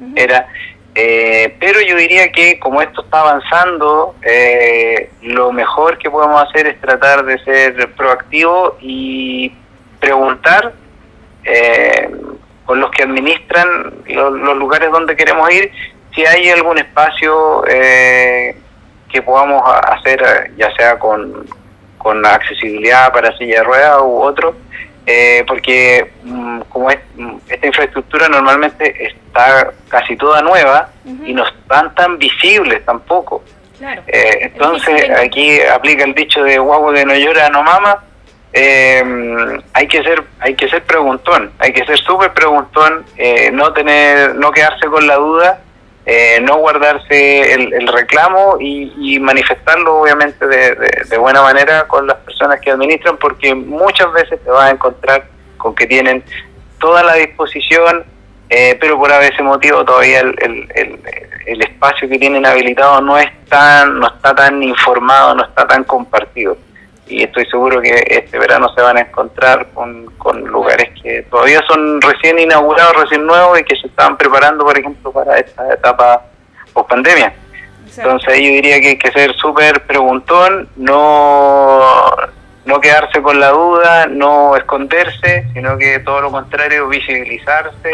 [SPEAKER 13] pero yo diría que como esto está avanzando, lo mejor que podemos hacer es tratar de ser proactivos y preguntar con los que administran los lugares donde queremos ir, si hay algún espacio que podamos hacer, ya sea con accesibilidad para silla de ruedas u otro, porque como esta infraestructura normalmente está casi toda nueva y no están tan visibles tampoco. Claro. Entonces aquí aplica el dicho de guagua que no llora no mama. Hay que ser preguntón, hay que ser súper preguntón, no quedarse con la duda, no guardarse el reclamo y manifestarlo obviamente de buena manera con las personas que administran, porque muchas veces te vas a encontrar con que tienen toda la disposición, pero por ese motivo todavía el espacio que tienen habilitado no está tan informado, no está tan compartido. Y estoy seguro que este verano se van a encontrar con lugares que todavía son recién inaugurados, recién nuevos, y que se estaban preparando, por ejemplo, para esta etapa post-pandemia. Entonces ahí yo diría que hay que ser súper preguntón, no quedarse con la duda, no esconderse, sino que todo lo contrario, visibilizarse,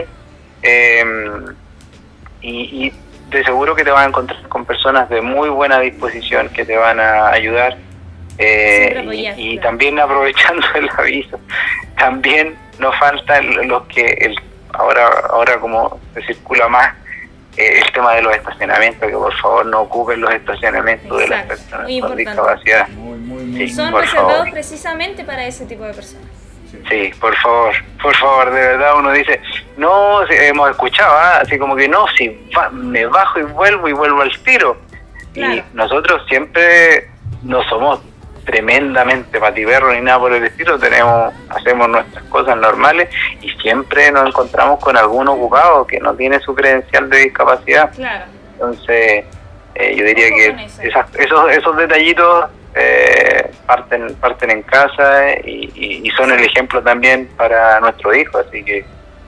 [SPEAKER 13] y de seguro que te vas a encontrar con personas de muy buena disposición que te van a ayudar. Y también, aprovechando el aviso, también nos faltan los que ahora como se circula más el tema de los estacionamientos, que por favor no ocupen los estacionamientos de las personas con discapacidad.
[SPEAKER 6] Son reservados precisamente para ese tipo de personas.
[SPEAKER 13] Sí, por favor, de verdad uno dice, no, hemos escuchado, así como que no, si me bajo y vuelvo al tiro. Claro. Y nosotros siempre no somos tremendamente patiperros ni nada por el estilo, hacemos nuestras cosas normales y siempre nos encontramos con algún ocupado que no tiene su credencial de discapacidad. Claro. Entonces yo diría que esos detallitos parten en casa y son el ejemplo también para nuestros hijos, así que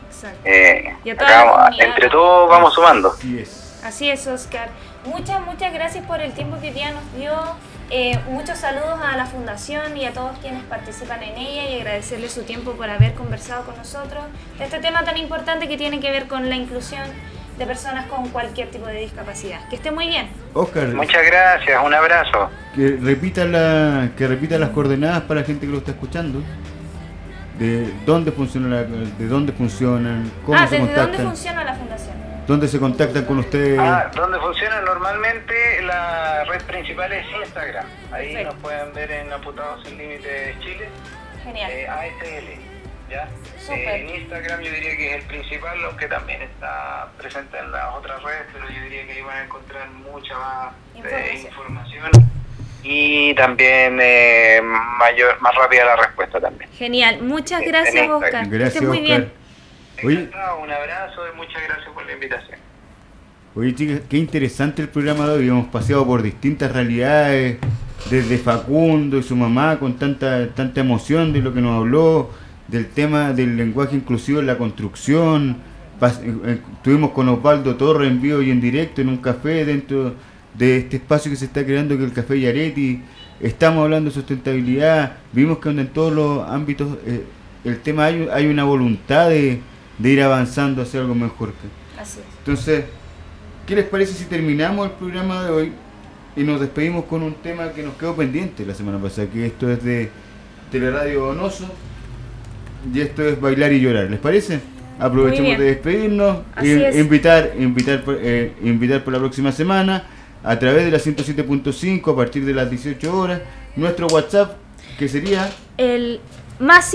[SPEAKER 13] entre todos vamos sumando.
[SPEAKER 6] Así es, Oscar. Muchas gracias por el tiempo que hoy día nos dio. Muchos saludos a la Fundación y a todos quienes participan en ella, y agradecerle su tiempo por haber conversado con nosotros de este tema tan importante que tiene que ver con la inclusión de personas con cualquier tipo de discapacidad. Que esté muy bien.
[SPEAKER 1] Oscar,
[SPEAKER 13] muchas gracias, un abrazo.
[SPEAKER 1] Que repita las coordenadas para la gente que lo está escuchando. De dónde funcionan, cómo se contactan.
[SPEAKER 6] ¿Dónde funciona la Fundación?
[SPEAKER 1] ¿Dónde se contactan con ustedes?
[SPEAKER 13] Donde funciona normalmente, la red principal es Instagram. Ahí nos pueden ver en Amputados Sin Límites Chile.
[SPEAKER 6] Genial.
[SPEAKER 13] ASL. ¿ya?
[SPEAKER 4] Súper.
[SPEAKER 13] En Instagram yo diría que es el principal, aunque también está presente en las otras redes, pero yo diría que ahí van a encontrar mucha más información y también más rápida la respuesta también.
[SPEAKER 6] Genial, muchas gracias, Oscar.
[SPEAKER 1] Gracias,
[SPEAKER 6] Estés muy bien.
[SPEAKER 1] Oye,
[SPEAKER 13] Un abrazo y muchas gracias por la invitación.
[SPEAKER 1] Oye, chicas, qué interesante el programa de hoy. Hemos paseado por distintas realidades, desde Facundo y su mamá con tanta emoción de lo que nos habló, del tema del lenguaje inclusivo en la construcción. Estuvimos con Osvaldo Torres en vivo y en directo en un café dentro de este espacio que se está creando, que es el Café Yaretti. Estamos hablando de sustentabilidad. Vimos que en todos los ámbitos el tema hay una voluntad de ir avanzando hacia algo mejor.
[SPEAKER 4] Así es.
[SPEAKER 1] Entonces, ¿qué les parece si terminamos el programa de hoy y nos despedimos con un tema que nos quedó pendiente la semana pasada, que esto es de Teleradio Donoso y esto es Bailar y Llorar? ¿Les parece? Aprovechemos de despedirnos y invitar por la próxima semana a través de la 107.5 a partir de las 18 horas. Nuestro WhatsApp, que sería
[SPEAKER 6] el más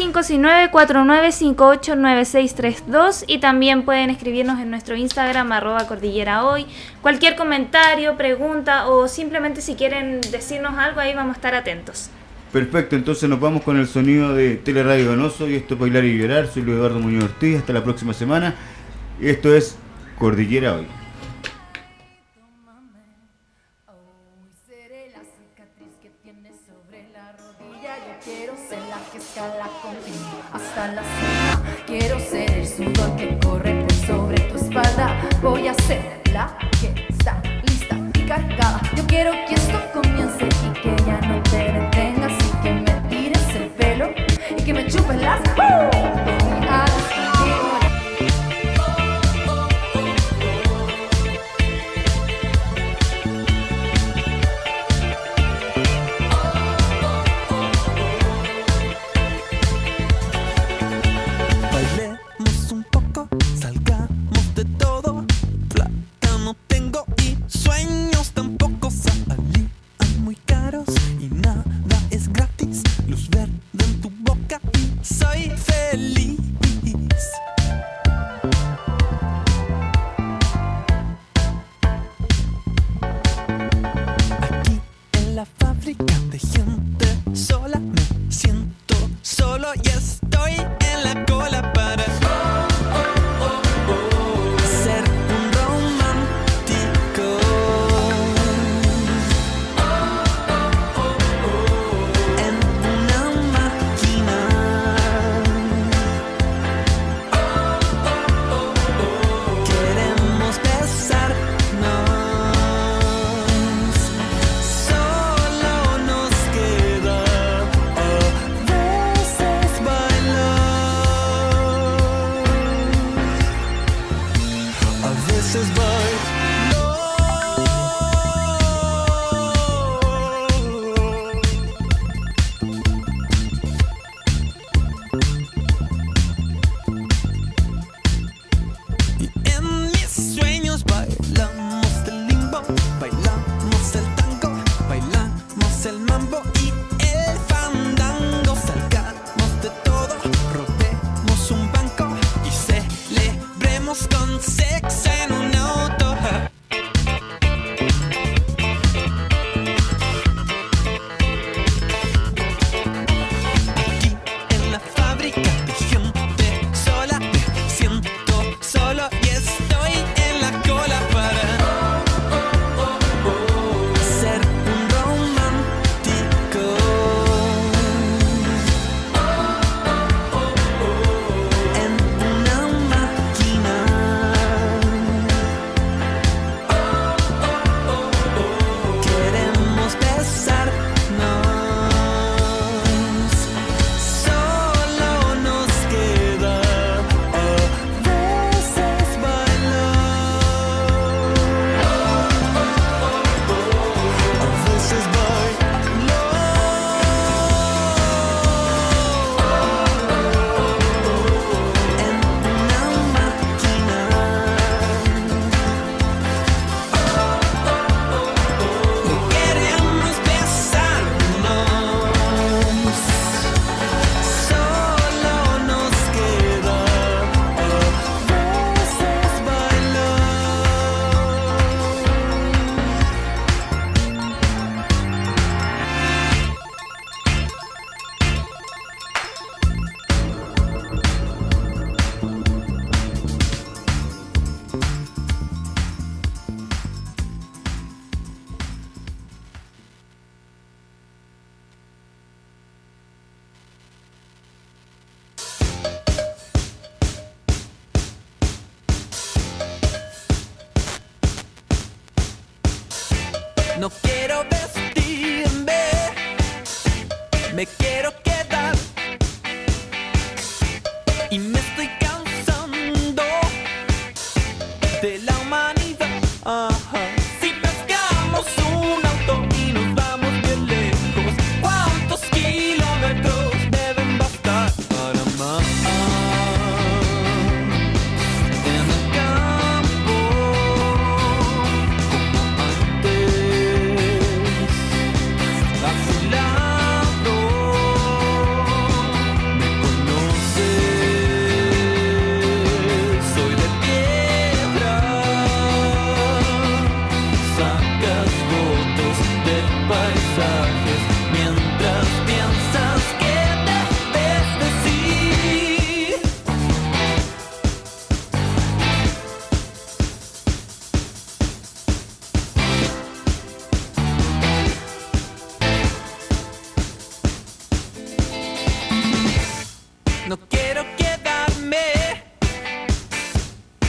[SPEAKER 6] 569-4958-9632, y también pueden escribirnos en nuestro Instagram @cordillerahoy. Cualquier comentario, pregunta o simplemente si quieren decirnos algo, ahí vamos a estar atentos.
[SPEAKER 1] Perfecto, entonces nos vamos con el sonido de Teleradio Donoso y esto es Bailar y Llorar. Soy Luis Eduardo Muñoz Ortiz, hasta la próxima semana. Esto es Cordillera Hoy.
[SPEAKER 12] Hasta la cima, quiero ser el sudor que corre por sobre tu espalda. Voy a ser la que está lista y cargada. Yo quiero que esto comience y que ya no te detengas, y que me tires el pelo y que me chupes las y hagas
[SPEAKER 5] No quiero vestirme, me quiero